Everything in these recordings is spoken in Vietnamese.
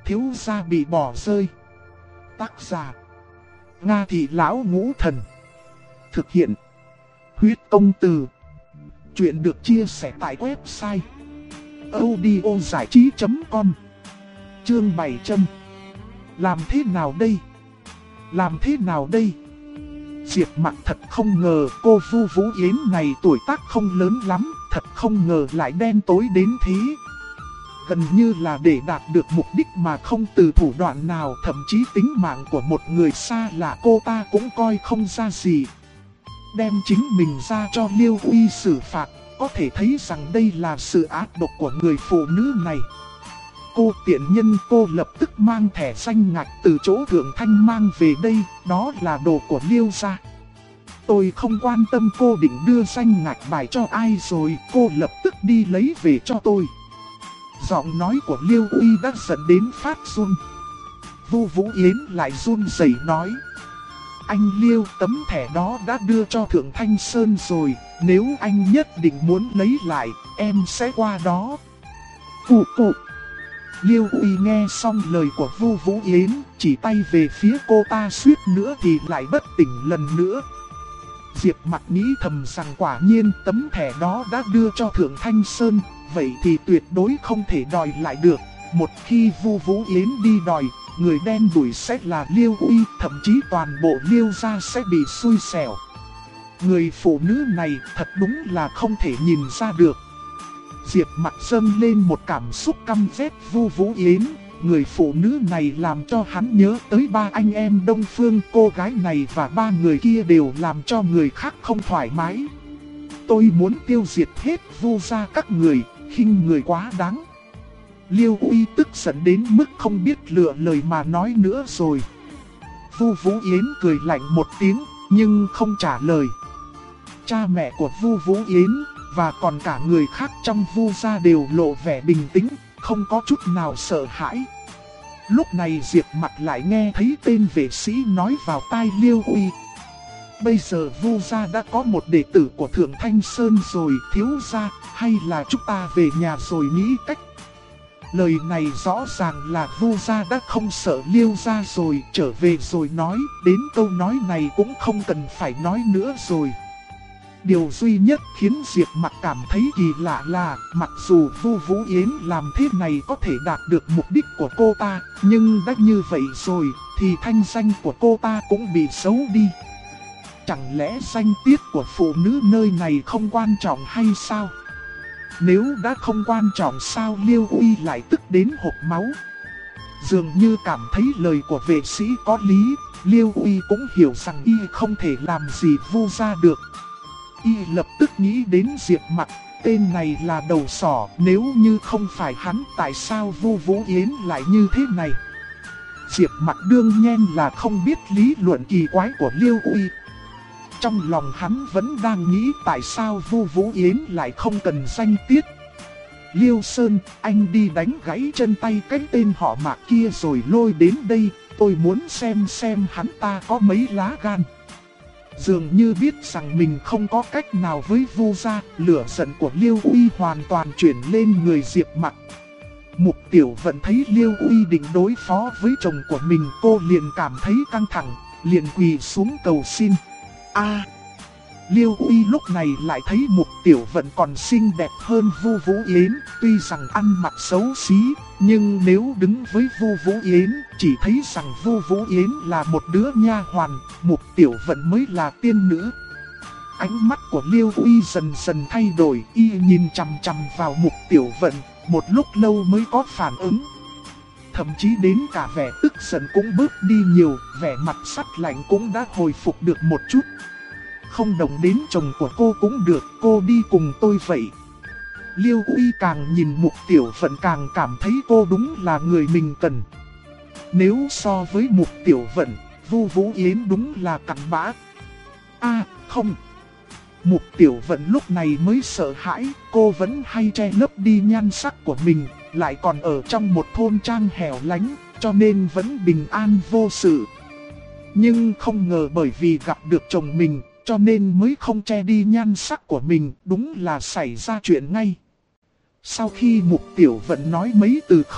thiếu gia bị bỏ rơi. Tác giả: Nga Thị Lão Ngũ Thần. Thực hiện: Huyết Công Từ. Chuyện được chia sẻ tại website audiozảichí.com. Chương 700. Làm thế nào đây? Làm thế nào đây? Diệp Mặc thật không ngờ cô Vu Vũ Yến này tuổi tác không lớn lắm, thật không ngờ lại đen tối đến thế. Gần như là để đạt được mục đích mà không từ thủ đoạn nào, thậm chí tính mạng của một người xa lạ cô ta cũng coi không ra gì. Đem chính mình ra cho Liêu Uy xử phạt, có thể thấy rằng đây là sự ác độc của người phụ nữ này. Cô tiện nhân, cô lập tức mang thẻ danh ngạch từ chỗ Thượng Thanh mang về đây, đó là đồ của Liêu gia. Tôi không quan tâm cô định đưa danh ngạch bài cho ai rồi, cô lập tức đi lấy về cho tôi. Giọng nói của Liêu Uy đã dẫn đến phát run. Vu Vũ Yến lại run rẩy nói: Anh Liêu, tấm thẻ đó đã đưa cho Thượng Thanh Sơn rồi, nếu anh nhất định muốn lấy lại, em sẽ qua đó. Cụ. Liêu Uy nghe xong lời của Vu Vũ Yến, chỉ tay về phía cô ta suýt nữa thì lại bất tỉnh lần nữa. Diệp Mặc nghĩ thầm rằng quả nhiên tấm thẻ đó đã đưa cho Thượng Thanh Sơn, vậy thì tuyệt đối không thể đòi lại được. Một khi Vu Vũ Yến đi đòi, người đen đuổi sẽ là Liêu Uy, thậm chí toàn bộ Liêu gia sẽ bị xui xẻo. Người phụ nữ này thật đúng là không thể nhìn ra được. Diệp Mặc dâng lên một cảm xúc căm ghét Vu Vũ Yến. Người phụ nữ này làm cho hắn nhớ tới ba anh em Đông Phương, cô gái này và ba người kia đều làm cho người khác không thoải mái. Tôi muốn tiêu diệt hết Vu gia các người, khinh người quá đáng. Liêu Uy tức giận đến mức không biết lựa lời mà nói nữa rồi. Vu Vũ Yến cười lạnh một tiếng, nhưng không trả lời. Cha mẹ của Vu Vũ Yến và còn cả người khác trong Vu gia đều lộ vẻ bình tĩnh, không có chút nào sợ hãi. Lúc này Diệp Mặc lại nghe thấy tên vệ sĩ nói vào tai Liêu Uy: Bây giờ Vu gia đã có một đệ tử của Thượng Thanh Sơn rồi, thiếu gia, hay là chúng ta về nhà rồi nghĩ cách. Lời này rõ ràng là Vu gia đã không sợ Liêu gia rồi, trở về rồi nói, đến câu nói này cũng không cần phải nói nữa rồi. Điều duy nhất khiến Diệp Mặc cảm thấy kỳ lạ là, mặc dù Vu Vũ Yến làm thế này có thể đạt được mục đích của cô ta, nhưng đã như vậy rồi, thì thanh danh của cô ta cũng bị xấu đi. Chẳng lẽ danh tiết của phụ nữ nơi này không quan trọng hay sao? Nếu đã không quan trọng sao Liêu Uy lại tức đến hộc máu? Dường như cảm thấy lời của vệ sĩ có lý, Liêu Uy cũng hiểu rằng y không thể làm gì Vu gia được. Y lập tức nghĩ đến Diệp Mặc, tên này là đầu sỏ, nếu như không phải hắn tại sao Vu Vũ Yến lại như thế này. Diệp Mặc đương nhiên là không biết lý luận kỳ quái của Liêu Uy. Trong lòng hắn vẫn đang nghĩ tại sao Vu Vũ Yến lại không cần danh tiết. Liêu Sơn, anh đi đánh gãy chân tay cái tên họ Mạc kia rồi lôi đến đây, tôi muốn xem hắn ta có mấy lá gan. Dường như biết rằng mình không có cách nào với Vu gia, lửa giận của Liêu Uy hoàn toàn chuyển lên người Diệp Mặc. Mục Tiểu Vận thấy Liêu Uy định đối phó với chồng của mình, cô liền cảm thấy căng thẳng, liền quỳ xuống cầu xin. Liêu Uy lúc này lại thấy Mục Tiểu Vận còn xinh đẹp hơn Vu Vũ Yến, tuy rằng ăn mặc xấu xí, nhưng nếu đứng với Vu Vũ Yến, chỉ thấy rằng Vu Vũ Yến là một đứa nha hoàn, Mục Tiểu Vận mới là tiên nữ. Ánh mắt của Liêu Uy dần dần thay đổi, y nhìn chằm chằm vào Mục Tiểu Vận, một lúc lâu mới có phản ứng. Thậm chí đến cả vẻ tức giận cũng bớt đi nhiều, vẻ mặt sắt lạnh cũng đã hồi phục được một chút. Không động đến chồng của cô cũng được, cô đi cùng tôi vậy. Liêu Uy càng nhìn Mục Tiểu Vận càng cảm thấy cô đúng là người mình cần. Nếu so với Mục Tiểu Vận, Vu Vũ Yến đúng là cặn bã. Không. Mục Tiểu Vận lúc này mới sợ hãi, cô vẫn hay che lấp đi nhan sắc của mình, lại còn ở trong một thôn trang hẻo lánh, cho nên vẫn bình an vô sự. Nhưng không ngờ bởi vì gặp được chồng mình, cho nên mới không che đi nhan sắc của mình, đúng là xảy ra chuyện ngay. Sau khi Mục Tiểu Vận nói mấy từ không,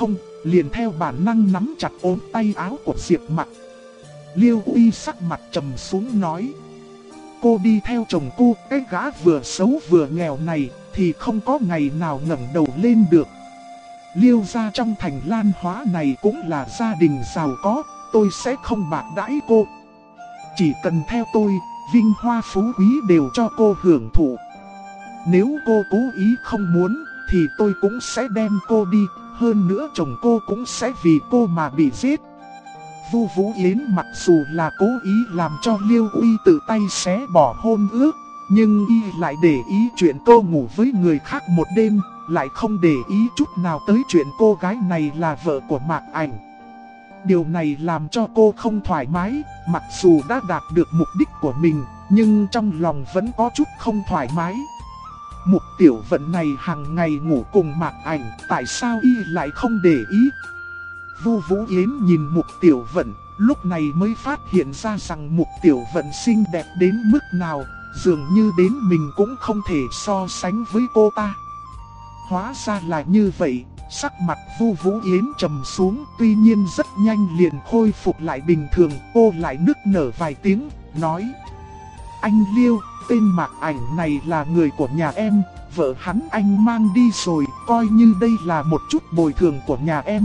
liền theo bản năng nắm chặt ốm tay áo của Diệp Mặc. Liêu Uy sắc mặt trầm xuống nói: cô đi theo chồng cô, cái gã vừa xấu vừa nghèo này thì không có ngày nào ngẩng đầu lên được. Liêu gia trong thành Lan Hóa này cũng là gia đình giàu có, tôi sẽ không bạc đãi cô. Chỉ cần theo tôi, vinh hoa phú quý đều cho cô hưởng thụ. Nếu cô cố ý không muốn, thì tôi cũng sẽ đem cô đi, hơn nữa chồng cô cũng sẽ vì cô mà bị giết. Vu Vũ Yến mặc dù là cố ý làm cho Liêu Uy tự tay xé bỏ hôn ước, nhưng y lại để ý chuyện cô ngủ với người khác một đêm, lại không để ý chút nào tới chuyện cô gái này là vợ của Mạc Ảnh. Điều này làm cho cô không thoải mái, mặc dù đã đạt được mục đích của mình, nhưng trong lòng vẫn có chút không thoải mái. Mục Tiểu Vận này hàng ngày ngủ cùng Mạc Ảnh, tại sao y lại không để ý? Vu Vũ Yến nhìn Mục Tiểu Vận, lúc này mới phát hiện ra rằng Mục Tiểu Vận xinh đẹp đến mức nào, dường như đến mình cũng không thể so sánh với cô ta. Hóa ra là như vậy, sắc mặt Vu Vũ Yến trầm xuống, tuy nhiên rất nhanh liền khôi phục lại bình thường. Cô lại nức nở vài tiếng, nói: anh Liêu, tên Mạc Ảnh này là người của nhà em, vợ hắn anh mang đi rồi, coi như đây là một chút bồi thường của nhà em.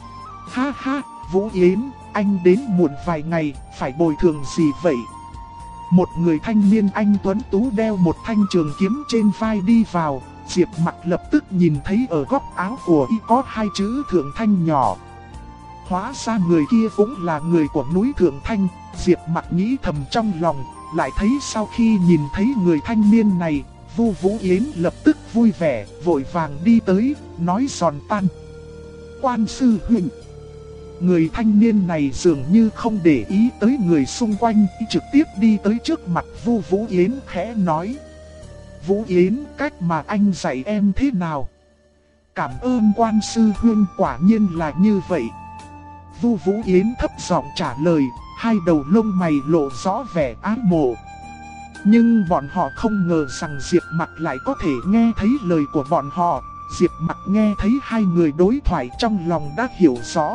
Ha ha, Vũ Yến, anh đến muộn vài ngày, phải bồi thường gì vậy? Một người thanh niên anh tuấn tú đeo một thanh trường kiếm trên vai đi vào. Diệp Mặc lập tức nhìn thấy ở góc áo của y có hai chữ Thượng Thanh nhỏ. Hóa ra người kia cũng là người của núi Thượng Thanh. Diệp Mặc nghĩ thầm trong lòng, lại thấy sau khi nhìn thấy người thanh niên này, Vu Vũ Yến lập tức vui vẻ, vội vàng đi tới, nói giòn tan: quan sư huynh. Người thanh niên này dường như không để ý tới người xung quanh, trực tiếp đi tới trước mặt Vu Vũ Yến khẽ nói: Vũ Yến, cách mà anh dạy em thế nào? Cảm ơn quan sư huynh, quả nhiên là như vậy. Vu Vũ Yến thấp giọng trả lời, hai đầu lông mày lộ rõ vẻ ái mộ. Nhưng bọn họ không ngờ rằng Diệp Mặc lại có thể nghe thấy lời của bọn họ. Diệp Mặc nghe thấy hai người đối thoại trong lòng đã hiểu rõ.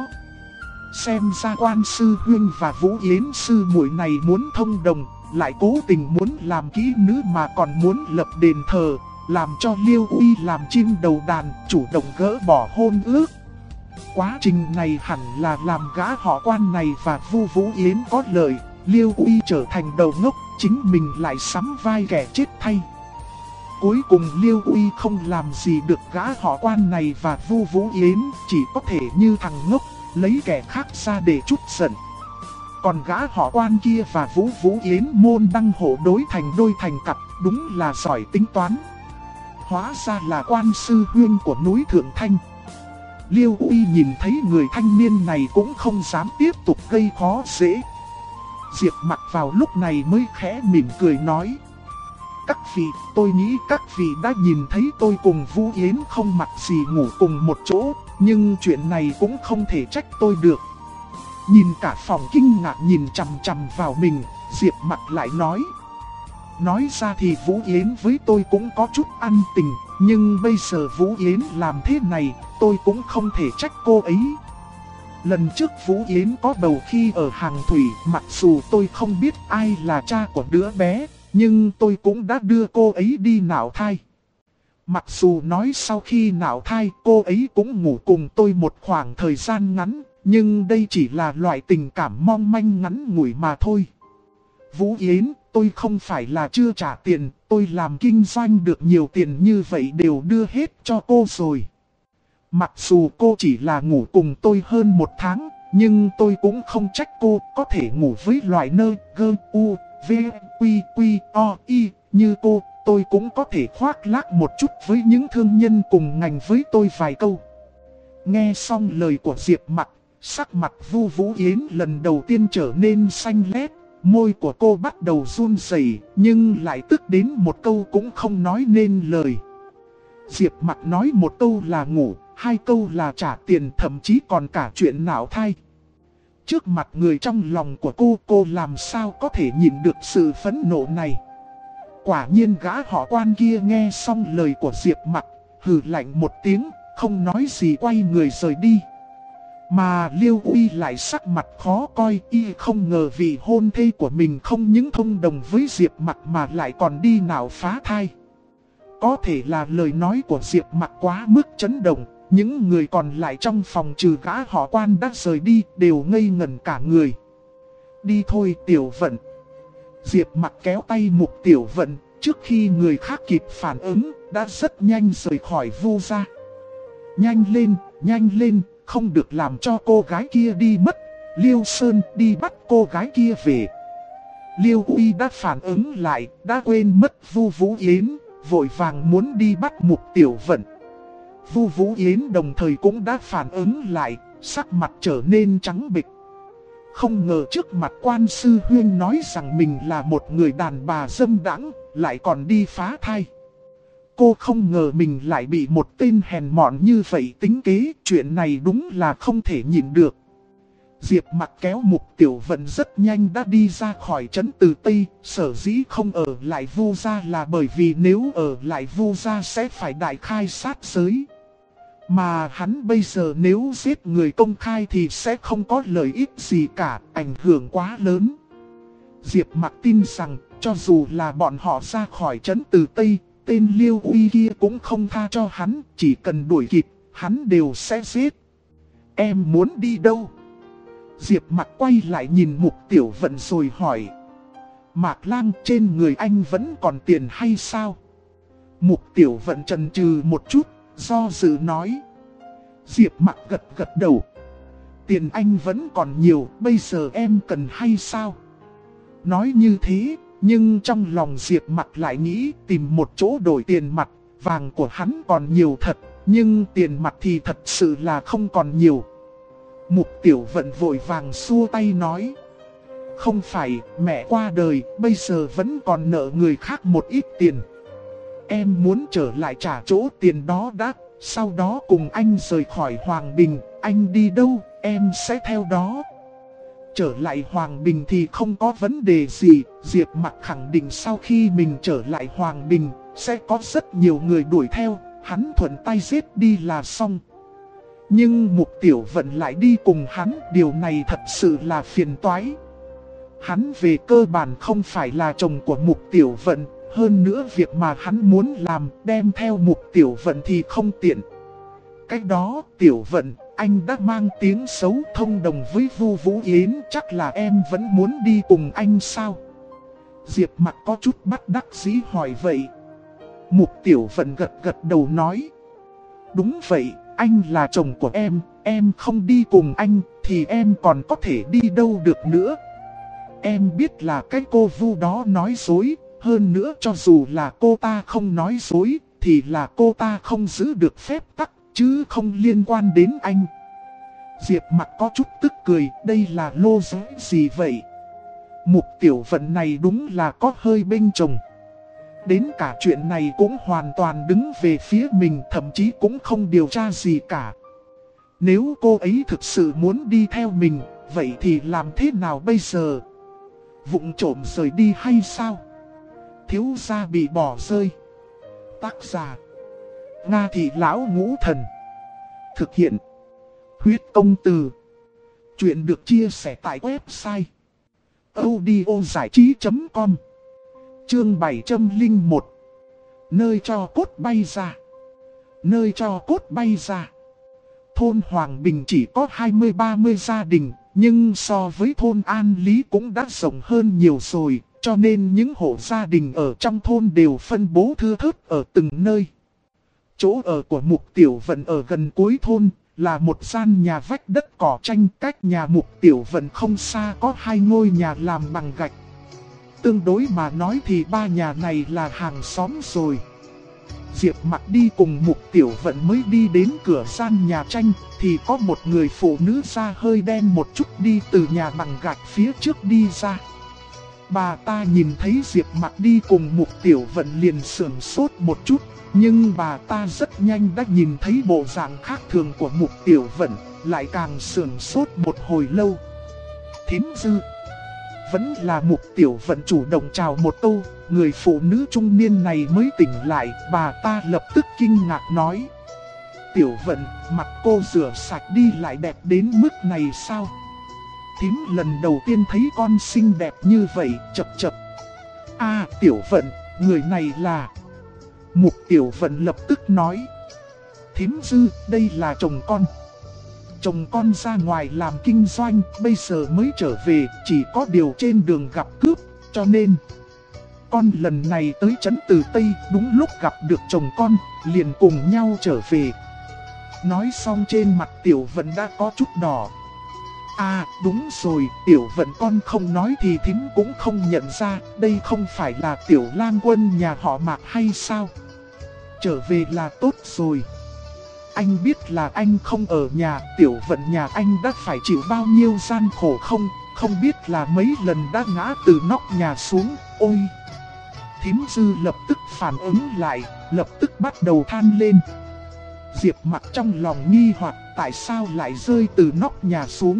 Xem ra quan sư huynh và Vũ Yến sư muội này muốn thông đồng, lại cố tình muốn làm kỹ nữ mà còn muốn lập đền thờ, làm cho Liêu Uy làm chim đầu đàn, chủ động gỡ bỏ hôn ước. Quá trình này hẳn là làm gã họ Quan này và Vu Vũ Yến có lợi, Liêu Uy trở thành đầu ngốc, chính mình lại sắm vai kẻ chết thay. Cuối cùng Liêu Uy không làm gì được gã họ Quan này và Vu Vũ Yến, chỉ có thể như thằng ngốc, lấy kẻ khác ra để trút giận. Còn gã họ Quan kia và Vũ Vũ Yến môn đăng hộ đối thành đôi thành cặp, đúng là giỏi tính toán. Hóa ra là quan sư huynh của núi Thượng Thanh. Liêu Uy nhìn thấy người thanh niên này cũng không dám tiếp tục gây khó dễ. Diệp Mặc vào lúc này mới khẽ mỉm cười nói: các vị, tôi nghĩ các vị đã nhìn thấy tôi cùng Vũ Yến không mặc gì ngủ cùng một chỗ, nhưng chuyện này cũng không thể trách tôi được. Nhìn cả phòng kinh ngạc nhìn chằm chằm vào mình, Diệp Mặc lại nói ra thì Vũ Yến với tôi cũng có chút ăn tình, nhưng bây giờ Vũ Yến làm thế này, tôi cũng không thể trách cô ấy. Lần trước Vũ Yến có bầu khi ở Hàng Thủy, mặc dù tôi không biết ai là cha của đứa bé, nhưng tôi cũng đã đưa cô ấy đi nạo thai. Mặc dù nói sau khi nạo thai cô ấy cũng ngủ cùng tôi một khoảng thời gian ngắn, nhưng đây chỉ là loại tình cảm mong manh ngắn ngủi mà thôi. Vũ Yến, tôi không phải là chưa trả tiền, tôi làm kinh doanh được nhiều tiền như vậy đều đưa hết cho cô rồi. Mặc dù cô chỉ là ngủ cùng tôi hơn một tháng, nhưng tôi cũng không trách cô có thể ngủ với loại nơ, gơ, u, v, quy, quy, o, y như cô. Tôi cũng có thể khoác lác một chút với những thương nhân cùng ngành với tôi vài câu. Nghe xong lời của Diệp Mặc, sắc mặt Vu Vũ Yến lần đầu tiên trở nên xanh lét, môi của cô bắt đầu run rẩy, nhưng lại tức đến một câu cũng không nói nên lời. Diệp Mặc nói một câu là ngủ, hai câu là trả tiền, thậm chí còn cả chuyện nạo thai. Trước mặt người trong lòng của cô làm sao có thể nhìn được sự phẫn nộ này. Quả nhiên gã họ Quan kia nghe xong lời của Diệp Mặc, hừ lạnh một tiếng, không nói gì quay người rời đi. Mà Liêu Uy lại sắc mặt khó coi, y không ngờ vị hôn thê của mình không những thông đồng với Diệp Mặc mà lại còn đi nào phá thai. Có thể là lời nói của Diệp Mặc quá mức chấn động, những người còn lại trong phòng trừ gã họ Quan đã rời đi đều ngây ngẩn cả người. Đi thôi Tiểu Vận. Diệp Mặc kéo tay Mục Tiểu Vận, trước khi người khác kịp phản ứng, đã rất nhanh rời khỏi Vu gia. Nhanh lên, không được làm cho cô gái kia đi mất. Liêu Sơn đi bắt cô gái kia về. Liêu Uy đã phản ứng lại, đã quên mất Vu Vũ Yến, vội vàng muốn đi bắt Mục Tiểu Vận. Vu Vũ Yến đồng thời cũng đã phản ứng lại, sắc mặt trở nên trắng bệch. Không ngờ trước mặt Quan sư huynh nói rằng mình là một người đàn bà dâm đãng, lại còn đi phá thai. Cô không ngờ mình lại bị một tên hèn mọn như vậy tính kế, chuyện này đúng là không thể nhịn được. Diệp Mặc kéo Mục Tiểu Vận rất nhanh đã đi ra khỏi trấn Từ Tây, sở dĩ không ở lại Vu gia là bởi vì nếu ở lại Vu gia sẽ phải đại khai sát giới. Mà hắn bây giờ nếu giết người công khai thì sẽ không có lợi ích gì cả, ảnh hưởng quá lớn. Diệp Mặc tin rằng, cho dù là bọn họ ra khỏi trấn Từ Tây, tên Liêu Uy kia cũng không tha cho hắn, chỉ cần đuổi kịp, hắn đều sẽ giết. Em muốn đi đâu? Diệp Mặc quay lại nhìn Mục Tiểu Vận rồi hỏi. Mạc Lang, trên người anh vẫn còn tiền hay sao? Mục Tiểu Vận chần chừ một chút, do dự nói. Diệp Mặc gật đầu. Tiền anh vẫn còn nhiều, bây giờ em cần hay sao? Nói như thế, nhưng trong lòng Diệp Mặc lại nghĩ tìm một chỗ đổi tiền mặt. Vàng của hắn còn nhiều thật, nhưng tiền mặt thì thật sự là không còn nhiều. Mục Tiểu Vận vội vàng xua tay nói. Không phải, mẹ qua đời, bây giờ vẫn còn nợ người khác một ít tiền. Em muốn trở lại trả chỗ tiền đó đã, sau đó cùng anh rời khỏi Hoàng Bình, anh đi đâu, em sẽ theo đó. Trở lại Hoàng Bình thì không có vấn đề gì, Diệp Mặc khẳng định sau khi mình trở lại Hoàng Bình, sẽ có rất nhiều người đuổi theo, hắn thuận tay giết đi là xong. Nhưng Mục Tiểu Vận lại đi cùng hắn, điều này thật sự là phiền toái. Hắn về cơ bản không phải là chồng của Mục Tiểu Vận, hơn nữa việc mà hắn muốn làm đem theo Mục Tiểu Vận thì không tiện. Cách đó Tiểu Vận, anh đã mang tiếng xấu thông đồng với Vu Vũ Yến, chắc là em vẫn muốn đi cùng anh sao? Diệp Mặc có chút bất đắc dĩ hỏi vậy. Mục Tiểu Vận gật đầu nói. Đúng vậy, anh là chồng của em không đi cùng anh thì em còn có thể đi đâu được nữa. Em biết là cái cô Vu đó nói dối, hơn nữa cho dù là cô ta không nói dối thì là cô ta không giữ được phép tắc, chứ không liên quan đến anh. Diệp Mặc có chút tức cười, đây là lô giới gì vậy? Mục Tiểu Vận này đúng là có hơi bên chồng. Đến cả chuyện này cũng hoàn toàn đứng về phía mình, thậm chí cũng không điều tra gì cả. Nếu cô ấy thực sự muốn đi theo mình, vậy thì làm thế nào bây giờ? Vụng trộm rời đi hay sao? Thiếu gia bị bỏ rơi. Tác giả Nga Thị Lão Ngũ Thần. Thực hiện Huyết Công Từ. Chuyện được chia sẻ tại website audiozảichí.com. Chương 701. Nơi cho cốt bay ra. Nơi cho cốt bay ra. Thôn Hoàng Bình chỉ có 20-30 gia đình, nhưng so với thôn An Lý cũng đã rộng hơn nhiều rồi, cho nên những hộ gia đình ở trong thôn đều phân bố thưa thớt ở từng nơi. Chỗ ở của Mục Tiểu Vận ở gần cuối thôn, là một gian nhà vách đất cỏ tranh, cách nhà Mục Tiểu Vận không xa có 2 ngôi nhà làm bằng gạch. Tương đối mà nói thì 3 nhà này là hàng xóm rồi. Diệp Mặc đi cùng Mục Tiểu Vận mới đi đến cửa gian nhà tranh, thì có một người phụ nữ da hơi đen một chút đi từ nhà bằng gạch phía trước đi ra. Bà ta nhìn thấy Diệp Mặc đi cùng Mục Tiểu Vận liền sửng sốt một chút, nhưng bà ta rất nhanh đã nhìn thấy bộ dạng khác thường của Mục Tiểu Vận, lại càng sửng sốt một hồi lâu. Thím Dư. Vẫn là Mục Tiểu Vận chủ động chào một câu, người phụ nữ trung niên này mới tỉnh lại, bà ta lập tức kinh ngạc nói. Tiểu Vận, mặt cô rửa sạch đi lại đẹp đến mức này sao? Thím lần đầu tiên thấy con xinh đẹp như vậy, chập chập. Tiểu Vận, người này là... Mục Tiểu Vận lập tức nói. Thím Dư, đây là chồng con. Chồng con ra ngoài làm kinh doanh, bây giờ mới trở về, chỉ có điều trên đường gặp cướp, cho nên... Con lần này tới trấn Từ Tây, đúng lúc gặp được chồng con, liền cùng nhau trở về. Nói xong trên mặt Tiểu Vận đã có chút đỏ. Đúng rồi, Tiểu Vận con không nói thì thím cũng không nhận ra, đây không phải là Tiểu Lang Quân nhà họ Mạc hay sao? Trở về là tốt rồi. Anh biết là anh không ở nhà, Tiểu Vận nhà anh đã phải chịu bao nhiêu gian khổ không biết là mấy lần đã ngã từ nóc nhà xuống, ôi! Thím Dư lập tức phản ứng lại, lập tức bắt đầu than lên. Diệp Mặc trong lòng nghi hoặc tại sao lại rơi từ nóc nhà xuống.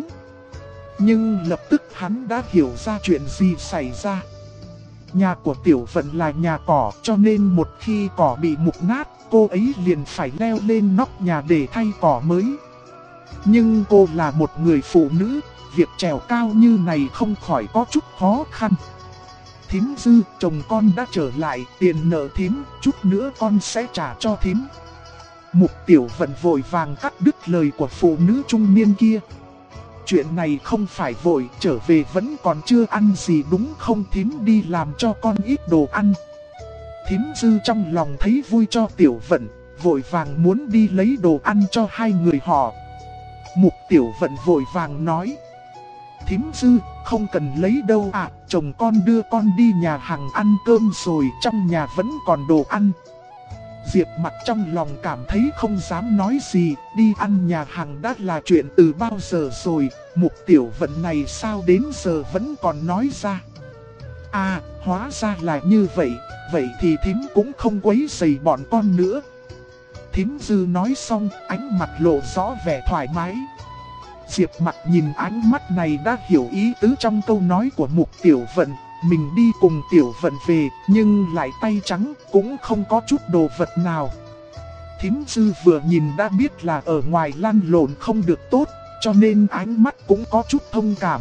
Nhưng lập tức hắn đã hiểu ra chuyện gì xảy ra. Nhà của Tiểu Vận là nhà cỏ, cho nên một khi cỏ bị mục nát, cô ấy liền phải leo lên nóc nhà để thay cỏ mới. Nhưng cô là một người phụ nữ, việc trèo cao như này không khỏi có chút khó khăn. Thím Dư, chồng con đã trở lại, tiền nợ thím, chút nữa con sẽ trả cho thím. Mục Tiểu Vận vội vàng cắt đứt lời của phụ nữ trung niên kia. Chuyện này không phải vội, trở về vẫn còn chưa ăn gì đúng không thím, đi làm cho con ít đồ ăn. Thím Dư trong lòng thấy vui cho Tiểu Vận, vội vàng muốn đi lấy đồ ăn cho hai người họ. Mục Tiểu Vận vội vàng nói. Thím Dư, không cần lấy đâu chồng con đưa con đi nhà hàng ăn cơm rồi, trong nhà vẫn còn đồ ăn. Diệp Mặc trong lòng cảm thấy không dám nói gì, đi ăn nhà hàng đã là chuyện từ bao giờ rồi, Mục Tiểu Vận này sao đến giờ vẫn còn nói ra. Hóa ra là như vậy, vậy thì thím cũng không quấy rầy bọn con nữa. Thím Dư nói xong, ánh mặt lộ rõ vẻ thoải mái. Diệp Mặc nhìn ánh mắt này đã hiểu ý tứ trong câu nói của Mục Tiểu Vận. Mình đi cùng Tiểu Vận về, nhưng lại tay trắng, cũng không có chút đồ vật nào. Thím Dư vừa nhìn đã biết là ở ngoài lăn lộn không được tốt, cho nên ánh mắt cũng có chút thông cảm.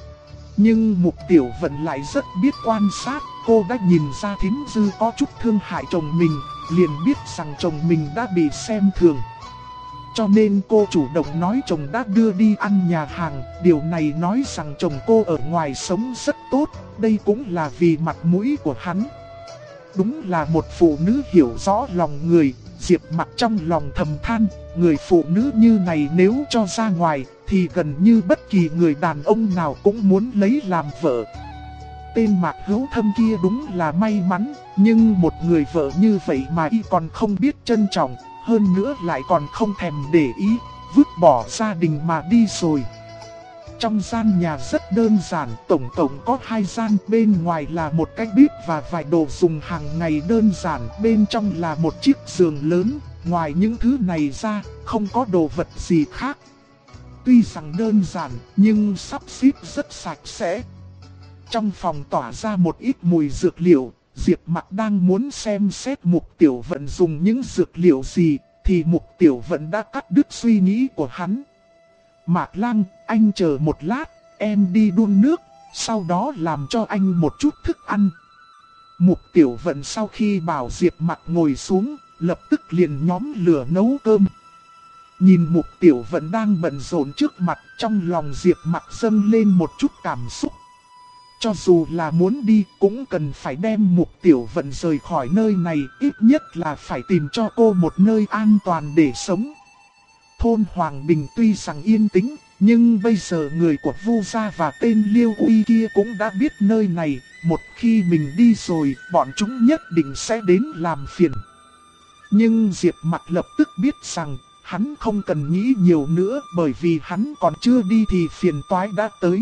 Nhưng Mục Tiểu Vận lại rất biết quan sát, cô đã nhìn ra thím Dư có chút thương hại chồng mình, liền biết rằng chồng mình đã bị xem thường. Cho nên cô chủ động nói chồng đã đưa đi ăn nhà hàng, điều này nói rằng chồng cô ở ngoài sống rất tốt, đây cũng là vì mặt mũi của hắn. Đúng là một phụ nữ hiểu rõ lòng người, Diệp Mặc trong lòng thầm than, người phụ nữ như này nếu cho ra ngoài, thì gần như bất kỳ người đàn ông nào cũng muốn lấy làm vợ. Tên Mạc Hữu Thâm kia đúng là may mắn, nhưng một người vợ như vậy mà y còn không biết trân trọng. Hơn nữa lại còn không thèm để ý, vứt bỏ gia đình mà đi rồi. Trong gian nhà rất đơn giản, tổng cộng có 2 gian, bên ngoài là một cái bếp và vài đồ dùng hàng ngày đơn giản, bên trong là một chiếc giường lớn, ngoài những thứ này ra, không có đồ vật gì khác. Tuy rằng đơn giản, nhưng sắp xếp rất sạch sẽ. Trong phòng tỏa ra một ít mùi dược liệu. Diệp Mặc đang muốn xem xét Mục Tiểu Vận dùng những dược liệu gì, thì Mục Tiểu Vận đã cắt đứt suy nghĩ của hắn. Mạc Lang, anh chờ một lát, em đi đun nước, sau đó làm cho anh một chút thức ăn. Mục Tiểu Vận sau khi bảo Diệp Mặc ngồi xuống, lập tức liền nhóm lửa nấu cơm. Nhìn Mục Tiểu Vận đang bận rộn trước mặt, trong lòng Diệp Mặc dâng lên một chút cảm xúc. Cho dù là muốn đi cũng cần phải đem Mục Tiểu Vận rời khỏi nơi này, ít nhất là phải tìm cho cô một nơi an toàn để sống. Thôn Hoàng Bình tuy rằng yên tĩnh, nhưng bây giờ người của Vu Gia và tên Liêu Uy kia cũng đã biết nơi này, một khi mình đi rồi, bọn chúng nhất định sẽ đến làm phiền. Nhưng Diệp Mặc lập tức biết rằng, hắn không cần nghĩ nhiều nữa bởi vì hắn còn chưa đi thì phiền toái đã tới.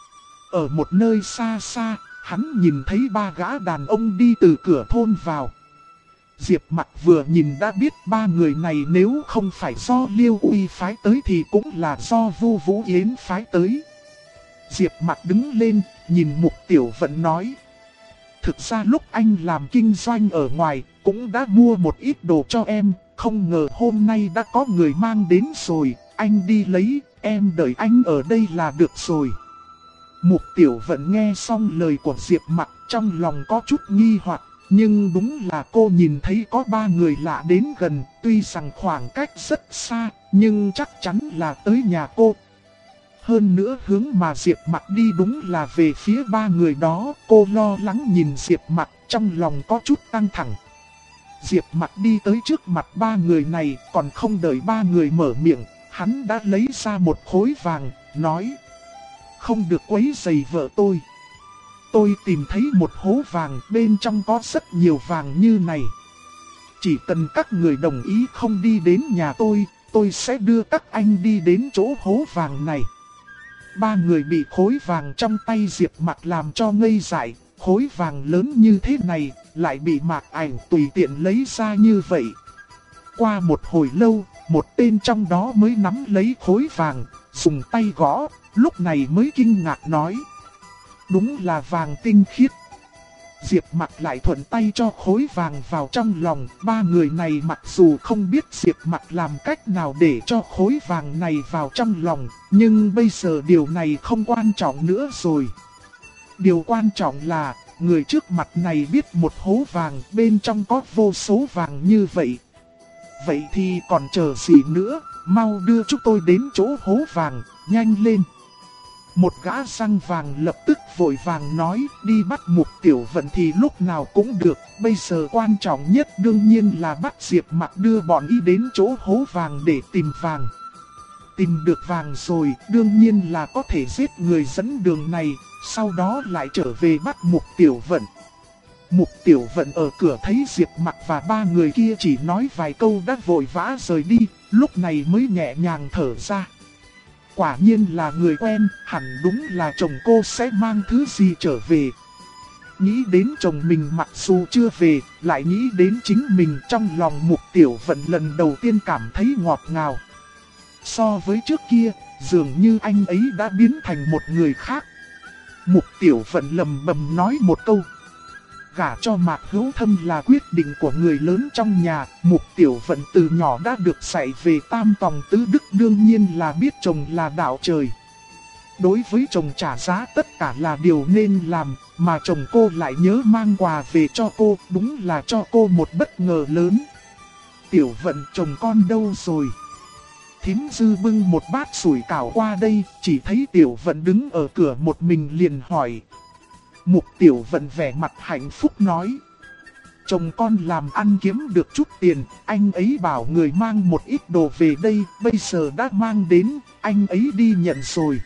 Ở một nơi xa xa, hắn nhìn thấy 3 gã đàn ông đi từ cửa thôn vào. Diệp Mặc vừa nhìn đã biết 3 người này nếu không phải do Liêu Uy phái tới thì cũng là do Vu Vũ Yến phái tới. Diệp Mặc đứng lên, nhìn Mục Tiểu Vận nói. Thực ra lúc anh làm kinh doanh ở ngoài, cũng đã mua một ít đồ cho em, không ngờ hôm nay đã có người mang đến rồi, anh đi lấy, em đợi anh ở đây là được rồi. Mục Tiểu Vận nghe xong lời của Diệp Mặc, trong lòng có chút nghi hoặc, nhưng đúng là cô nhìn thấy có 3 người lạ đến gần, tuy rằng khoảng cách rất xa, nhưng chắc chắn là tới nhà cô. Hơn nữa hướng mà Diệp Mặc đi đúng là về phía 3 người đó, cô lo lắng nhìn Diệp Mặc, trong lòng có chút căng thẳng. Diệp Mặc đi tới trước mặt 3 người này, còn không đợi 3 người mở miệng, hắn đã lấy ra một khối vàng, nói: không được quấy rầy vợ tôi. Tôi tìm thấy một hố vàng, bên trong có rất nhiều vàng như này. Chỉ cần các người đồng ý không đi đến nhà tôi sẽ đưa các anh đi đến chỗ hố vàng này. 3 người bị khối vàng trong tay Diệp Mặc làm cho ngây dại, khối vàng lớn như thế này, lại bị Mạc Ảnh tùy tiện lấy ra như vậy. Qua một hồi lâu, một tên trong đó mới nắm lấy khối vàng, dùng tay gõ, lúc này mới kinh ngạc nói: đúng là vàng tinh khiết. Diệp Mặc lại thuận tay cho khối vàng vào trong lòng. 3 người này mặc dù không biết Diệp Mặc làm cách nào để cho khối vàng này vào trong lòng, nhưng bây giờ điều này không quan trọng nữa rồi. Điều quan trọng là người trước mặt này biết một hố vàng bên trong có vô số vàng như vậy. Vậy thì còn chờ gì nữa, mau đưa chúng tôi đến chỗ hố vàng, nhanh lên. Một gã răng vàng lập tức vội vàng nói: đi bắt Mục Tiểu Vận thì lúc nào cũng được, bây giờ quan trọng nhất đương nhiên là bắt Diệp Mặc đưa bọn y đến chỗ hố vàng để tìm vàng. Tìm được vàng rồi, đương nhiên là có thể giết người dẫn đường này, sau đó lại trở về bắt Mục Tiểu Vận. Mục Tiểu Vận ở cửa thấy Diệp Mặc và 3 người kia chỉ nói vài câu đã vội vã rời đi, lúc này mới nhẹ nhàng thở ra. Quả nhiên là người quen, hẳn đúng là chồng cô sẽ mang thứ gì trở về. Nghĩ đến chồng mình mặc dù chưa về, lại nghĩ đến chính mình, trong lòng Mục Tiểu Vận lần đầu tiên cảm thấy ngọt ngào. So với trước kia, dường như anh ấy đã biến thành một người khác. Mục Tiểu Vận lầm bầm nói một câu: gả cho Mạc Hữu Thâm là quyết định của người lớn trong nhà. Mục Tiểu Vận từ nhỏ đã được dạy về tam tòng tứ đức, đương nhiên là biết chồng là đạo trời. Đối với chồng trả giá tất cả là điều nên làm, mà chồng cô lại nhớ mang quà về cho cô, đúng là cho cô một bất ngờ lớn. Tiểu Vận, chồng con đâu rồi? Thím Dư bưng một bát sủi cảo qua đây, chỉ thấy Tiểu Vận đứng ở cửa một mình liền hỏi. Mục Tiểu Vận vẻ mặt hạnh phúc nói: chồng con làm ăn kiếm được chút tiền, anh ấy bảo người mang một ít đồ về đây, bây giờ đã mang đến, anh ấy đi nhận rồi.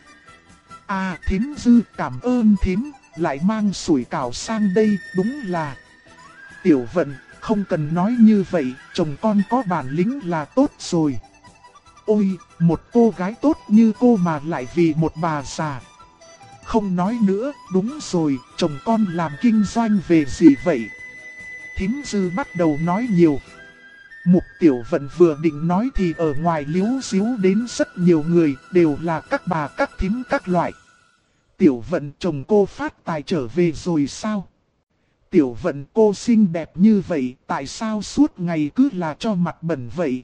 À, thím Dư, cảm ơn thím, lại mang sủi cảo sang đây, đúng là. Tiểu Vận, không cần nói như vậy, chồng con có bản lĩnh là tốt rồi. Ôi, một cô gái tốt như cô mà lại vì một bà già. Không nói nữa, đúng rồi, chồng con làm kinh doanh về gì vậy? Thím Dư bắt đầu nói nhiều. Mục Tiểu Vận vừa định nói thì ở ngoài líu xíu đến rất nhiều người, đều là các bà các thím các loại. Tiểu Vận, chồng cô phát tài trở về rồi sao? Tiểu Vận, cô xinh đẹp như vậy, tại sao suốt ngày cứ là cho mặt bẩn vậy?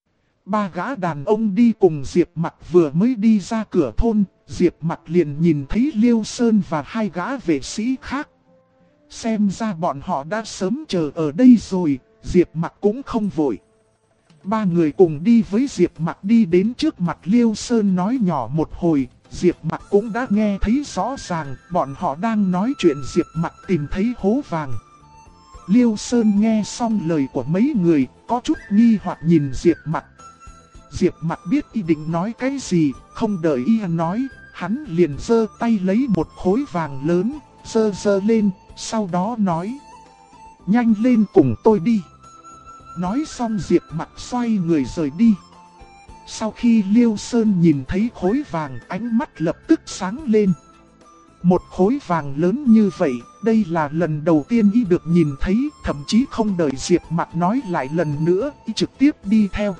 3 gã đàn ông đi cùng Diệp Mặc vừa mới đi ra cửa thôn, Diệp Mặc liền nhìn thấy Liêu Sơn và 2 gã vệ sĩ khác. Xem ra bọn họ đã sớm chờ ở đây rồi, Diệp Mặc cũng không vội. 3 người cùng đi với Diệp Mặc đi đến trước mặt Liêu Sơn nói nhỏ một hồi, Diệp Mặc cũng đã nghe thấy rõ ràng, bọn họ đang nói chuyện Diệp Mặc tìm thấy hố vàng. Liêu Sơn nghe xong lời của mấy người, có chút nghi hoặc nhìn Diệp Mặc. Diệp Mặc biết y định nói cái gì, không đợi y nói, hắn liền giơ tay lấy một khối vàng lớn, giơ lên, sau đó nói: nhanh lên cùng tôi đi. Nói xong Diệp Mặc xoay người rời đi. Sau khi Liêu Sơn nhìn thấy khối vàng, ánh mắt lập tức sáng lên. Một khối vàng lớn như vậy, đây là lần đầu tiên y được nhìn thấy, thậm chí không đợi Diệp Mặc nói lại lần nữa, y trực tiếp đi theo.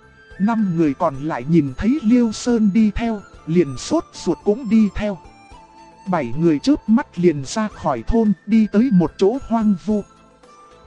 5 người còn lại nhìn thấy Liêu Sơn đi theo, liền sốt ruột cũng đi theo. 7 người chớp mắt liền ra khỏi thôn, đi tới một chỗ hoang vu.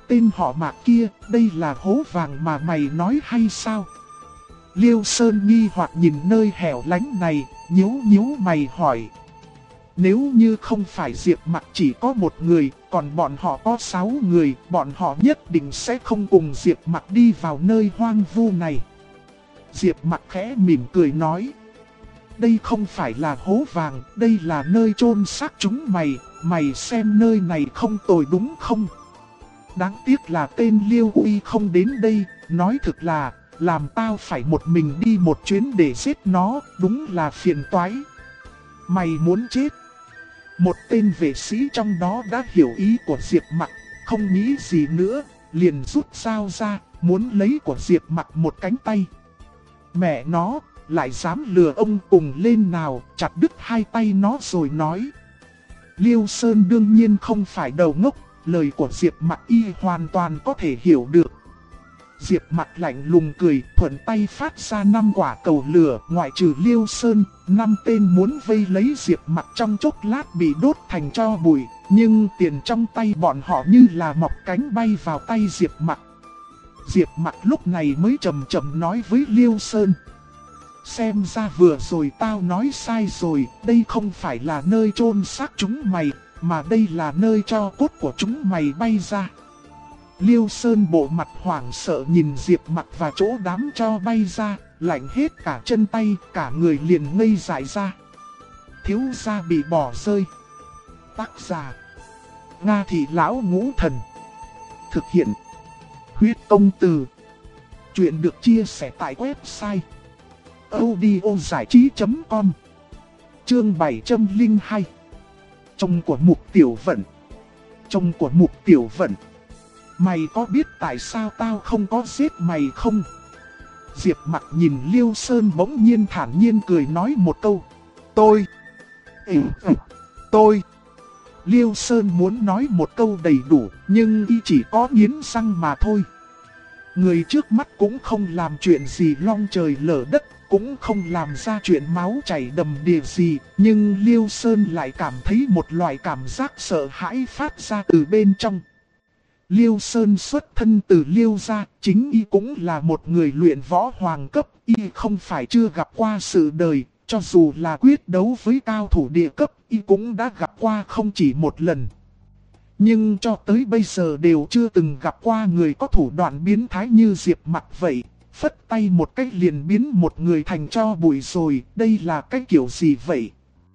tên họ Mạc kia, đây là hố vàng mà mày nói hay sao? Liêu Sơn nghi hoặc nhìn nơi hẻo lánh này, nhíu mày hỏi. Nếu như không phải Diệp Mặc chỉ có một người, còn bọn họ có 6 người, bọn họ nhất định sẽ không cùng Diệp Mặc đi vào nơi hoang vu này. Diệp Mặc khẽ mỉm cười nói. Đây không phải là hố vàng, đây là nơi chôn xác chúng mày, mày xem nơi này không tồi đúng không? Đáng tiếc là tên Liêu Uy không đến đây, nói thực là, làm tao phải một mình đi một chuyến để giết nó, đúng là phiền toái. Mày muốn chết? Một tên vệ sĩ trong đó đã hiểu ý của Diệp Mặc, không nghĩ gì nữa, liền rút dao ra, muốn lấy của Diệp Mặc một cánh tay. Mẹ nó, lại dám lừa ông cùng lên nào, chặt đứt hai tay nó rồi nói. Liêu Sơn đương nhiên không phải đầu ngốc, lời của Diệp Mặc y hoàn toàn có thể hiểu được. Diệp Mặc lạnh lùng cười, thuận tay phát ra 5 quả cầu lửa, ngoại trừ Liêu Sơn, 5 tên muốn vây lấy Diệp Mặc trong chốc lát bị đốt thành tro bụi, nhưng tiền trong tay bọn họ như là mọc cánh bay vào tay Diệp Mặc. Diệp Mặc lúc này mới chậm chậm nói với Liêu Sơn. Xem ra vừa rồi tao nói sai rồi, đây không phải là nơi chôn xác chúng mày, mà đây là nơi cho cốt của chúng mày bay ra. Liêu Sơn bộ mặt hoảng sợ nhìn Diệp Mặc và chỗ đám cho bay ra, lạnh hết cả chân tay, cả người liền ngây dại ra. Thiếu gia bị bỏ rơi. Tác giả: Nga Thị Lão Ngũ Thần. Thực hiện: Huyết Công Từ. Chuyện được chia sẻ tại website audiozảichí.com. Chương 702. Chồng của Mục Tiểu Vận. Chồng của Mục Tiểu Vận. Mày có biết tại sao tao không có giết mày không? Diệp Mặc nhìn Liêu Sơn bỗng nhiên thản nhiên cười nói một câu. Tôi. Liêu Sơn muốn nói một câu đầy đủ, nhưng y chỉ có nghiến răng mà thôi. Người trước mắt cũng không làm chuyện gì long trời lở đất, cũng không làm ra chuyện máu chảy đầm đìa gì, nhưng Liêu Sơn lại cảm thấy một loại cảm giác sợ hãi phát ra từ bên trong. Liêu Sơn xuất thân từ Liêu gia, chính y cũng là một người luyện võ hoàng cấp, y không phải chưa gặp qua sự đời, cho dù là quyết đấu với cao thủ địa cấp, y cũng đã gặp qua không chỉ một lần. Nhưng cho tới bây giờ đều chưa từng gặp qua người có thủ đoạn biến thái như Diệp Mặc vậy. Phất tay một cách liền biến một người thành tro bụi rồi, đây là cái kiểu gì vậy?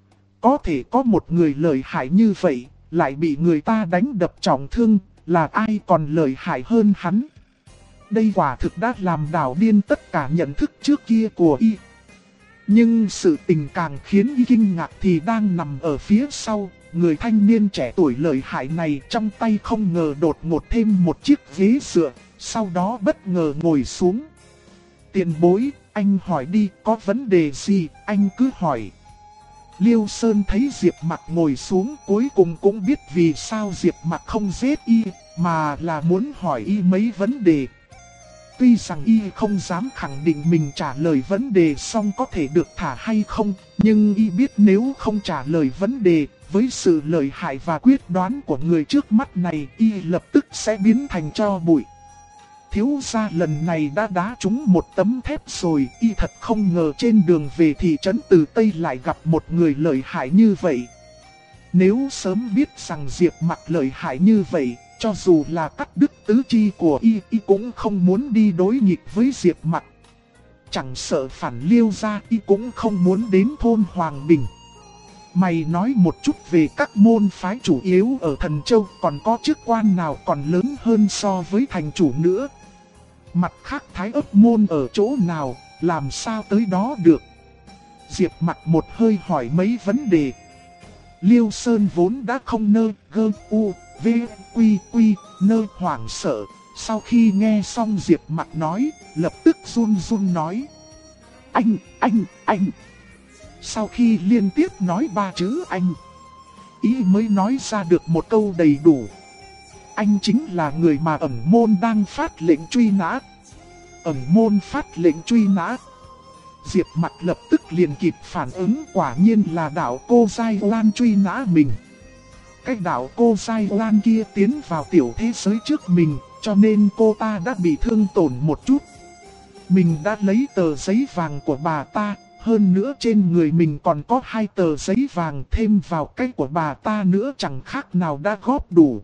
Có thể có một người lợi hại như vậy, lại bị người ta đánh đập trọng thương, là ai còn lợi hại hơn hắn? Đây quả thực đã làm đảo điên tất cả nhận thức trước kia của y. Nhưng sự tình càng khiến y kinh ngạc thì đang nằm ở phía sau. Người thanh niên trẻ tuổi lợi hại này trong tay không ngờ đột ngột thêm một chiếc ghế dựa, sau đó bất ngờ ngồi xuống. Tiền bối, anh hỏi đi, có vấn đề gì, anh cứ hỏi. Liêu Sơn thấy Diệp Mặc ngồi xuống, cuối cùng cũng biết vì sao Diệp Mặc không giết y, mà là muốn hỏi y mấy vấn đề. Tuy rằng y không dám khẳng định mình trả lời vấn đề xong có thể được thả hay không, nhưng y biết nếu không trả lời vấn đề, với sự lợi hại và quyết đoán của người trước mắt này, y lập tức sẽ biến thành tro bụi. Thiếu gia lần này đã đá trúng một tấm thép rồi, y thật không ngờ trên đường về thị trấn Từ Tây lại gặp một người lợi hại như vậy. Nếu sớm biết rằng Diệp Mặc lợi hại như vậy, cho dù là cắt đứt tứ chi của y cũng không muốn đi đối nghịch với Diệp Mặc. Chẳng sợ phản Liêu gia, y cũng không muốn đến thôn Hoàng Bình. Mày nói một chút về các môn phái chủ yếu ở Thần Châu, còn có chức quan nào còn lớn hơn so với thành chủ nữa? Mặt khác Thái Ấp môn ở chỗ nào, làm sao tới đó được? Diệp Mặc một hơi hỏi mấy vấn đề. Liêu Sơn vốn đã không nơ gơ u v quy quy nơ hoảng sợ, sau khi nghe xong Diệp Mặc nói, lập tức run run nói. Anh. Sau khi liên tiếp nói 3 chữ anh, ý mới nói ra được một câu đầy đủ. Anh chính là người mà ẩn môn đang phát lệnh truy nã. Ẩn môn phát lệnh truy nã. Diệp Mặc lập tức liền kịp phản ứng, quả nhiên là đạo cô Giai Lan truy nã mình. Cái đạo cô Giai Lan kia tiến vào tiểu thế giới trước mình, cho nên cô ta đã bị thương tổn một chút. Mình đã lấy tờ giấy vàng của bà ta, hơn nữa trên người mình còn có 2 tờ giấy vàng, thêm vào cái của bà ta nữa chẳng khác nào đã góp đủ.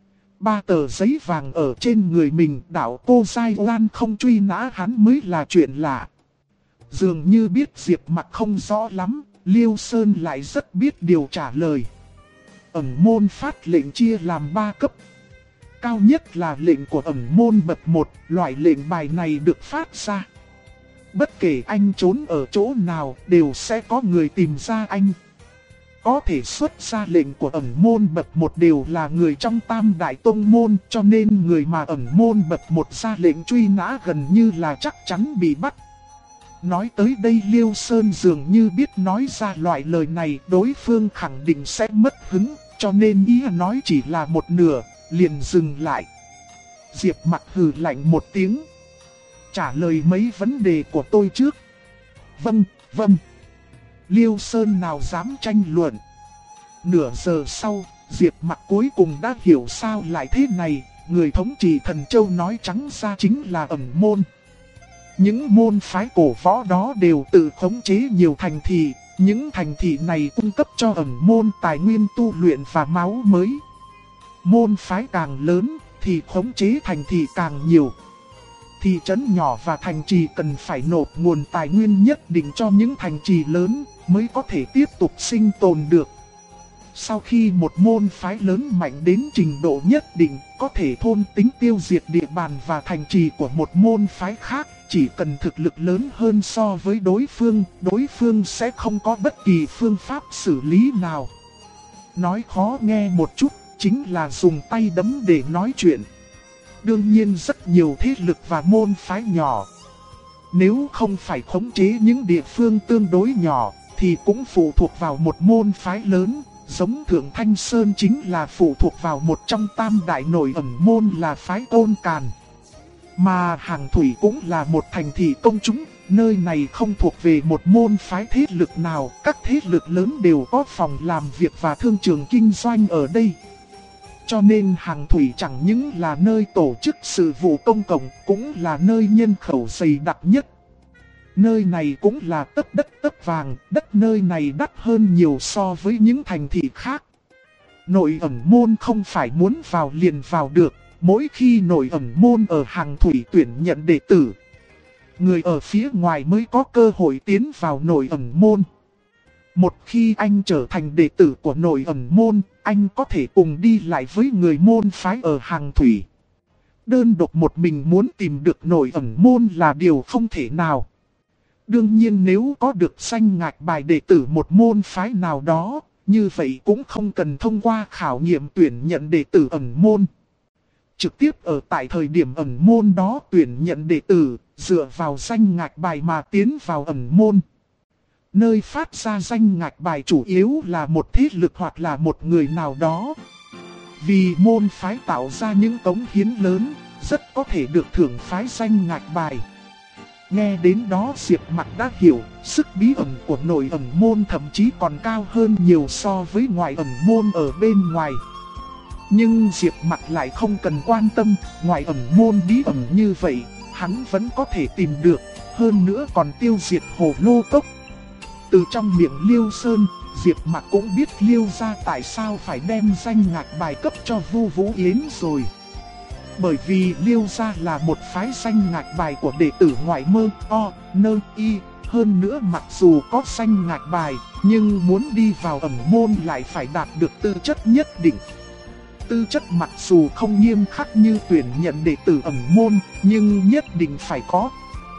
3 tờ giấy vàng ở trên người mình, đạo cô Giai Oan không truy nã hắn mới là chuyện lạ. Dường như biết Diệp Mặc không rõ lắm, Liêu Sơn lại rất biết điều trả lời. Ẩn môn phát lệnh chia làm 3 cấp. Cao nhất là lệnh của ẩn môn bậc 1, loại lệnh bài này được phát ra. Bất kể anh trốn ở chỗ nào, đều sẽ có người tìm ra anh. Có thể xuất ra lệnh của ẩn môn bậc 1 đều là người trong Tam Đại Tông Môn, cho nên người mà ẩn môn bậc 1 ra lệnh truy nã gần như là chắc chắn bị bắt. Nói tới đây Liêu Sơn dường như biết nói ra loại lời này đối phương khẳng định sẽ mất hứng, cho nên ý nói chỉ là một nửa, liền dừng lại. Diệp Mặc hừ lạnh một tiếng. Trả lời mấy vấn đề của tôi trước. Vâng, vâng. Liêu Sơn nào dám tranh luận. Nửa giờ sau, Diệp Mặc cuối cùng đã hiểu sao lại thế này. Người thống trị Thần Châu nói trắng ra chính là ẩn môn. Những môn phái cổ võ đó đều tự khống chế nhiều thành thị. Những thành thị này cung cấp cho ẩn môn tài nguyên tu luyện và máu mới. Môn phái càng lớn thì khống chế thành thị càng nhiều. Thị trấn nhỏ và thành trì cần phải nộp nguồn tài nguyên nhất định cho những thành trì lớn mới có thể tiếp tục sinh tồn được. Sau khi một môn phái lớn mạnh đến trình độ nhất định, có thể thôn tính tiêu diệt địa bàn và thành trì của một môn phái khác, chỉ cần thực lực lớn hơn so với đối phương sẽ không có bất kỳ phương pháp xử lý nào. Nói khó nghe một chút, chính là dùng tay đấm để nói chuyện. Đương nhiên rất nhiều thế lực và môn phái nhỏ, nếu không phải khống chế những địa phương tương đối nhỏ, thì cũng phụ thuộc vào một môn phái lớn. Giống Thượng Thanh Sơn chính là phụ thuộc vào một trong tam đại nội ẩn môn là phái Côn Càn. Mà Hàng Thủy cũng là một thành thị công chúng, nơi này không thuộc về một môn phái thế lực nào. Các thế lực lớn đều có phòng làm việc và thương trường kinh doanh ở đây. Cho nên Hàng Thủy chẳng những là nơi tổ chức sự vụ công cộng, cũng là nơi nhân khẩu dày đặc nhất. Nơi này cũng là tấc đất tấc vàng, đất nơi này đắt hơn nhiều so với những thành thị khác. Nội ẩn môn không phải muốn vào liền vào được, mỗi khi nội ẩn môn ở Hàng Thủy tuyển nhận đệ tử, người ở phía ngoài mới có cơ hội tiến vào nội ẩn môn. Một khi anh trở thành đệ tử của nội ẩn môn, anh có thể cùng đi lại với người môn phái ở Hàng Thủy. Đơn độc một mình muốn tìm được nội ẩn môn là điều không thể nào. Đương nhiên nếu có được danh ngạch bài đệ tử một môn phái nào đó, như vậy cũng không cần thông qua khảo nghiệm tuyển nhận đệ tử ẩn môn. Trực tiếp ở tại thời điểm ẩn môn đó tuyển nhận đệ tử, dựa vào danh ngạch bài mà tiến vào ẩn môn. Nơi phát ra danh ngạch bài chủ yếu là một thế lực hoặc là một người nào đó. Vì môn phái tạo ra những cống hiến lớn, rất có thể được thưởng phái danh ngạch bài. Nghe đến đó Diệp Mặc đã hiểu, sức bí ẩn của nội ẩn môn thậm chí còn cao hơn nhiều so với ngoại ẩn môn ở bên ngoài. Nhưng Diệp Mặc lại không cần quan tâm, ngoại ẩn môn bí ẩn như vậy, hắn vẫn có thể tìm được, hơn nữa còn tiêu diệt Hồ Lô Cốc. Từ trong miệng Liêu Sơn, Diệp Mặc cũng biết Liêu gia tại sao phải đem danh ngạch bài cấp cho Vu Vũ Yến rồi. Bởi vì Liêu gia là một phái danh ngạch bài của đệ tử ngoại mơ, o, nơ, y. Hơn nữa mặc dù có danh ngạch bài, nhưng muốn đi vào ẩn môn lại phải đạt được tư chất nhất định. Tư chất mặc dù không nghiêm khắc như tuyển nhận đệ tử ẩn môn, nhưng nhất định phải có.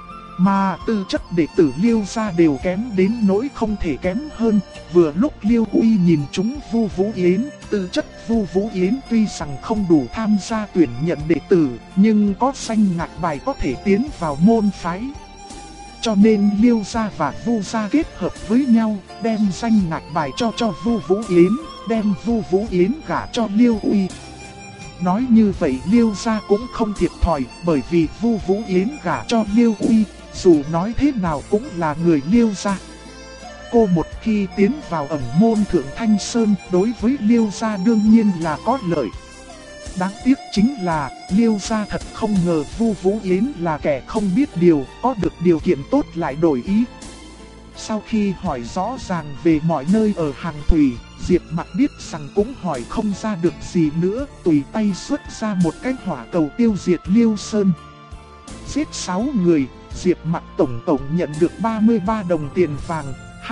Mà tư chất đệ tử Liêu gia đều kém đến nỗi không thể kém hơn. Vừa lúc Liêu Uy nhìn chúng Vu Vũ Yến, tư chất Vu Vũ Yến tuy rằng không đủ tham gia tuyển nhận đệ tử, nhưng có danh ngạch bài có thể tiến vào môn phái. Cho nên Liêu gia và Vu gia kết hợp với nhau, đem danh ngạch bài cho Vu Vũ Yến, đem Vu Vũ Yến gả cho Liêu Uy. Nói như vậy Liêu gia cũng không thiệt thòi, bởi vì Vu Vũ Yến gả cho Liêu Uy, dù nói thế nào cũng là người Liêu gia. Cô một khi tiến vào ẩn môn Thượng Thanh Sơn, đối với Liêu gia đương nhiên là có lợi. Đáng tiếc chính là Liêu gia thật không ngờ Vu Vũ Yến là kẻ không biết điều, có được điều kiện tốt lại đổi ý. Sau khi hỏi rõ ràng về mọi nơi ở Hàng Thủy, Diệp Mặc biết rằng cũng hỏi không ra được gì nữa, tùy tay xuất ra một cái hỏa cầu tiêu diệt Liêu Sơn. Giết 6 người, Diệp Mặc tổng nhận được 33 đồng tiền vàng,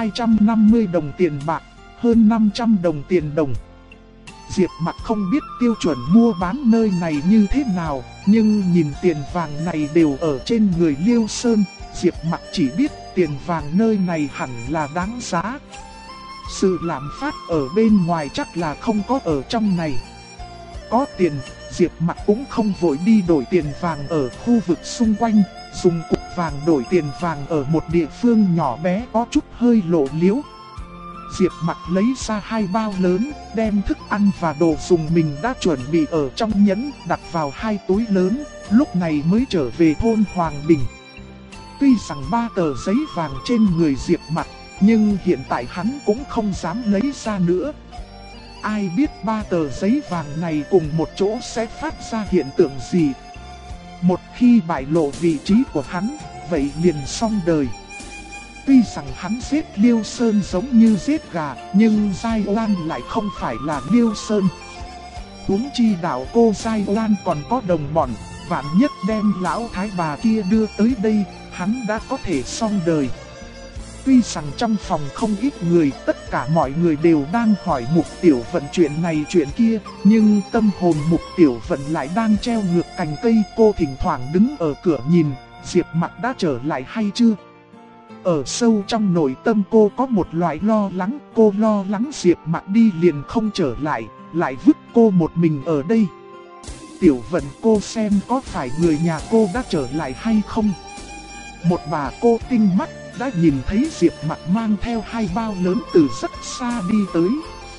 250 đồng tiền bạc, hơn 500 đồng tiền đồng. Diệp Mặc không biết tiêu chuẩn mua bán nơi này như thế nào, nhưng nhìn tiền vàng này đều ở trên người Liêu Sơn, Diệp Mặc chỉ biết tiền vàng nơi này hẳn là đáng giá. Sự lạm phát ở bên ngoài chắc là không có ở trong này. Có tiền, Diệp Mặc cũng không vội đi đổi tiền vàng ở khu vực xung quanh, dùng cục vàng đổi tiền vàng ở một địa phương nhỏ bé có chút hơi lộ liễu. Diệp Mặc lấy ra 2 bao lớn, đem thức ăn và đồ dùng mình đã chuẩn bị ở trong nhẫn đặt vào 2 túi lớn, lúc này mới trở về thôn Hoàng Bình. Tuy rằng 3 tờ giấy vàng trên người Diệp Mặc, nhưng hiện tại hắn cũng không dám lấy ra nữa. Ai biết 3 tờ giấy vàng này cùng một chỗ sẽ phát ra hiện tượng gì? Một khi bại lộ vị trí của hắn, vậy liền xong đời. Tuy rằng hắn giết Liêu Sơn giống như giết gà, nhưng Giai Lan lại không phải là Liêu Sơn. Huống chi đạo cô Giai Lan còn có đồng bọn, vạn nhất đem lão thái bà kia đưa tới đây, hắn đã có thể xong đời. Tuy rằng trong phòng không ít người, tất cả mọi người đều đang hỏi Mục Tiểu Vận chuyện này chuyện kia, nhưng tâm hồn Mục Tiểu Vận lại đang treo ngược cành cây. Cô thỉnh thoảng đứng ở cửa nhìn, Diệp Mặc đã trở lại hay chưa? Ở sâu trong nội tâm cô có một loại lo lắng, cô lo lắng Diệp Mặc đi liền không trở lại vứt cô một mình ở đây. Tiểu Vận, cô xem có phải người nhà cô đã trở lại hay không? Một bà cô tinh mắt đã nhìn thấy Diệp Mặc mang theo 2 bao lớn từ rất xa đi tới.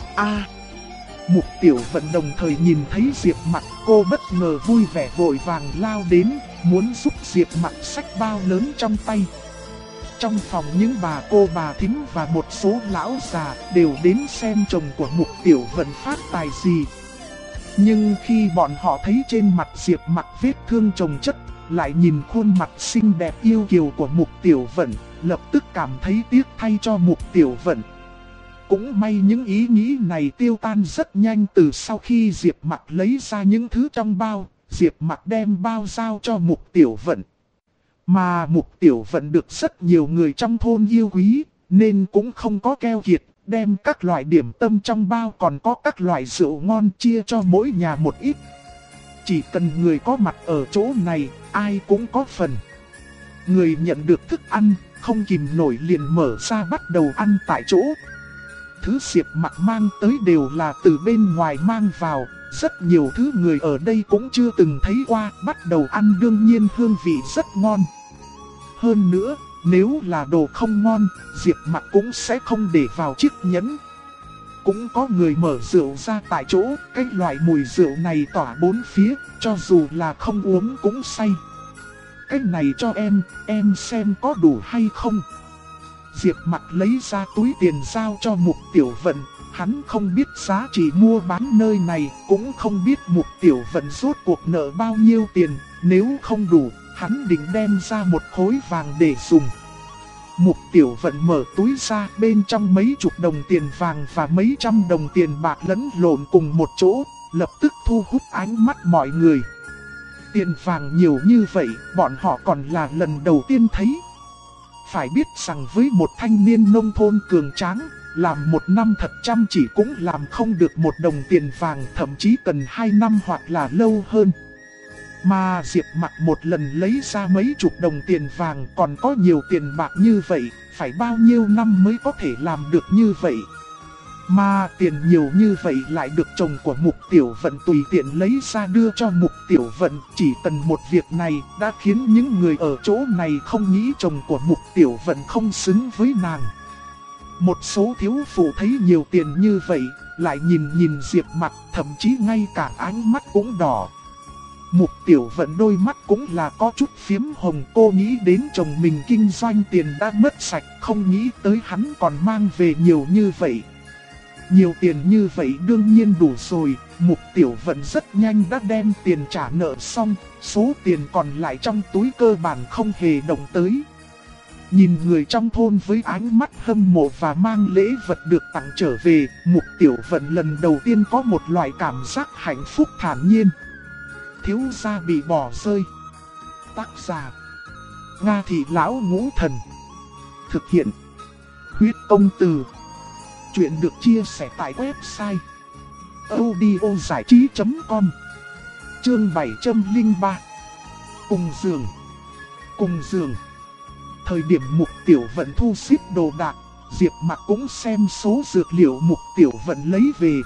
Mục Tiểu Vận đồng thời nhìn thấy Diệp Mặc, cô bất ngờ vui vẻ vội vàng lao đến, muốn giúp Diệp Mặc xách bao lớn trong tay. Trong phòng những bà cô bà thím và một số lão già đều đến xem chồng của Mục Tiểu Vận phát tài gì. Nhưng khi bọn họ thấy trên mặt Diệp Mặc vết thương chồng chất, lại nhìn khuôn mặt xinh đẹp yêu kiều của Mục Tiểu Vận, lập tức cảm thấy tiếc thay cho Mục Tiểu Vận. Cũng may những ý nghĩ này tiêu tan rất nhanh. Từ sau khi Diệp Mặc lấy ra những thứ trong bao, Diệp Mặc đem bao giao cho Mục Tiểu Vận. Mà Mục Tiểu Vận được rất nhiều người trong thôn yêu quý, nên cũng không có keo kiệt, đem các loại điểm tâm trong bao còn có các loại rượu ngon chia cho mỗi nhà một ít. Chỉ cần người có mặt ở chỗ này, ai cũng có phần. Người nhận được thức ăn, không kìm nổi liền mở ra bắt đầu ăn tại chỗ. Thứ Diệp Mặc mang tới đều là từ bên ngoài mang vào, rất nhiều thứ người ở đây cũng chưa từng thấy qua, bắt đầu ăn đương nhiên hương vị rất ngon. Hơn nữa, nếu là đồ không ngon, Diệp Mặc cũng sẽ không để vào chiếc nhẫn. Cũng có người mở rượu ra tại chỗ, cái loại mùi rượu này tỏa bốn phía, cho dù là không uống cũng say. Cái này cho em xem có đủ hay không? Diệp Mặc lấy ra túi tiền giao cho Mục Tiểu Vận, hắn không biết giá trị mua bán nơi này, cũng không biết Mục Tiểu Vận rốt cuộc nợ bao nhiêu tiền, nếu không đủ, hắn định đem ra một khối vàng để dùng. Mục Tiểu Vận mở túi ra, bên trong mấy chục đồng tiền vàng và mấy trăm đồng tiền bạc lẫn lộn cùng một chỗ, lập tức thu hút ánh mắt mọi người. Tiền vàng nhiều như vậy, bọn họ còn là lần đầu tiên thấy. Phải biết rằng với một thanh niên nông thôn cường tráng, làm một năm thật chăm chỉ cũng làm không được 1 đồng tiền vàng, thậm chí cần 2 năm hoặc là lâu hơn. Mà Diệp Mặc một lần lấy ra mấy chục đồng tiền vàng, còn có nhiều tiền bạc như vậy, phải bao nhiêu năm mới có thể làm được như vậy. Mà tiền nhiều như vậy lại được chồng của Mục Tiểu Vận tùy tiện lấy ra đưa cho Mục Tiểu Vận, chỉ cần một việc này đã khiến những người ở chỗ này không nghĩ chồng của Mục Tiểu Vận không xứng với nàng. Một số thiếu phụ thấy nhiều tiền như vậy, lại nhìn Diệp Mặc, thậm chí ngay cả ánh mắt cũng đỏ. Mục Tiểu Vận đôi mắt cũng là có chút phiếm hồng, cô nghĩ đến chồng mình kinh doanh tiền đã mất sạch, không nghĩ tới hắn còn mang về nhiều như vậy. Nhiều tiền như vậy đương nhiên đủ rồi, Mục Tiểu Vận rất nhanh đã đem tiền trả nợ xong, số tiền còn lại trong túi cơ bản không hề động tới. Nhìn người trong thôn với ánh mắt hâm mộ và mang lễ vật được tặng trở về, Mục Tiểu Vận lần đầu tiên có một loại cảm giác hạnh phúc thản nhiên. Thiếu gia bị bỏ rơi. Tác giả: Nga Thị Lão Ngũ Thần. Thực hiện: Huyết Công Từ. Chuyện được chia sẻ tại website audiozảichí.com. Chương 703. Cùng giường. Cùng giường. Thời điểm Mục Tiểu Vận thu xếp đồ đạc, Diệp Mặc cũng xem số dược liệu Mục Tiểu Vận lấy về.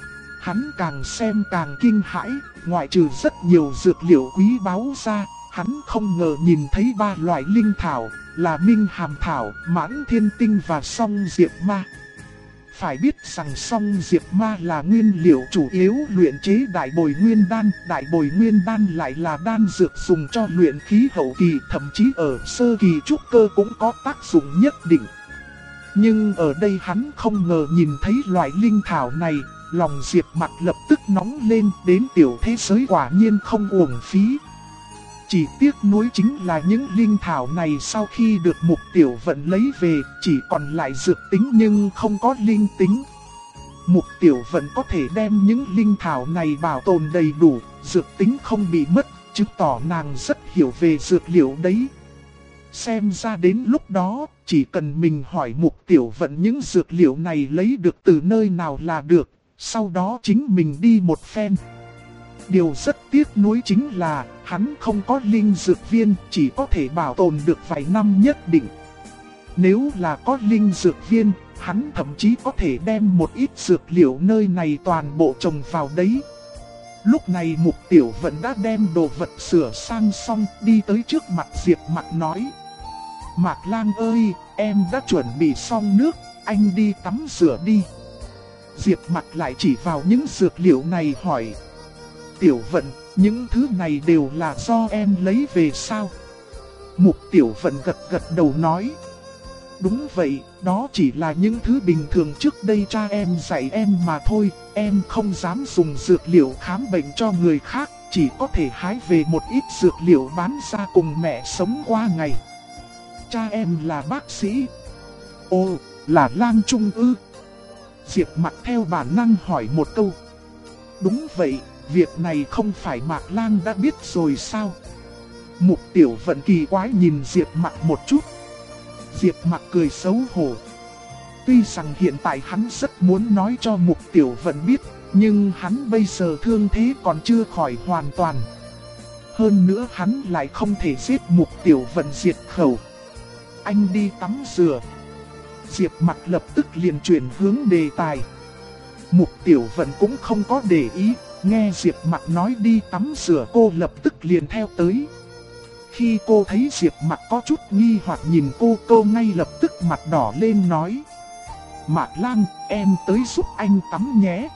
Hắn càng xem càng kinh hãi, ngoại trừ rất nhiều dược liệu quý báu ra, hắn không ngờ nhìn thấy 3 loại linh thảo là Minh Hàm Thảo, Mãn Thiên Tinh và Song Diệp Ma. Phải biết rằng Song Diệp Ma là nguyên liệu chủ yếu luyện chế Đại Bồi Nguyên Đan. Đại Bồi Nguyên Đan lại là đan dược dùng cho luyện khí hậu kỳ, thậm chí ở sơ kỳ trúc cơ cũng có tác dụng nhất định. Nhưng ở đây hắn không ngờ nhìn thấy loại linh thảo này, lòng Diệp Mặc lập tức nóng lên, đến tiểu thế giới quả nhiên không uổng phí. Chỉ tiếc nuối chính là những linh thảo này sau khi được Mục Tiểu Vận lấy về, chỉ còn lại dược tính nhưng không có linh tính. Mục Tiểu Vận có thể đem những linh thảo này bảo tồn đầy đủ, dược tính không bị mất, chứng tỏ nàng rất hiểu về dược liệu đấy. Xem ra đến lúc đó, chỉ cần mình hỏi Mục Tiểu Vận những dược liệu này lấy được từ nơi nào là được, sau đó chính mình đi một phen. Điều rất tiếc nuối chính là hắn không có linh dược viên, chỉ có thể bảo tồn được vài năm nhất định. Nếu là có linh dược viên, hắn thậm chí có thể đem một ít dược liệu nơi này toàn bộ trồng vào đấy. Lúc này Mục Tiểu Vận đã đem đồ vật sửa sang xong, đi tới trước mặt Diệp Mặc nói: Mạc Lang ơi, em đã chuẩn bị xong nước, anh đi tắm rửa đi. Diệp Mặc lại chỉ vào những dược liệu này hỏi: Tiểu Vận, những thứ này đều là do em lấy về sao? Mục Tiểu Vận gật gật đầu nói: Đúng vậy, đó chỉ là những thứ bình thường trước đây cha em dạy em mà thôi. Em không dám dùng dược liệu khám bệnh cho người khác, chỉ có thể hái về một ít dược liệu bán ra cùng mẹ sống qua ngày. Cha em là bác sĩ. Ồ, là Lang Trung ư? Diệp Mặc theo bản năng hỏi một câu. Đúng vậy. Việc này không phải Mạc Lang đã biết rồi sao? Mục Tiểu Vận kỳ quái nhìn Diệp Mặc một chút. Diệp Mặc cười xấu hổ. Tuy rằng hiện tại hắn rất muốn nói cho Mục Tiểu Vận biết, nhưng hắn bây giờ thương thế còn chưa khỏi hoàn toàn. Hơn nữa hắn lại không thể giết Mục Tiểu Vận diệt khẩu. Anh đi tắm rửa. Diệp Mặc lập tức liền chuyển hướng đề tài. Mục Tiểu Vận cũng không có để ý. Nghe Diệp Mặc nói đi tắm rửa, cô lập tức liền theo tới. Khi cô thấy Diệp Mặc có chút nghi hoặc nhìn cô ngay lập tức mặt đỏ lên nói: Mạc Lang, em tới giúp anh tắm nhé.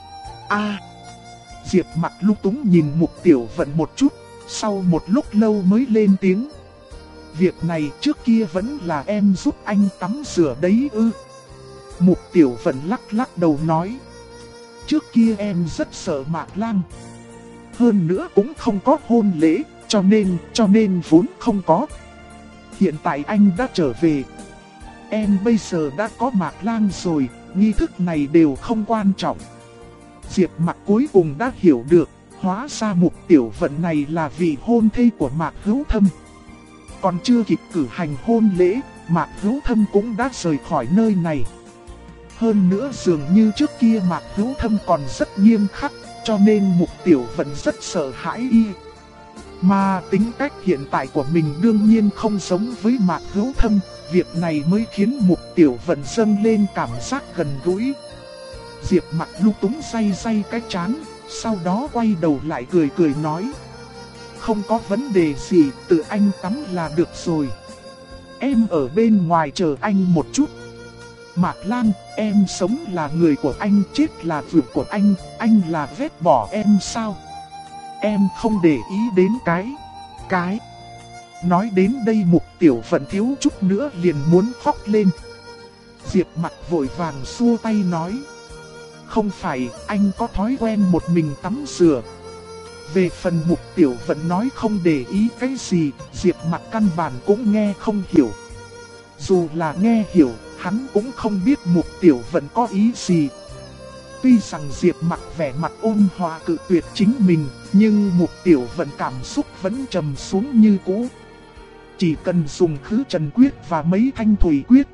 Diệp Mặc lúng túng nhìn Mục Tiểu Vận một chút, sau một lúc lâu mới lên tiếng: Việc này trước kia vẫn là em giúp anh tắm rửa đấy ư? Mục Tiểu Vận lắc lắc đầu nói: Trước kia em rất sợ Mạc Lang. Hơn nữa cũng không có hôn lễ, cho nên vốn không có. Hiện tại anh đã trở về. Em bây giờ đã có Mạc Lang rồi, nghi thức này đều không quan trọng. Diệp Mặc cuối cùng đã hiểu được, hóa ra Mục Tiểu Vận này là vị hôn thê của Mạc Hữu Thâm. Còn chưa kịp cử hành hôn lễ, Mạc Hữu Thâm cũng đã rời khỏi nơi này. Hơn nữa dường như trước kia Mạc Hữu Thâm còn rất nghiêm khắc, cho nên Mục Tiểu Vận rất sợ hãi y. Mà tính cách hiện tại của mình đương nhiên không giống với Mạc Hữu Thâm, việc này mới khiến Mục Tiểu Vận dâng lên cảm giác gần gũi. Diệp Mặc lúng túng day cái trán, sau đó quay đầu lại cười nói: Không có vấn đề gì, tự anh tắm là được rồi. Em ở bên ngoài chờ anh một chút. Mạc Lang, em sống là người của anh, chết là việc của anh là vết bỏ em sao? Em không để ý đến cái. Nói đến đây Mục Tiểu Vận thiếu chút nữa liền muốn khóc lên. Diệp Mặc vội vàng xua tay nói: không phải, anh có thói quen một mình tắm rửa. Về phần Mục Tiểu Vận nói không để ý cái gì, Diệp Mặc căn bản cũng nghe không hiểu. Dù là nghe hiểu, hắn cũng không biết Mục Tiểu Vận có ý gì. Tuy rằng Diệp Mặc vẻ mặt ôn hòa cự tuyệt chính mình, nhưng Mục Tiểu Vận cảm xúc vẫn trầm xuống như cũ. Chỉ cần dùng khứ trần quyết và mấy thanh thủy quyết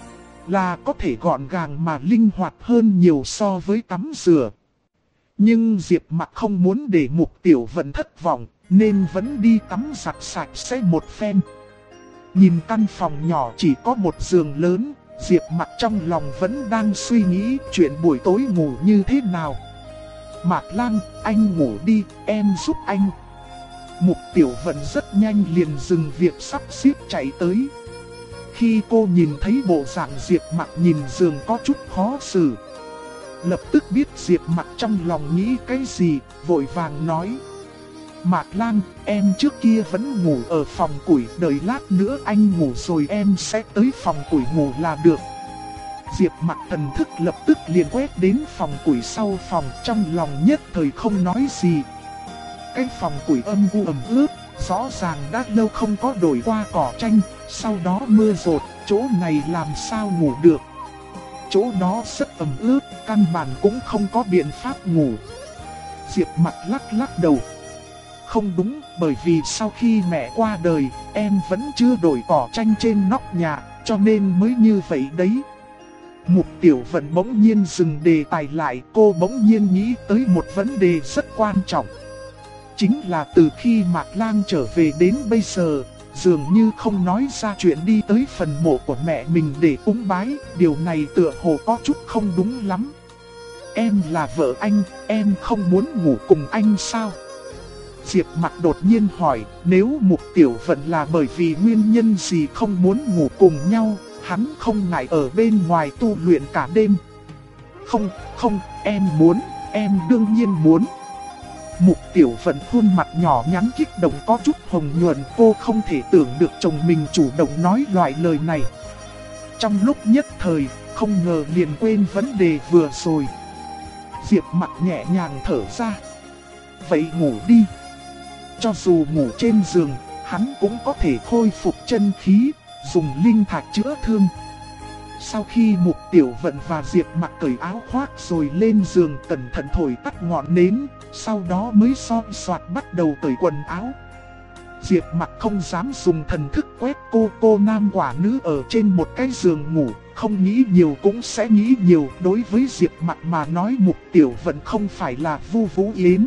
là có thể gọn gàng mà linh hoạt hơn nhiều so với tắm rửa. Nhưng Diệp Mặc không muốn để Mục Tiểu Vận thất vọng, nên vẫn đi tắm giặt sạch sẽ một phen. Nhìn căn phòng nhỏ chỉ có một giường lớn, Diệp Mặc trong lòng vẫn đang suy nghĩ chuyện buổi tối ngủ như thế nào. Mạc Lang, anh ngủ đi, em giúp anh. Mục Tiểu Vận rất nhanh liền dừng việc sắp xếp chạy tới. Khi cô nhìn thấy bộ dạng Diệp Mặc nhìn giường có chút khó xử, lập tức biết Diệp Mặc trong lòng nghĩ cái gì, vội vàng nói: Mạc Lang, em trước kia vẫn ngủ ở phòng củi, đợi lát nữa anh ngủ rồi em sẽ tới phòng củi ngủ là được. Diệp Mặc thần thức lập tức liền quét đến phòng củi sau phòng, trong lòng nhất thời không nói gì. Cái phòng củi âm u ẩm ướt, rõ ràng đã lâu không có đổi qua cỏ tranh, sau đó mưa rột, chỗ này làm sao ngủ được. Chỗ đó rất ẩm ướt, căn bản cũng không có biện pháp ngủ. Diệp Mặc lắc đầu. Không đúng, bởi vì sau khi mẹ qua đời, em vẫn chưa đổi cỏ tranh trên nóc nhà, cho nên mới như vậy đấy. Mục Tiểu Vận bỗng nhiên dừng đề tài lại, cô bỗng nhiên nghĩ tới một vấn đề rất quan trọng. Chính là từ khi Mạc Lang trở về đến bây giờ, dường như không nói ra chuyện đi tới phần mộ của mẹ mình để cúng bái, điều này tựa hồ có chút không đúng lắm. Em là vợ anh, em không muốn ngủ cùng anh sao? Diệp Mặc đột nhiên hỏi, nếu Mục Tiểu Vận là bởi vì nguyên nhân gì không muốn ngủ cùng nhau, hắn không ngại ở bên ngoài tu luyện cả đêm. Không, em muốn, em đương nhiên muốn. Mục Tiểu Vận khuôn mặt nhỏ nhắn kích động có chút hồng nhuận, cô không thể tưởng được chồng mình chủ động nói loại lời này. Trong lúc nhất thời, không ngờ liền quên vấn đề vừa rồi. Diệp Mặc nhẹ nhàng thở ra. Vậy ngủ đi. Cho dù ngủ trên giường, hắn cũng có thể khôi phục chân khí, dùng linh thạch chữa thương. Sau khi Mục Tiểu Vận và Diệp Mặc cởi áo khoác rồi lên giường cẩn thận thổi tắt ngọn nến, sau đó mới son soạt bắt đầu cởi quần áo. Diệp Mặc không dám dùng thần thức quét cô nam quả nữ ở trên một cái giường ngủ, không nghĩ nhiều cũng sẽ nghĩ nhiều. Đối với Diệp Mặc mà nói, Mục Tiểu Vận không phải là Vu Vũ Yến.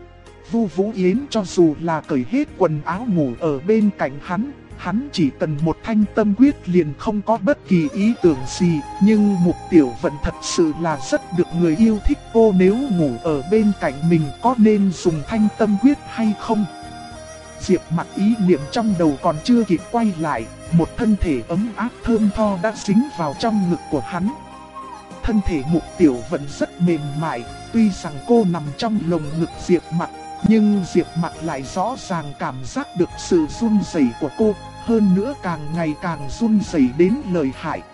Vu Vũ Yến cho dù là cởi hết quần áo ngủ ở bên cạnh hắn chỉ cần một thanh tâm quyết liền không có bất kỳ ý tưởng gì. Nhưng Mục Tiểu Vận thật sự là rất được người yêu thích cô, nếu ngủ ở bên cạnh mình có nên dùng thanh tâm quyết hay không? Diệp Mặc ý niệm trong đầu còn chưa kịp quay lại, một thân thể ấm áp thơm tho đã dính vào trong ngực của hắn. Thân thể Mục Tiểu Vận rất mềm mại, tuy rằng cô nằm trong lồng ngực Diệp Mặc, nhưng Diệp Mặc lại rõ ràng cảm giác được sự run rẩy của cô, hơn nữa càng ngày càng run rẩy đến lợi hại.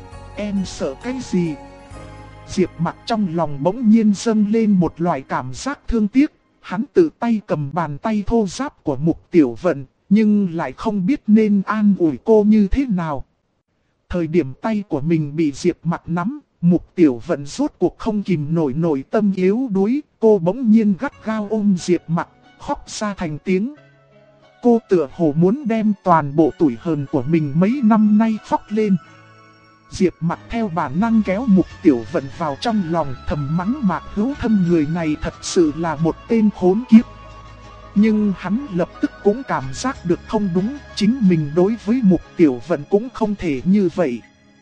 Em sợ cái gì? Diệp Mặc trong lòng bỗng nhiên dâng lên một loại cảm giác thương tiếc, hắn tự tay cầm bàn tay thô ráp của Mục Tiểu Vận, nhưng lại không biết nên an ủi cô như thế nào. Thời điểm tay của mình bị Diệp Mặc nắm, Mục Tiểu Vận rốt cuộc không kìm nổi nội tâm yếu đuối, cô bỗng nhiên gắt gao ôm Diệp Mặc, khóc ra thành tiếng. Cô tựa hồ muốn đem toàn bộ tủi hờn của mình mấy năm nay khóc lên. Diệp Mặc theo bản năng kéo Mục Tiểu Vận vào trong lòng, thầm mắng Mạc Hữu Thâm, người này thật sự là một tên khốn kiếp. Nhưng hắn lập tức cũng cảm giác được không đúng, chính mình đối với Mục Tiểu Vận cũng không thể như vậy.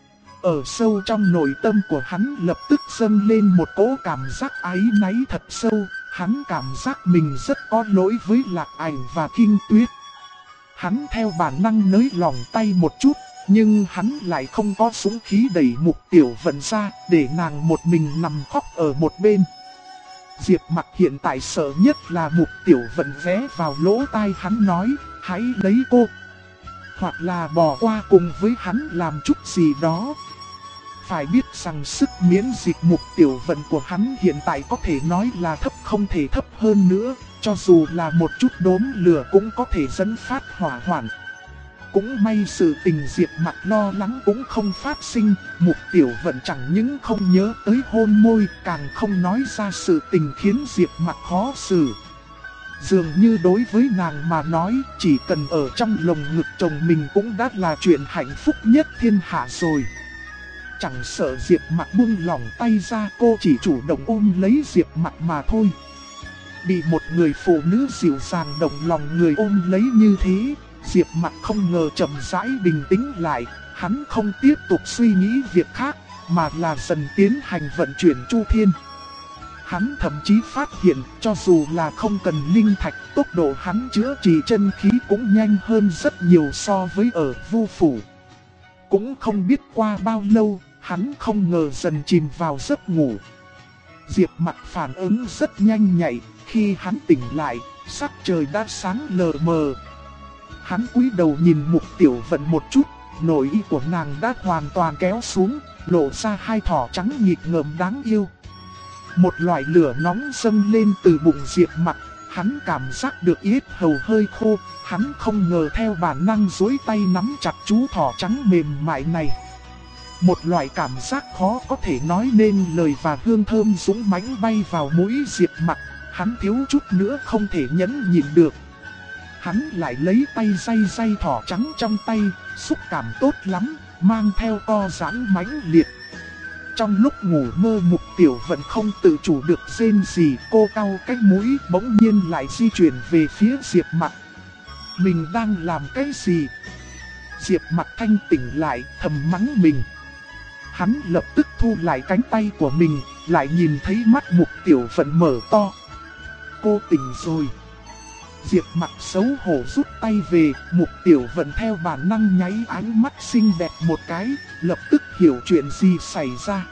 Ở sâu trong nội tâm của hắn lập tức dâng lên một cỗ cảm giác áy náy thật sâu, hắn cảm giác mình rất có lỗi với Lạc Ảnh và Kinh Tuyết. Hắn theo bản năng nới lỏng tay một chút, nhưng hắn lại không có dũng khí đẩy Mục Tiểu Vận ra, để nàng một mình nằm khóc ở một bên. Diệp Mặc hiện tại sợ nhất là Mục Tiểu Vận ghé vào lỗ tai hắn nói, hãy lấy cô, hoặc là bỏ qua cùng với hắn làm chút gì đó. Phải biết rằng sức miễn dịch Mục Tiểu Vận của hắn hiện tại có thể nói là thấp không thể thấp hơn nữa, cho dù là một chút đốm lửa cũng có thể dẫn phát hỏa hoạn. Cũng may sự tình Diệp Mặc lo lắng cũng không phát sinh, Mục Tiểu Vận chẳng những không nhớ tới hôn môi, càng không nói ra sự tình khiến Diệp Mặc khó xử. Dường như đối với nàng mà nói, chỉ cần ở trong lồng ngực chồng mình cũng đã là chuyện hạnh phúc nhất thiên hạ rồi. Chẳng sợ Diệp Mặc buông lỏng tay ra, cô chỉ chủ động ôm lấy Diệp Mặc mà thôi. Bị một người phụ nữ dịu dàng động lòng người ôm lấy như thế, Diệp Mặc không ngờ chậm rãi bình tĩnh lại, hắn không tiếp tục suy nghĩ việc khác, mà là dần tiến hành vận chuyển chu thiên. Hắn thậm chí phát hiện, cho dù là không cần linh thạch, tốc độ hắn chữa trị chân khí cũng nhanh hơn rất nhiều so với ở Vu Phủ. Cũng không biết qua bao lâu, hắn không ngờ dần chìm vào giấc ngủ. Diệp Mặc phản ứng rất nhanh nhạy, khi hắn tỉnh lại, sắc trời đã sáng lờ mờ. Hắn cúi đầu nhìn Mục Tiểu Vận một chút, nội y của nàng đã hoàn toàn kéo xuống, lộ ra hai thỏ trắng nghịch ngợm đáng yêu. Một loại lửa nóng dâng lên từ bụng Diệp Mặc, hắn cảm giác được yết hầu hơi khô, hắn không ngờ theo bản năng duỗi tay nắm chặt chú thỏ trắng mềm mại này. Một loại cảm giác khó có thể nói nên lời và hương thơm dũng mãnh bay vào mũi Diệp Mặc, hắn thiếu chút nữa không thể nhẫn nhịn được. Hắn lại lấy tay day thỏ trắng trong tay, xúc cảm tốt lắm, mang theo co giãn mãnh liệt. Trong lúc ngủ mơ Mục Tiểu Vận không tự chủ được rên gì, cô cau cái mũi bỗng nhiên lại di chuyển về phía Diệp Mặc. Mình đang làm cái gì? Diệp Mặc thanh tỉnh lại, thầm mắng mình. Hắn lập tức thu lại cánh tay của mình, lại nhìn thấy mắt Mục Tiểu Vận mở to. Cô tỉnh rồi. Diệp Mặc xấu hổ rút tay về, Mục Tiểu Vận theo bản năng nháy ánh mắt xinh đẹp một cái, lập tức hiểu chuyện gì xảy ra.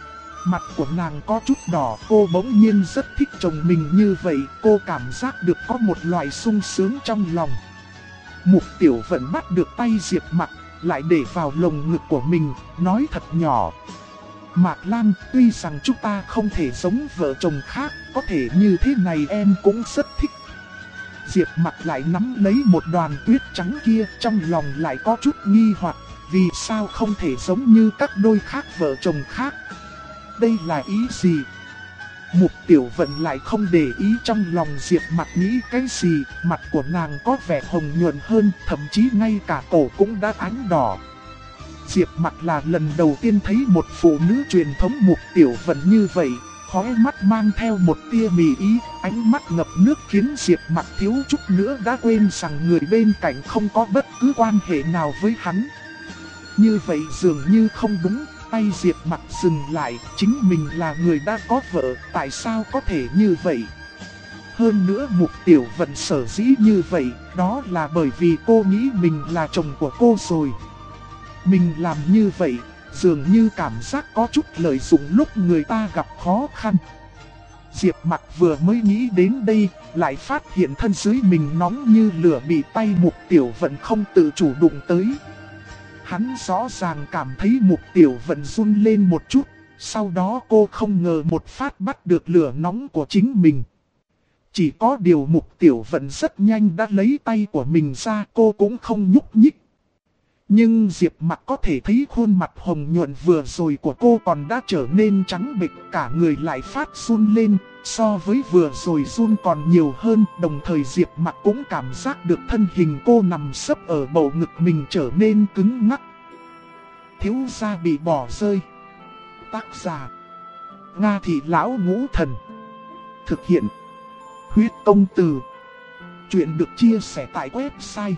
Mặt của nàng có chút đỏ, cô bỗng nhiên rất thích chồng mình như vậy, cô cảm giác được có một loại sung sướng trong lòng. Mục Tiểu Vận bắt được tay Diệp Mặc, lại để vào lồng ngực của mình, nói thật nhỏ. Mạc Lam, tuy rằng chúng ta không thể giống vợ chồng khác, có thể như thế này em cũng rất thích. Diệp Mặc lại nắm lấy một đoàn tuyết trắng kia, trong lòng lại có chút nghi hoặc, vì sao không thể giống như các đôi khác vợ chồng khác. Đây là ý gì? Mục Tiểu Vận lại không để ý trong lòng Diệp Mặc nghĩ cái gì, mặt của nàng có vẻ hồng nhuận hơn, thậm chí ngay cả cổ cũng đã ánh đỏ. Diệp Mặc là lần đầu tiên thấy một phụ nữ truyền thống Mục Tiểu Vận như vậy, khóe mắt mang theo một tia mì ý, ánh mắt ngập nước khiến Diệp Mặc thiếu chút nữa đã quên rằng người bên cạnh không có bất cứ quan hệ nào với hắn. Như vậy dường như không đúng, tay Diệp Mặc dừng lại, chính mình là người đã có vợ, tại sao có thể như vậy? Hơn nữa Mục Tiểu Vận sở dĩ như vậy, đó là bởi vì cô nghĩ mình là chồng của cô rồi. Mình làm như vậy, dường như cảm giác có chút lợi dụng lúc người ta gặp khó khăn. Diệp Mặc vừa mới nghĩ đến đây, lại phát hiện thân dưới mình nóng như lửa bị tay Mục Tiểu Vận không tự chủ đụng tới. Hắn rõ ràng cảm thấy Mục Tiểu Vận run lên một chút, sau đó cô không ngờ một phát bắt được lửa nóng của chính mình. Chỉ có điều Mục Tiểu Vận rất nhanh đã lấy tay của mình ra, cô cũng không nhúc nhích. Nhưng Diệp Mặc có thể thấy khuôn mặt hồng nhuận vừa rồi của cô còn đã trở nên trắng bệch, cả người lại phát run lên, so với vừa rồi run còn nhiều hơn. Đồng thời Diệp Mặc cũng cảm giác được thân hình cô nằm sấp ở bầu ngực mình trở nên cứng ngắc. Thiếu gia bị bỏ rơi. Tác giả: Nga Thị Lão Ngũ Thần. Thực hiện: Huyết Công Từ. Chuyện được chia sẻ tại website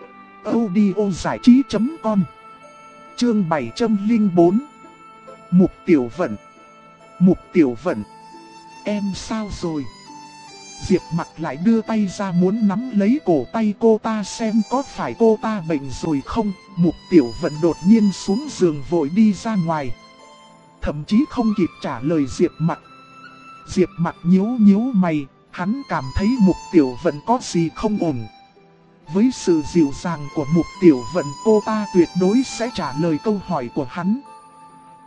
audiozảichí.com. Chương 704. Mục Tiểu Vận. Mục Tiểu Vận, em sao rồi? Diệp Mặc lại đưa tay ra muốn nắm lấy cổ tay cô ta xem có phải cô ta bệnh rồi không. Mục Tiểu Vận đột nhiên xuống giường vội đi ra ngoài, thậm chí không kịp trả lời Diệp Mặc. Diệp Mặc nhíu mày, hắn cảm thấy Mục Tiểu Vận có gì không ổn. Với sự dịu dàng của Mục Tiểu Vận, cô ta tuyệt đối sẽ trả lời câu hỏi của hắn.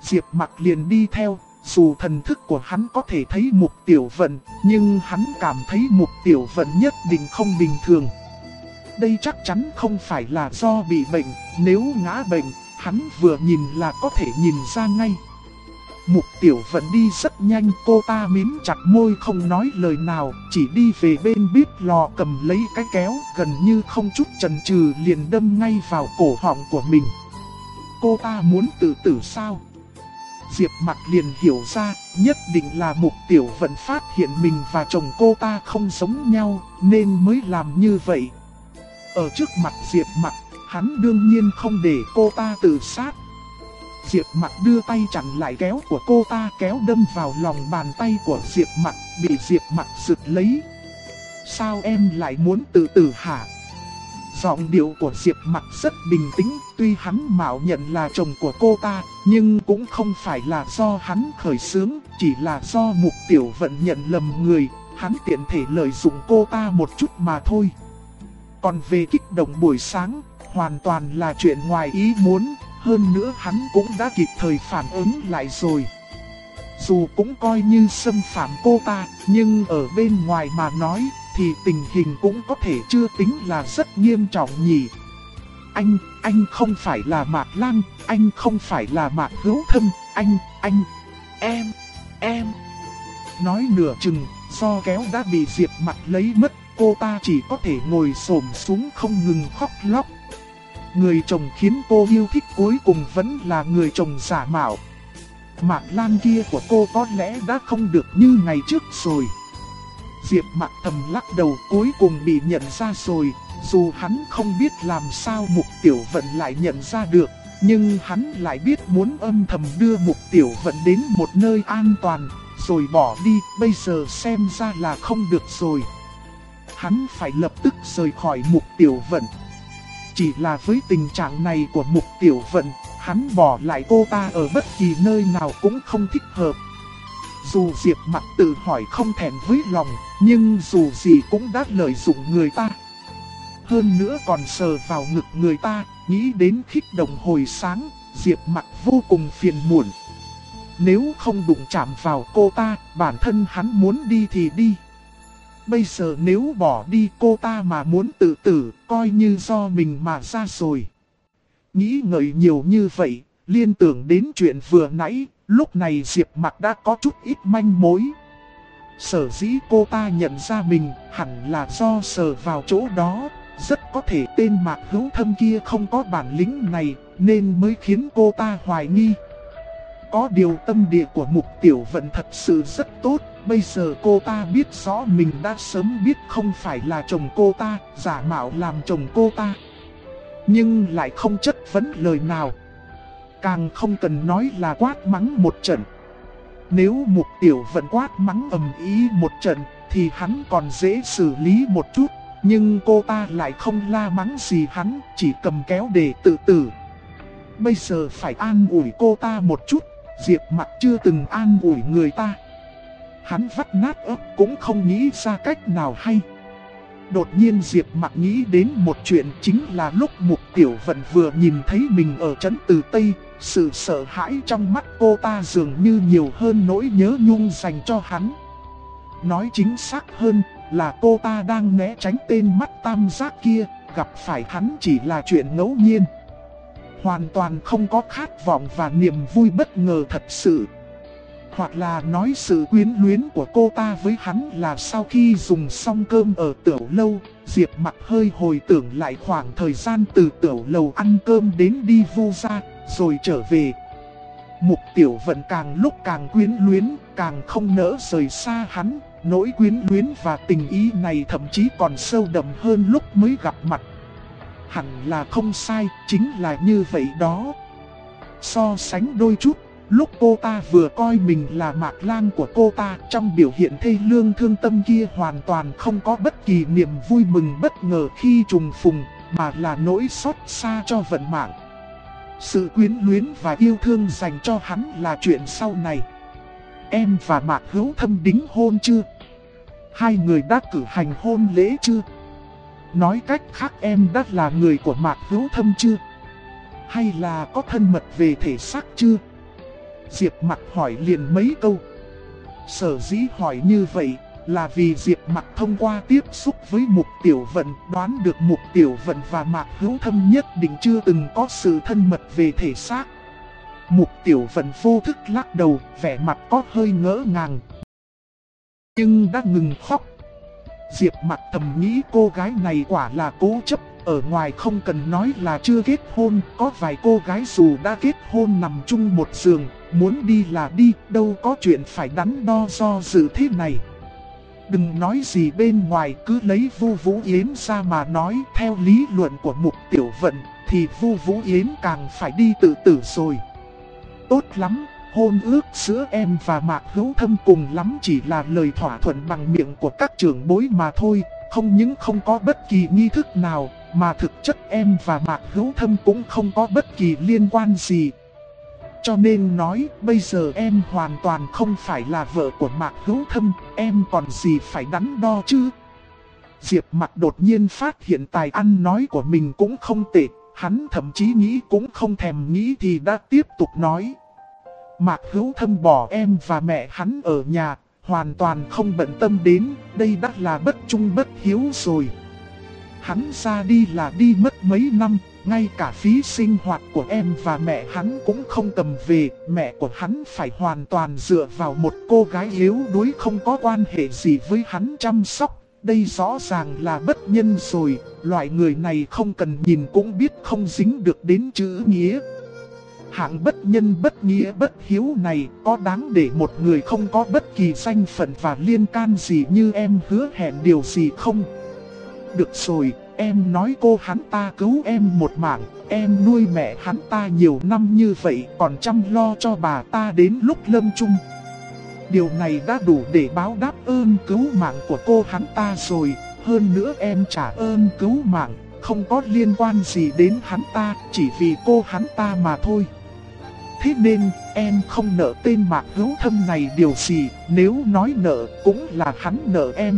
Diệp Mặc liền đi theo. Dù thần thức của hắn có thể thấy Mục Tiểu Vận, nhưng hắn cảm thấy Mục Tiểu Vận nhất định không bình thường. Đây chắc chắn không phải là do bị bệnh, nếu ngã bệnh, hắn vừa nhìn là có thể nhìn ra ngay. Mục Tiểu Vận đi rất nhanh, cô ta mím chặt môi không nói lời nào, chỉ đi về bên bếp lò cầm lấy cái kéo, gần như không chút chần chừ liền đâm ngay vào cổ họng của mình. Cô ta muốn tự tử sao? Diệp Mặc liền hiểu ra, nhất định là Mục Tiểu Vận phát hiện mình và chồng cô ta không giống nhau, nên mới làm như vậy. Ở trước mặt Diệp Mặc, hắn đương nhiên không để cô ta tự sát. Diệp Mặc đưa tay chặn lại kéo của cô ta, kéo đâm vào lòng bàn tay của Diệp Mặc, bị Diệp Mặc giật lấy. Sao em lại muốn tự tử hả? Giọng điệu của Diệp Mặc rất bình tĩnh, tuy hắn mạo nhận là chồng của cô ta, nhưng cũng không phải là do hắn khởi xướng, chỉ là do Mục Tiểu Vận nhận lầm người, hắn tiện thể lợi dụng cô ta một chút mà thôi. Còn về kích động buổi sáng, hoàn toàn là chuyện ngoài ý muốn, hơn nữa hắn cũng đã kịp thời phản ứng lại rồi. Dù cũng coi như xâm phạm cô ta, nhưng ở bên ngoài mà nói, thì tình hình cũng có thể chưa tính là rất nghiêm trọng nhỉ. Anh không phải là Mạc Lang, anh không phải là Mạc Hữu Thâm, em. Nói nửa chừng, do kéo đã bị Diệp Mặc lấy mất, cô ta chỉ có thể ngồi xổm xuống không ngừng khóc lóc. Người chồng khiến cô yêu thích cuối cùng vẫn là người chồng giả mạo. Mạc Lang kia của cô có lẽ đã không được như ngày trước rồi. Diệp Mặc thầm lắc đầu, cuối cùng bị nhận ra rồi. Dù hắn không biết làm sao Mục Tiểu Vận lại nhận ra được, nhưng hắn lại biết muốn âm thầm đưa Mục Tiểu Vận đến một nơi an toàn, rồi bỏ đi, bây giờ xem ra là không được rồi. Hắn phải lập tức rời khỏi Mục Tiểu Vận. Chỉ là với tình trạng này của Mục Tiểu Vận, hắn bỏ lại cô ta ở bất kỳ nơi nào cũng không thích hợp. Dù Diệp Mặc tự hỏi không thèm với lòng, nhưng dù gì cũng đã lợi dụng người ta. Hơn nữa còn sờ vào ngực người ta, nghĩ đến khích động hồi sáng, Diệp Mặc vô cùng phiền muộn. Nếu không đụng chạm vào cô ta, bản thân hắn muốn đi thì đi. Bây giờ nếu bỏ đi cô ta mà muốn tự tử, coi như do mình mà ra rồi. Nghĩ ngợi nhiều như vậy, liên tưởng đến chuyện vừa nãy, lúc này Diệp Mặc đã có chút ít manh mối. Sở dĩ cô ta nhận ra mình, hẳn là do sờ vào chỗ đó. Rất có thể tên Mạc Hữu Thâm kia không có bản lĩnh này, nên mới khiến cô ta hoài nghi. Có điều tâm địa của Mục Tiểu Vận thật sự rất tốt. Bây giờ cô ta biết rõ mình đã sớm biết không phải là chồng cô ta, giả mạo làm chồng cô ta. Nhưng lại không chất vấn lời nào. Càng không cần nói là quát mắng một trận. Nếu Mục Tiểu Vận quát mắng ầm ĩ một trận, thì hắn còn dễ xử lý một chút. Nhưng cô ta lại không la mắng gì hắn, chỉ cầm kéo để tự tử. Bây giờ phải an ủi cô ta một chút, Diệp Mặc chưa từng an ủi người ta. Hắn vắt nát óc cũng không nghĩ ra cách nào hay. Đột nhiên Diệp Mặc nghĩ đến một chuyện, chính là lúc Mục Tiểu Vận vừa nhìn thấy mình ở trấn Từ Tây, sự sợ hãi trong mắt cô ta dường như nhiều hơn nỗi nhớ nhung dành cho hắn. Nói chính xác hơn là cô ta đang né tránh tên mắt tam giác kia, gặp phải hắn chỉ là chuyện ngẫu nhiên. Hoàn toàn không có khát vọng và niềm vui bất ngờ thật sự. Hoặc là nói sự quyến luyến của cô ta với hắn là sau khi dùng xong cơm ở tiểu lâu, Diệp Mặc hơi hồi tưởng lại khoảng thời gian từ tiểu lầu ăn cơm đến đi Vu gia, rồi trở về. Mục Tiểu Vận càng lúc càng quyến luyến, càng không nỡ rời xa hắn, nỗi quyến luyến và tình ý này thậm chí còn sâu đậm hơn lúc mới gặp mặt. Hẳn là không sai, chính là như vậy đó. So sánh đôi chút, lúc cô ta vừa coi mình là Mạc Lang của cô ta, trong biểu hiện thê lương thương tâm kia hoàn toàn không có bất kỳ niềm vui mừng bất ngờ khi trùng phùng, mà là nỗi xót xa cho vận mạng. Sự quyến luyến và yêu thương dành cho hắn là chuyện sau này. Em và Mạc Hữu Thâm đính hôn chưa? Hai người đã cử hành hôn lễ chưa? Nói cách khác em đã là người của Mạc Hữu Thâm chưa? Hay là có thân mật về thể xác chưa? Diệp Mặc hỏi liền mấy câu. Sở dĩ hỏi như vậy là vì Diệp Mặc thông qua tiếp xúc với Mục Tiểu Vận đoán được Mục Tiểu Vận và Mạc Hữu Thâm nhất định chưa từng có sự thân mật về thể xác. Mục Tiểu Vận vô thức lắc đầu, vẻ mặt có hơi ngỡ ngàng, nhưng đã ngừng khóc. Diệp Mặc thầm nghĩ cô gái này quả là cố chấp, ở ngoài không cần nói là chưa kết hôn, có vài cô gái dù đã kết hôn nằm chung một giường, muốn đi là đi, đâu có chuyện phải đắn đo do dự thế này. Đừng nói gì bên ngoài, cứ lấy Vu Vũ Yến ra mà nói, theo lý luận của Mục Tiểu Vận thì Vu Vũ Yến càng phải đi tự tử rồi. Tốt lắm, hôn ước giữa em và Mạc Hữu Thâm cùng lắm chỉ là lời thỏa thuận bằng miệng của các trưởng bối mà thôi, không những không có bất kỳ nghi thức nào, mà thực chất em và Mạc Hữu Thâm cũng không có bất kỳ liên quan gì. Cho nên nói, bây giờ em hoàn toàn không phải là vợ của Mạc Hữu Thâm, em còn gì phải đắn đo chứ. Diệp Mặc đột nhiên phát hiện tài ăn nói của mình cũng không tệ, hắn thậm chí nghĩ cũng không thèm nghĩ thì đã tiếp tục nói. Mạc Hữu Thâm bỏ em và mẹ hắn ở nhà, hoàn toàn không bận tâm đến, đây đã là bất trung bất hiếu rồi. Hắn ra đi là đi mất mấy năm, ngay cả phí sinh hoạt của em và mẹ hắn cũng không cầm về, mẹ của hắn phải hoàn toàn dựa vào một cô gái yếu đuối không có quan hệ gì với hắn chăm sóc. Đây rõ ràng là bất nhân rồi, loại người này không cần nhìn cũng biết không dính được đến chữ nghĩa. Hạng bất nhân bất nghĩa bất hiếu này có đáng để một người không có bất kỳ danh phận và liên can gì như em hứa hẹn điều gì không? Được rồi, em nói cô hắn ta cứu em một mạng, em nuôi mẹ hắn ta nhiều năm như vậy còn chăm lo cho bà ta đến lúc lâm chung. Điều này đã đủ để báo đáp ơn cứu mạng của cô hắn ta rồi, hơn nữa em trả ơn cứu mạng, không có liên quan gì đến hắn ta, chỉ vì cô hắn ta mà thôi. Thế nên, em không nợ tên Mạc Hữu Thâm này điều gì, nếu nói nợ cũng là hắn nợ em.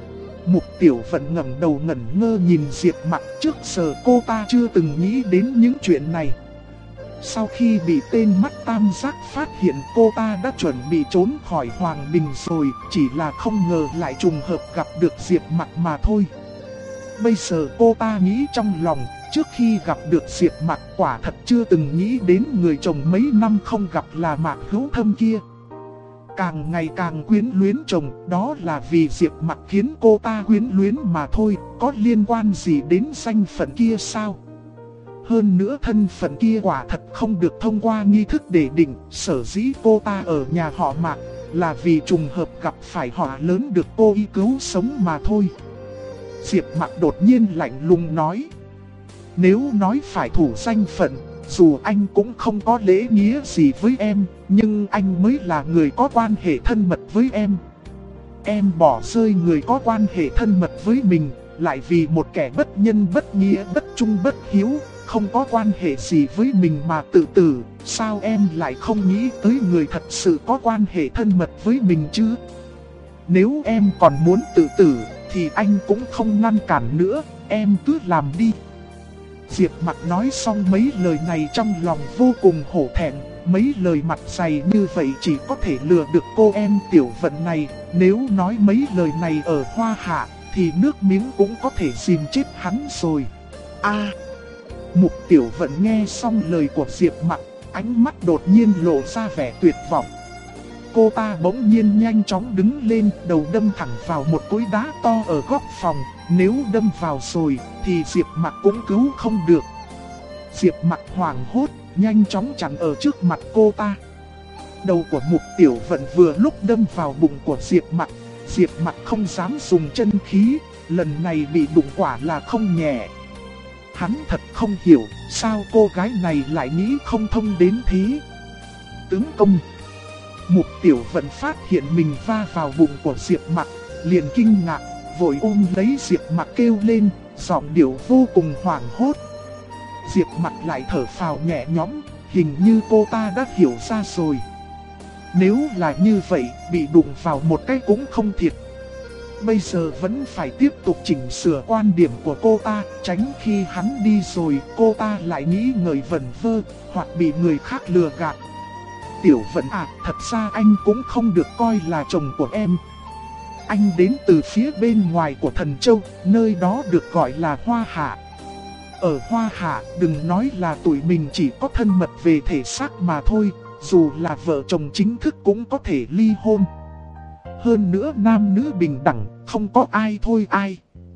Mục Tiểu Vận ngẩng đầu ngẩn ngơ nhìn Diệp Mặc, trước giờ cô ta chưa từng nghĩ đến những chuyện này. Sau khi bị tên mắt tam giác phát hiện cô ta đã chuẩn bị trốn khỏi Hoàng Bình rồi, chỉ là không ngờ lại trùng hợp gặp được Diệp Mặc mà thôi. Bây giờ cô ta nghĩ trong lòng, trước khi gặp được Diệp Mặc quả thật chưa từng nghĩ đến người chồng mấy năm không gặp là Mạc Hữu Thâm kia. Càng ngày càng quyến luyến chồng, đó là vì Diệp Mặc khiến cô ta quyến luyến mà thôi, có liên quan gì đến danh phận kia sao? Hơn nữa thân phận kia quả thật không được thông qua nghi thức để định, sở dĩ cô ta ở nhà họ Mạc là vì trùng hợp gặp phải họa lớn được cô y cứu sống mà thôi. Diệp Mặc đột nhiên lạnh lùng nói. Nếu nói phải thủ danh phận, dù anh cũng không có lễ nghĩa gì với em, nhưng anh mới là người có quan hệ thân mật với em. Em bỏ rơi người có quan hệ thân mật với mình, lại vì một kẻ bất nhân bất nghĩa bất trung bất hiếu, không có quan hệ gì với mình mà tự tử, sao em lại không nghĩ tới người thật sự có quan hệ thân mật với mình chứ? Nếu em còn muốn tự tử, thì anh cũng không ngăn cản nữa, em cứ làm đi. Diệp Mặc nói xong mấy lời này trong lòng vô cùng hổ thẹn, mấy lời mặt dày như vậy chỉ có thể lừa được cô em Tiểu Vận này, nếu nói mấy lời này ở Hoa Hạ, thì nước miếng cũng có thể dìm chết hắn rồi. Mục Tiểu Vận nghe xong lời của Diệp Mặc, ánh mắt đột nhiên lộ ra vẻ tuyệt vọng. Cô ta bỗng nhiên nhanh chóng đứng lên, đầu đâm thẳng vào một khối đá to ở góc phòng, nếu đâm vào rồi thì Diệp Mặc cũng cứu không được. Diệp Mặc hoảng hốt, nhanh chóng chặn ở trước mặt cô ta. Đầu của Mục Tiểu Vận vừa lúc đâm vào bụng của Diệp Mặc, Diệp Mặc không dám dùng chân khí, lần này bị đụng quả là không nhẹ. Hắn thật không hiểu, sao cô gái này lại nghĩ không thông đến thế. Tướng công. Mục Tiểu Vận phát hiện mình va vào bụng của Diệp Mặc, liền kinh ngạc, vội ôm lấy Diệp Mặc kêu lên, giọng điệu vô cùng hoảng hốt. Diệp Mặc lại thở phào nhẹ nhõm, hình như cô ta đã hiểu ra rồi. Nếu là như vậy, bị đụng vào một cái cũng không thiệt. Bây giờ vẫn phải tiếp tục chỉnh sửa quan điểm của cô ta, tránh khi hắn đi rồi cô ta lại nghĩ ngợi vẩn vơ, hoặc bị người khác lừa gạt. Tiểu Vận à, thật ra anh cũng không được coi là chồng của em. Anh đến từ phía bên ngoài của Thần Châu, nơi đó được gọi là Hoa Hạ. Ở Hoa Hạ, đừng nói là tụi mình chỉ có thân mật về thể xác mà thôi, dù là vợ chồng chính thức cũng có thể ly hôn. Hơn nữa nam nữ bình đẳng, không có ai thôi ai.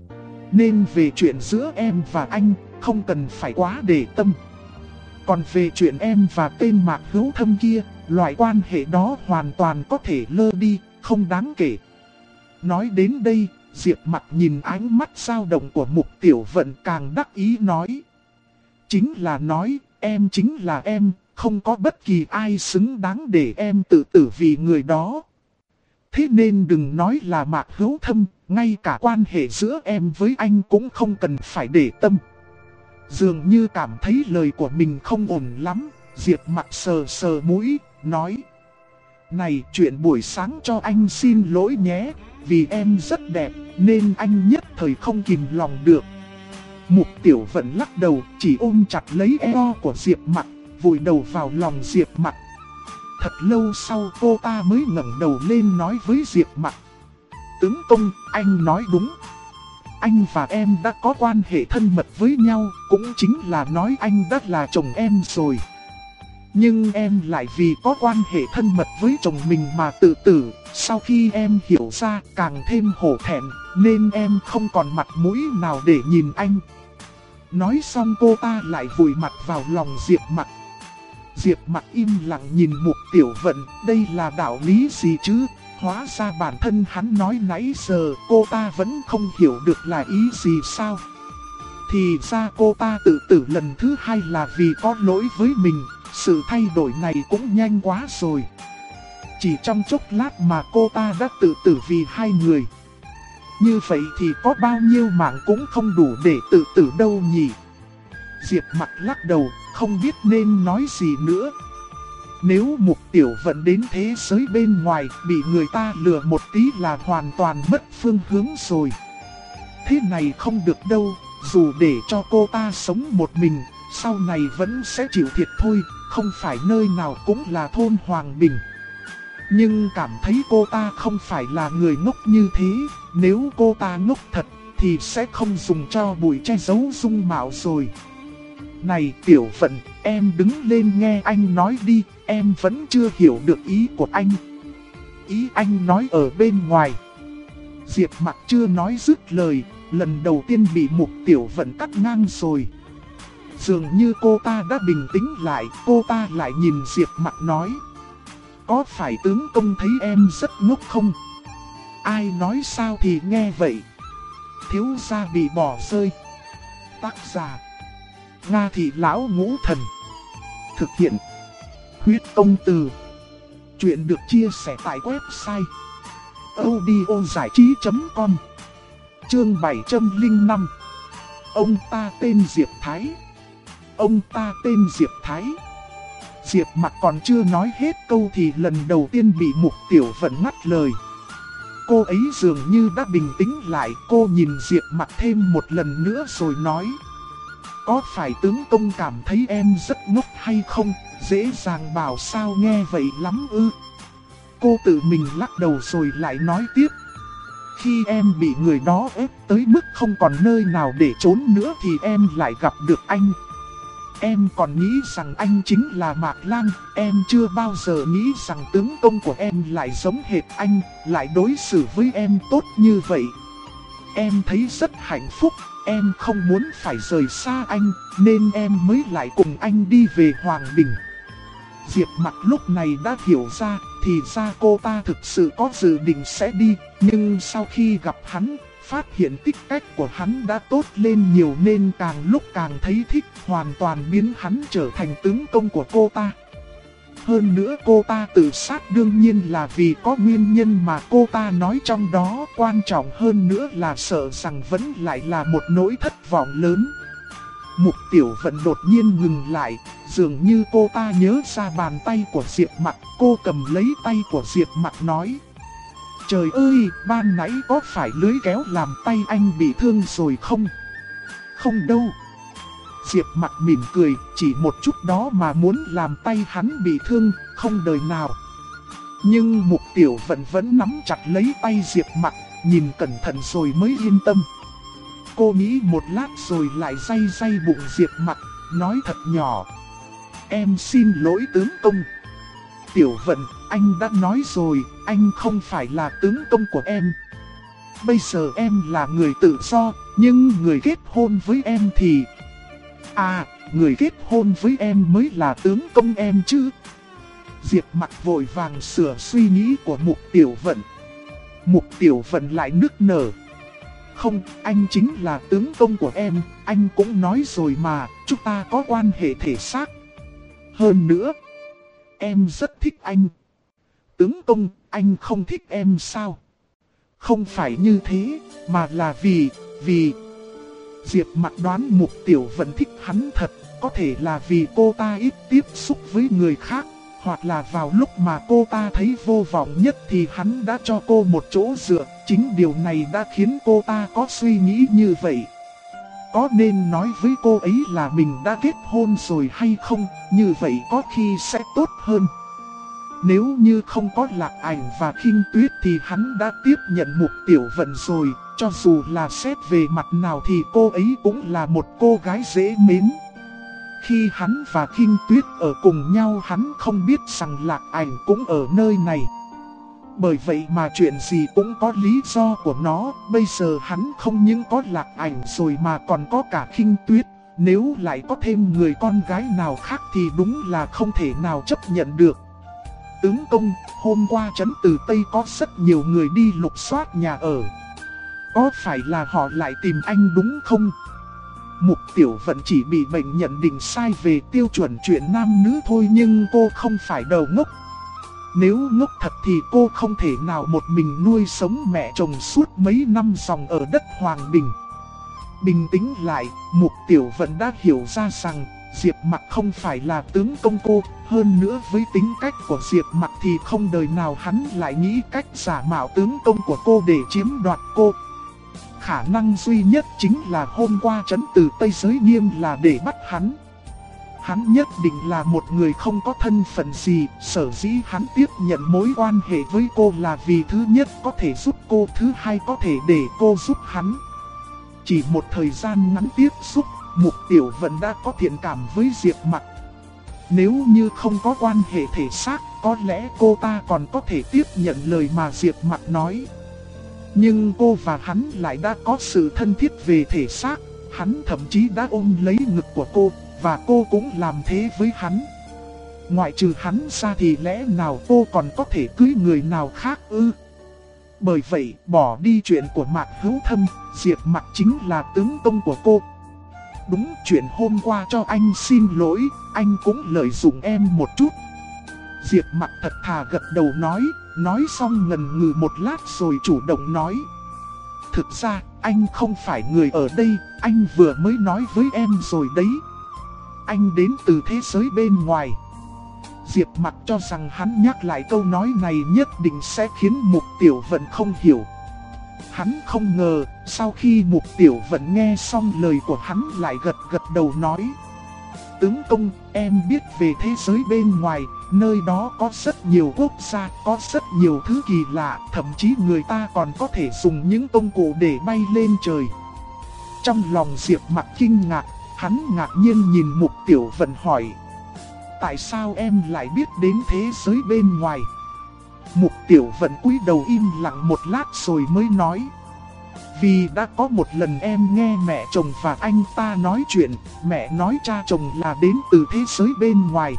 Nên về chuyện giữa em và anh, không cần phải quá để tâm. Còn về chuyện em và tên Mạc Hữu Thâm kia, loại quan hệ đó hoàn toàn có thể lơ đi, không đáng kể. Nói đến đây, Diệp Mặc nhìn ánh mắt dao động của Mục Tiểu Vận càng đắc ý nói. Chính là nói, em chính là em, không có bất kỳ ai xứng đáng để em tự tử vì người đó. Thế nên đừng nói là Mạc Hữu Thâm, ngay cả quan hệ giữa em với anh cũng không cần phải để tâm. Dường như cảm thấy lời của mình không ổn lắm, Diệp Mặc sờ sờ mũi, nói. Này, chuyện buổi sáng cho anh xin lỗi nhé, vì em rất đẹp, nên anh nhất thời không kìm lòng được. Mục Tiểu Vận lắc đầu, chỉ ôm chặt lấy eo của Diệp Mặc, vùi đầu vào lòng Diệp Mặc. Thật lâu sau cô ta mới ngẩng đầu lên nói với Diệp Mặc. Tướng công, anh nói đúng. Anh và em đã có quan hệ thân mật với nhau, cũng chính là nói anh đã là chồng em rồi. Nhưng em lại vì có quan hệ thân mật với chồng mình mà tự tử. Sau khi em hiểu ra càng thêm hổ thẹn, nên em không còn mặt mũi nào để nhìn anh. Nói xong cô ta lại vùi mặt vào lòng Diệp Mặc. Diệp Mặc im lặng nhìn Mục Tiểu Vận, đây là đạo lý gì chứ? Hóa ra bản thân hắn nói nãy giờ cô ta vẫn không hiểu được là ý gì sao? Thì ra cô ta tự tử lần thứ hai là vì có lỗi với mình, sự thay đổi này cũng nhanh quá rồi. Chỉ trong chốc lát mà cô ta đã tự tử vì hai người. Như vậy thì có bao nhiêu mạng cũng không đủ để tự tử đâu nhỉ? Diệp Mặc lắc đầu, không biết nên nói gì nữa. Nếu Mục Tiểu Vận đến thế giới bên ngoài bị người ta lừa một tí là hoàn toàn mất phương hướng rồi. Thế này không được đâu, dù để cho cô ta sống một mình, sau này vẫn sẽ chịu thiệt thôi, không phải nơi nào cũng là thôn Hoàng Bình. Nhưng cảm thấy cô ta không phải là người ngốc như thế, nếu cô ta ngốc thật thì sẽ không dùng cho bụi che giấu dung mạo rồi. Này Tiểu Vận, em đứng lên nghe anh nói đi, em vẫn chưa hiểu được ý của anh. Ý anh nói ở bên ngoài. Diệp Mặc chưa nói dứt lời, lần đầu tiên bị Mục Tiểu Vận cắt ngang rồi. Dường như cô ta đã bình tĩnh lại, cô ta lại nhìn Diệp Mặc nói. Có phải tướng công thấy em rất ngốc không? Ai nói sao thì nghe vậy. Thiếu gia bị bỏ rơi. Tác giả Nga Thị Lão Ngũ Thần. Thực hiện Huyết Công Từ. Chuyện được chia sẻ tại website audiozảichí.com. Chương 705. Ông ta tên Diệp Thái. Ông ta tên Diệp Thái. Diệp Mặc còn chưa nói hết câu thì lần đầu tiên bị Mục Tiểu Vận ngắt lời. Cô ấy dường như đã bình tĩnh lại, cô nhìn Diệp Mặc thêm một lần nữa rồi nói. Có phải tướng công cảm thấy em rất ngốc hay không? Dễ dàng bảo sao nghe vậy lắm ư? Cô tự mình lắc đầu rồi lại nói tiếp. Khi em bị người đó ép tới mức không còn nơi nào để trốn nữa thì em lại gặp được anh. Em còn nghĩ rằng anh chính là Mạc Lang, em chưa bao giờ nghĩ rằng tướng công của em lại giống hệt anh, lại đối xử với em tốt như vậy. Em thấy rất hạnh phúc, em không muốn phải rời xa anh, nên em mới lại cùng anh đi về Hoàng Bình. Diệp Mặc lúc này đã hiểu ra, thì ra cô ta thực sự có dự định sẽ đi, nhưng sau khi gặp hắn, phát hiện tích cách của hắn đã tốt lên nhiều nên càng lúc càng thấy thích, hoàn toàn biến hắn trở thành tướng công của cô ta. Hơn nữa cô ta tự sát đương nhiên là vì có nguyên nhân mà cô ta nói trong đó, quan trọng hơn nữa là sợ rằng vẫn lại là một nỗi thất vọng lớn. Mục Tiểu Vận đột nhiên ngừng lại, dường như cô ta nhớ ra bàn tay của Diệp Mặc, cô cầm lấy tay của Diệp Mặc nói. Trời ơi, ban nãy có phải lưới kéo làm tay anh bị thương rồi không? Không đâu. Diệp Mặc mỉm cười, chỉ một chút đó mà muốn làm tay hắn bị thương, không đời nào. Nhưng Mục Tiểu Vận vẫn nắm chặt lấy tay Diệp Mặc, nhìn cẩn thận rồi mới yên tâm. Cô nghĩ một lát rồi lại day day bụng Diệp Mặc, nói thật nhỏ. Em xin lỗi tướng công. Tiểu Vận, anh đã nói rồi, anh không phải là tướng công của em. Bây giờ em là người tự do, nhưng người kết hôn với em thì... người kết hôn với em mới là tướng công em chứ. Diệp Mặc vội vàng sửa suy nghĩ của Mục Tiểu Vận. Mục Tiểu Vận lại nức nở. Không, anh chính là tướng công của em, anh cũng nói rồi mà, chúng ta có quan hệ thể xác. Hơn nữa, em rất thích anh. Tướng công, anh không thích em sao? Không phải như thế, mà là vì... Diệp Mặc đoán Mục Tiểu Vận thích hắn thật, có thể là vì cô ta ít tiếp xúc với người khác, hoặc là vào lúc mà cô ta thấy vô vọng nhất thì hắn đã cho cô một chỗ dựa, chính điều này đã khiến cô ta có suy nghĩ như vậy. Có nên nói với cô ấy là mình đã kết hôn rồi hay không, như vậy có khi sẽ tốt hơn. Nếu như không có Lạc Ảnh và Khinh Tuyết thì hắn đã tiếp nhận Mục Tiểu Vận rồi, cho dù là xét về mặt nào thì cô ấy cũng là một cô gái dễ mến. Khi hắn và Khinh Tuyết ở cùng nhau hắn không biết rằng Lạc Ảnh cũng ở nơi này. Bởi vậy mà chuyện gì cũng có lý do của nó, bây giờ hắn không những có Lạc Ảnh rồi mà còn có cả Khinh Tuyết. Nếu lại có thêm người con gái nào khác thì đúng là không thể nào chấp nhận được. Tướng công, hôm qua trấn Từ Tây có rất nhiều người đi lục soát nhà ở. Có phải là họ lại tìm anh đúng không? Mục Tiểu Vận chỉ bị bệnh nhận định sai về tiêu chuẩn chuyện nam nữ thôi, nhưng cô không phải đầu ngốc. Nếu ngốc thật thì cô không thể nào một mình nuôi sống mẹ chồng suốt mấy năm dòng ở đất Hoàng Bình. Bình tĩnh lại, Mục Tiểu Vận đã hiểu ra rằng Diệp Mặc không phải là tướng công cô. Hơn nữa với tính cách của Diệp Mặc thì không đời nào hắn lại nghĩ cách giả mạo tướng công của cô để chiếm đoạt cô. Khả năng duy nhất chính là hôm qua trấn Từ Tây Giới Nghiêm là để bắt hắn. Hắn nhất định là một người không có thân phận gì, sở dĩ hắn tiếp nhận mối quan hệ với cô là vì thứ nhất có thể giúp cô, thứ hai có thể để cô giúp hắn. Chỉ một thời gian ngắn tiếp xúc, Mục Tiểu Vận đã có thiện cảm với Diệp Mặc. Nếu như không có quan hệ thể xác, có lẽ cô ta còn có thể tiếp nhận lời mà Diệp Mặc nói. Nhưng cô và hắn lại đã có sự thân thiết về thể xác, hắn thậm chí đã ôm lấy ngực của cô, và cô cũng làm thế với hắn. Ngoại trừ hắn ra thì lẽ nào cô còn có thể cưới người nào khác ư? Bởi vậy, bỏ đi chuyện của Mạc Hữu Thâm, Diệp Mặc chính là tướng công của cô. Đúng, chuyện hôm qua cho anh xin lỗi, anh cũng lợi dụng em một chút. Diệp Mặc thật thà gật đầu nói xong ngần ngừ một lát rồi chủ động nói. Thực ra, anh không phải người ở đây, anh vừa mới nói với em rồi đấy. Anh đến từ thế giới bên ngoài. Diệp Mặc cho rằng hắn nhắc lại câu nói này nhất định sẽ khiến Mục Tiểu Vận không hiểu. Hắn không ngờ, sau khi Mục Tiểu Vận nghe xong lời của hắn lại gật đầu nói. Tướng công, em biết về thế giới bên ngoài, nơi đó có rất nhiều quốc gia, có rất nhiều thứ kỳ lạ, thậm chí người ta còn có thể dùng những công cụ để bay lên trời. Trong lòng Diệp Mặc kinh ngạc, hắn ngạc nhiên nhìn Mục Tiểu Vận hỏi. Tại sao em lại biết đến thế giới bên ngoài? Mục Tiểu Vận cúi đầu im lặng một lát rồi mới nói. Vì đã có một lần em nghe mẹ chồng và anh ta nói chuyện, mẹ nói cha chồng là đến từ thế giới bên ngoài.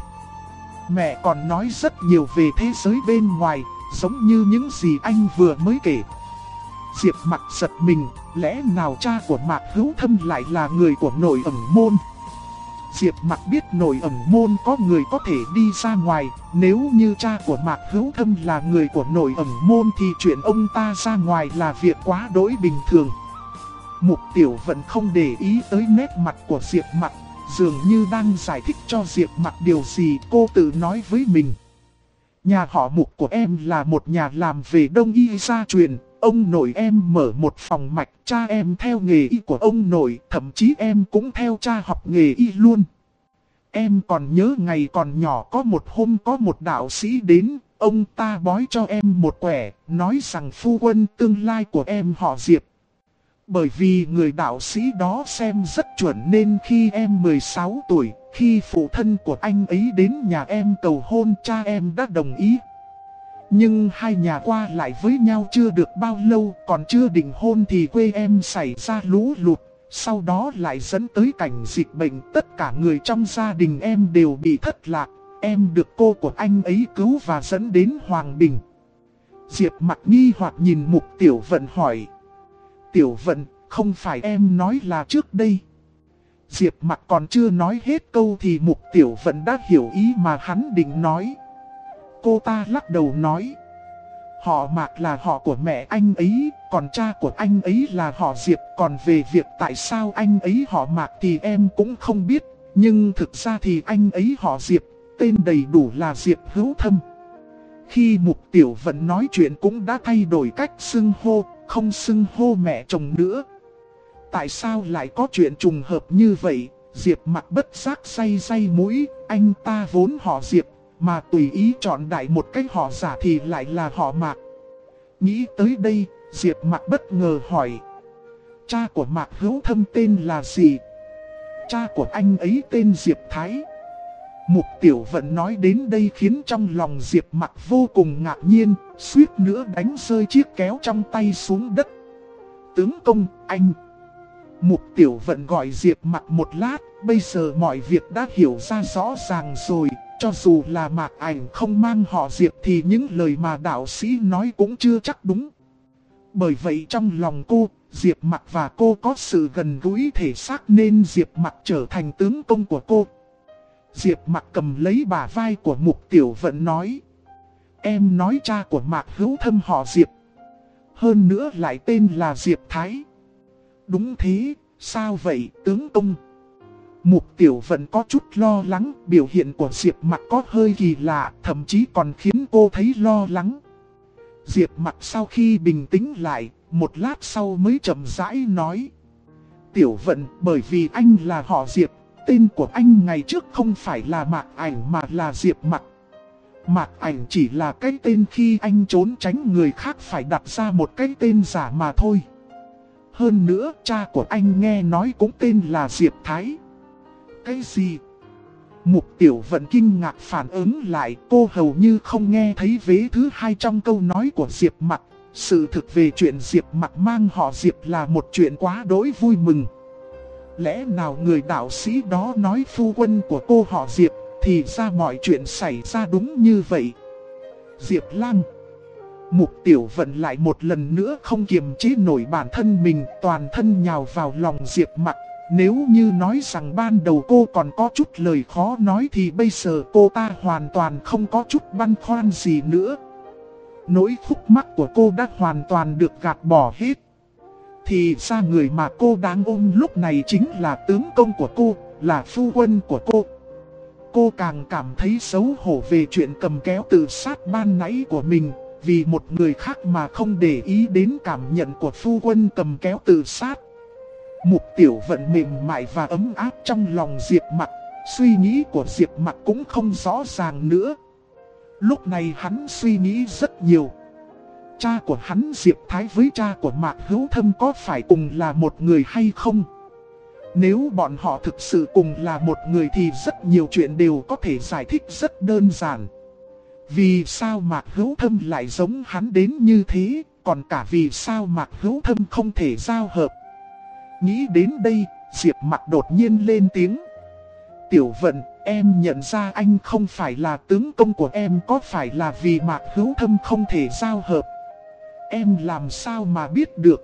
Mẹ còn nói rất nhiều về thế giới bên ngoài, giống như những gì anh vừa mới kể. Diệp Mặc giật mình, lẽ nào cha của Mạc Hữu Thâm lại là người của Nội Ẩn Môn? Diệp Mặc biết Nội Ẩn Môn có người có thể đi ra ngoài, nếu như cha của Mạc Hữu Thâm là người của Nội Ẩn Môn thì chuyện ông ta ra ngoài là việc quá đỗi bình thường. Mục Tiểu Vận không để ý tới nét mặt của Diệp Mặc, dường như đang giải thích cho Diệp Mặc điều gì cô tự nói với mình. Nhà họ Mục của em là một nhà làm về đông y gia truyền. Ông nội em mở một phòng mạch, cha em theo nghề y của ông nội, thậm chí em cũng theo cha học nghề y luôn. Em còn nhớ ngày còn nhỏ có một hôm có một đạo sĩ đến, ông ta bói cho em một quẻ, nói rằng phu quân tương lai của em họ Diệp. Bởi vì người đạo sĩ đó xem rất chuẩn nên khi em 16 tuổi, khi phụ thân của anh ấy đến nhà em cầu hôn, cha em đã đồng ý. Nhưng hai nhà qua lại với nhau chưa được bao lâu, còn chưa định hôn thì quê em xảy ra lũ lụt. Sau đó lại dẫn tới cảnh dịch bệnh, tất cả người trong gia đình em đều bị thất lạc. Em được cô của anh ấy cứu và dẫn đến Hoàng Bình. Diệp Mặc nghi hoặc nhìn Mục Tiểu Vận hỏi. Tiểu Vận, không phải em nói là trước đây. Diệp Mặc còn chưa nói hết câu thì Mục Tiểu Vận đã hiểu ý mà hắn định nói. Cô ta lắc đầu nói. Họ Mạc là họ của mẹ anh ấy, còn cha của anh ấy là họ Diệp. Còn về việc tại sao anh ấy họ Mạc thì em cũng không biết. Nhưng thực ra thì anh ấy họ Diệp, tên đầy đủ là Diệp Hữu Thâm. Khi Mục Tiểu Vận nói chuyện cũng đã thay đổi cách xưng hô, không xưng hô mẹ chồng nữa. Tại sao lại có chuyện trùng hợp như vậy? Diệp Mặc bất giác day mũi, anh ta vốn họ Diệp, mà tùy ý chọn đại một cách họ giả thì lại là họ Mạc. Nghĩ tới đây, Diệp Mặc bất ngờ hỏi. Cha của Mạc Hữu Thâm tên là gì? Cha của anh ấy tên Diệp Thái. Mục Tiểu Vận nói đến đây khiến trong lòng Diệp Mặc vô cùng ngạc nhiên, suýt nữa đánh rơi chiếc kéo trong tay xuống đất. Tướng công, anh. Mục Tiểu Vận gọi Diệp Mặc một lát, bây giờ mọi việc đã hiểu ra rõ ràng rồi. Cho dù là Mạc Ảnh không mang họ Diệp thì những lời mà đạo sĩ nói cũng chưa chắc đúng. Bởi vậy trong lòng cô, Diệp Mặc và cô có sự gần gũi thể xác nên Diệp Mặc trở thành tướng công của cô. Diệp Mặc cầm lấy bả vai của Mục Tiểu Vận nói. Em nói cha của Mạc Hữu Thâm họ Diệp. Hơn nữa lại tên là Diệp Thái. Đúng thế, sao vậy tướng công? Mục Tiểu Vận có chút lo lắng, biểu hiện của Diệp Mặc có hơi kỳ lạ, thậm chí còn khiến cô thấy lo lắng. Diệp Mặc sau khi bình tĩnh lại, một lát sau mới chậm rãi nói. Tiểu Vận, bởi vì anh là họ Diệp, tên của anh ngày trước không phải là Mạc Ảnh mà là Diệp Mặc. Mạc Ảnh chỉ là cái tên khi anh trốn tránh người khác phải đặt ra một cái tên giả mà thôi. Hơn nữa, cha của anh nghe nói cũng tên là Diệp Thái. Cái gì? Mục Tiểu Vận kinh ngạc phản ứng lại, cô hầu như không nghe thấy vế thứ hai trong câu nói của Diệp Mặc. Sự thực về chuyện Diệp Mặc mang họ Diệp là một chuyện quá đỗi vui mừng. Lẽ nào người đạo sĩ đó nói phu quân của cô họ Diệp, thì ra mọi chuyện xảy ra đúng như vậy. Diệp Lang. Mục Tiểu Vận lại một lần nữa không kiềm chế nổi bản thân mình, toàn thân nhào vào lòng Diệp Mặc. Nếu như nói rằng ban đầu cô còn có chút lời khó nói thì bây giờ cô ta hoàn toàn không có chút băn khoăn gì nữa. Nỗi khúc mắc của cô đã hoàn toàn được gạt bỏ hết. Thì ra người mà cô đang ôm lúc này chính là tướng công của cô, là phu quân của cô. Cô càng cảm thấy xấu hổ về chuyện cầm kéo tự sát ban nãy của mình, vì một người khác mà không để ý đến cảm nhận của phu quân cầm kéo tự sát. Mục Tiểu Vận mềm mại và ấm áp trong lòng Diệp Mặc, suy nghĩ của Diệp Mặc cũng không rõ ràng nữa. Lúc này hắn suy nghĩ rất nhiều. Cha của hắn Diệp Thái với cha của Mạc Hữu Thâm có phải cùng là một người hay không? Nếu bọn họ thực sự cùng là một người thì rất nhiều chuyện đều có thể giải thích rất đơn giản. Vì sao Mạc Hữu Thâm lại giống hắn đến như thế, còn cả vì sao Mạc Hữu Thâm không thể giao hợp? Nghĩ đến đây, Diệp Mặc đột nhiên lên tiếng. Tiểu Vận, em nhận ra anh không phải là tướng công của em, có phải là vì Mạc Hữu Thâm không thể giao hợp? Em làm sao mà biết được?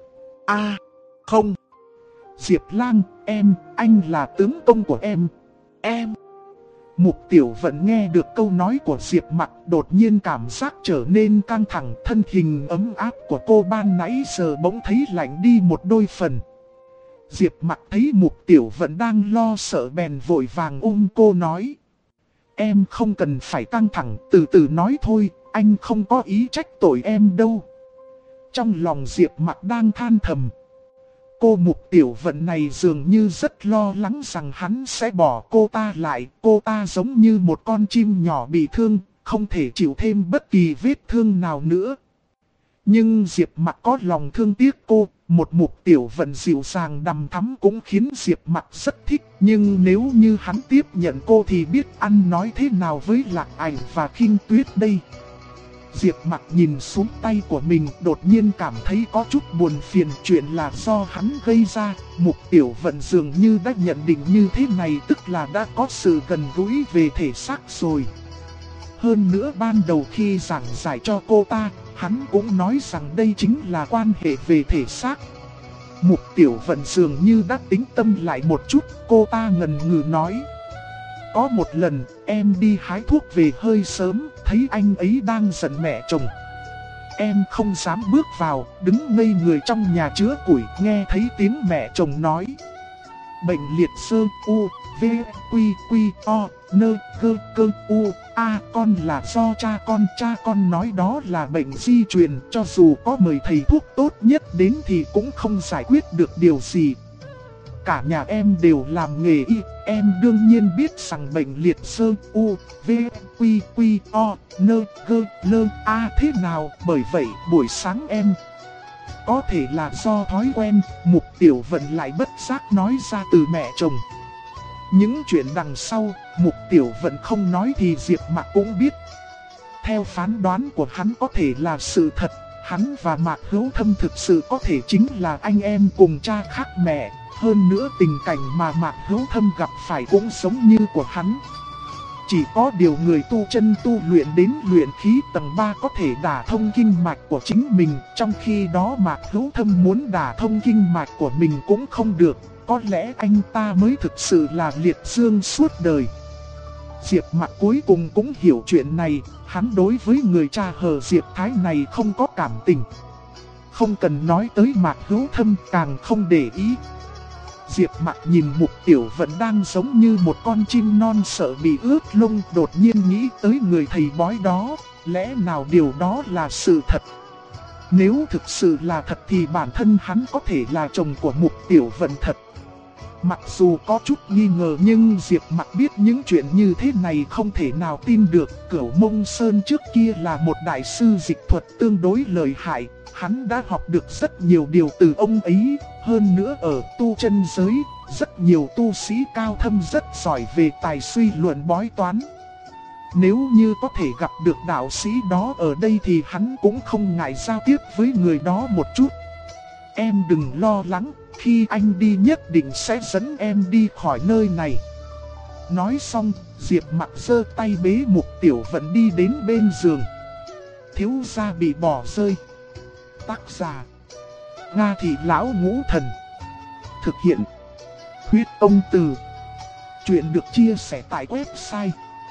Không. Diệp Lang, anh là tướng công của em. Em. Mục Tiểu Vận nghe được câu nói của Diệp Mặc, đột nhiên cảm giác trở nên căng thẳng, thân hình ấm áp của cô ban nãy giờ bỗng thấy lạnh đi một đôi phần. Diệp Mặc thấy Mục Tiểu Vận đang lo sợ bèn vội vàng ôm cô nói. Em không cần phải căng thẳng, từ từ nói thôi, anh không có ý trách tội em đâu. Trong lòng Diệp Mặc đang than thầm. Cô Mục Tiểu Vận này dường như rất lo lắng rằng hắn sẽ bỏ cô ta lại. Cô ta giống như một con chim nhỏ bị thương, không thể chịu thêm bất kỳ vết thương nào nữa. Nhưng Diệp Mặc có lòng thương tiếc cô, một Mục Tiểu Vận dịu dàng đằm thắm cũng khiến Diệp Mặc rất thích. Nhưng nếu như hắn tiếp nhận cô thì biết ăn nói thế nào với Lạc Ảnh và Khinh Tuyết đây. Diệp Mặc nhìn xuống tay của mình, đột nhiên cảm thấy có chút buồn phiền. Chuyện là do hắn gây ra. Mục Tiểu Vận dường như đã nhận định như thế này, tức là đã có sự gần gũi về thể xác rồi. Hơn nữa ban đầu khi giảng giải cho cô ta, hắn cũng nói rằng đây chính là quan hệ về thể xác. Mục Tiểu Vận dường như đã tính tâm lại một chút, cô ta ngần ngừ nói. Có một lần, em đi hái thuốc về hơi sớm, thấy anh ấy đang giận mẹ chồng. Em không dám bước vào, đứng ngây người trong nhà chứa củi, nghe thấy tiếng mẹ chồng nói. Bệnh liệt sơ U, V, Quy, Quy, O, Nơ, Cơ, Cơ, U, A, con là do cha con nói đó là bệnh di truyền, cho dù có mời thầy thuốc tốt nhất đến thì cũng không giải quyết được điều gì. Cả nhà em đều làm nghề y, em đương nhiên biết rằng bệnh liệt sơ U, V, Quy, Quy, O, Nơ, Gơ, Lơ, A thế nào. Bởi vậy buổi sáng em, có thể là do thói quen, Mục Tiểu Vận lại bất giác nói ra từ mẹ chồng. Những chuyện đằng sau, Mục Tiểu Vận không nói thì Diệp Mặc cũng biết. Theo phán đoán của hắn có thể là sự thật, hắn và Mạc Hữu Thâm thực sự có thể chính là anh em cùng cha khác mẹ. Hơn nữa tình cảnh mà Mạc Hữu Thâm gặp phải cũng giống như của hắn. Chỉ có điều người tu chân tu luyện đến luyện khí tầng 3 có thể đả thông kinh mạch của chính mình. Trong khi đó Mạc Hữu Thâm muốn đả thông kinh mạch của mình cũng không được. Có lẽ anh ta mới thực sự là liệt dương suốt đời. Diệp Mặc cuối cùng cũng hiểu chuyện này. Hắn đối với người cha hờ Diệp Thái này không có cảm tình. Không cần nói tới Mạc Hữu Thâm, càng không để ý. Diệp Mặc nhìn Mục Tiểu Vận đang giống như một con chim non sợ bị ướt lông, đột nhiên nghĩ tới người thầy bói đó. Lẽ nào điều đó là sự thật? Nếu thực sự là thật thì bản thân hắn có thể là chồng của Mục Tiểu Vận thật. Mặc dù có chút nghi ngờ nhưng Diệp Mặc biết những chuyện như thế này không thể nào tin được. Cửu Mông Sơn trước kia là một đại sư dịch thuật tương đối lợi hại. Hắn đã học được rất nhiều điều từ ông ấy. Hơn nữa ở tu chân giới, rất nhiều tu sĩ cao thâm rất giỏi về tài suy luận bói toán. Nếu như có thể gặp được đạo sĩ đó ở đây thì hắn cũng không ngại giao tiếp với người đó một chút. Em đừng lo lắng, khi anh đi nhất định sẽ dẫn em đi khỏi nơi này. Nói xong, Diệp Mặc giơ tay bế Mục Tiểu Vận đi đến bên giường. Thiếu gia bị bỏ rơi. Tác giả: Nga Thị Lão Ngũ Thần. Thực hiện: Huyết Ông Từ. Chuyện được chia sẻ tại website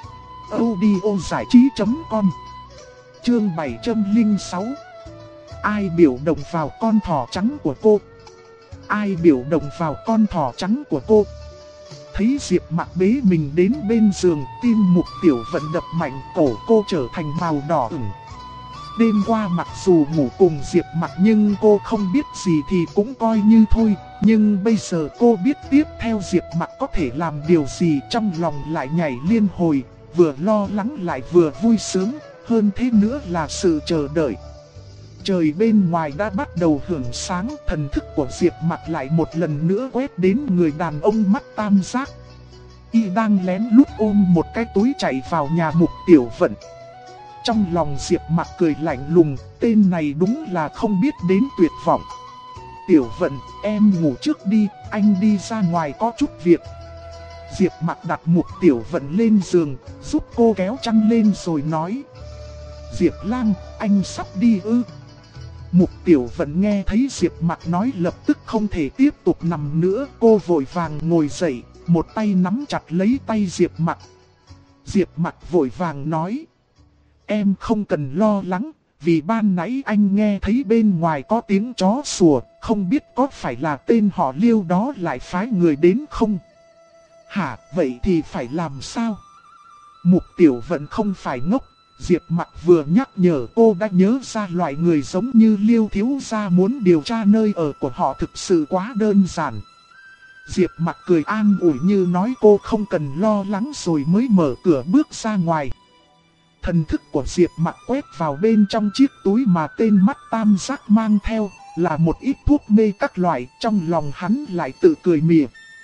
audiozảichí.com. Chương 706. Ai biểu động vào con thỏ trắng của cô? Ai biểu động vào con thỏ trắng của cô? Thấy Diệp Mặc bế mình đến bên giường, tim Mục Tiểu Vận đập mạnh, cổ cô trở thành màu đỏ ửng. Đêm qua mặc dù ngủ cùng Diệp Mặc nhưng cô không biết gì thì cũng coi như thôi. Nhưng bây giờ cô biết tiếp theo Diệp Mặc có thể làm điều gì, trong lòng lại nhảy liên hồi, vừa lo lắng lại vừa vui sướng, hơn thế nữa là sự chờ đợi. Trời bên ngoài đã bắt đầu hưởng sáng, thần thức của Diệp Mặc lại một lần nữa quét đến người đàn ông mắt tam giác. Y đang lén lút ôm một cái túi chạy vào nhà Mục Tiểu Vận. Trong lòng Diệp Mặc cười lạnh lùng, tên này đúng là không biết đến tuyệt vọng. Tiểu Vận, em ngủ trước đi, anh đi ra ngoài có chút việc. Diệp Mặc đặt Mục Tiểu Vận lên giường, giúp cô kéo chăn lên rồi nói. Diệp Lang, anh sắp đi ư? Mục Tiểu Vận nghe thấy Diệp Mặc nói lập tức không thể tiếp tục nằm nữa. Cô vội vàng ngồi dậy, một tay nắm chặt lấy tay Diệp Mặc. Diệp Mặc vội vàng nói. Em không cần lo lắng, vì ban nãy anh nghe thấy bên ngoài có tiếng chó sủa, không biết có phải là tên họ Liêu đó lại phái người đến không? Hả, vậy thì phải làm sao? Mục Tiểu Vận không phải ngốc, Diệp Mặc vừa nhắc nhở cô đã nhớ ra loại người giống như Liêu thiếu gia muốn điều tra nơi ở của họ thực sự quá đơn giản. Diệp Mặc cười an ủi như nói cô không cần lo lắng rồi mới mở cửa bước ra ngoài. Thần thức của Diệp Mặc quét vào bên trong chiếc túi mà tên mắt tam giác mang theo, là một ít thuốc mê các loại, trong lòng hắn lại tự cười mỉa.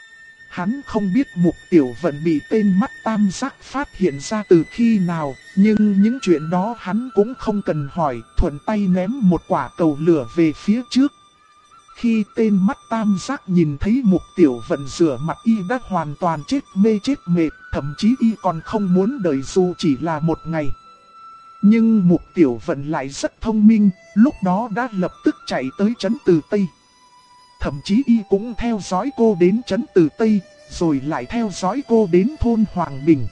Hắn không biết Mục Tiểu Vận bị tên mắt tam giác phát hiện ra từ khi nào, nhưng những chuyện đó hắn cũng không cần hỏi, thuận tay ném một quả cầu lửa về phía trước. Khi tên mắt tam giác nhìn thấy Mục Tiểu Vận rửa mặt y đã hoàn toàn chết mê chết mệt, thậm chí y còn không muốn đợi dù chỉ là một ngày. Nhưng Mục Tiểu Vận lại rất thông minh, lúc đó đã lập tức chạy tới trấn Từ Tây. Thậm chí y cũng theo dõi cô đến trấn Từ Tây, rồi lại theo dõi cô đến thôn Hoàng Bình.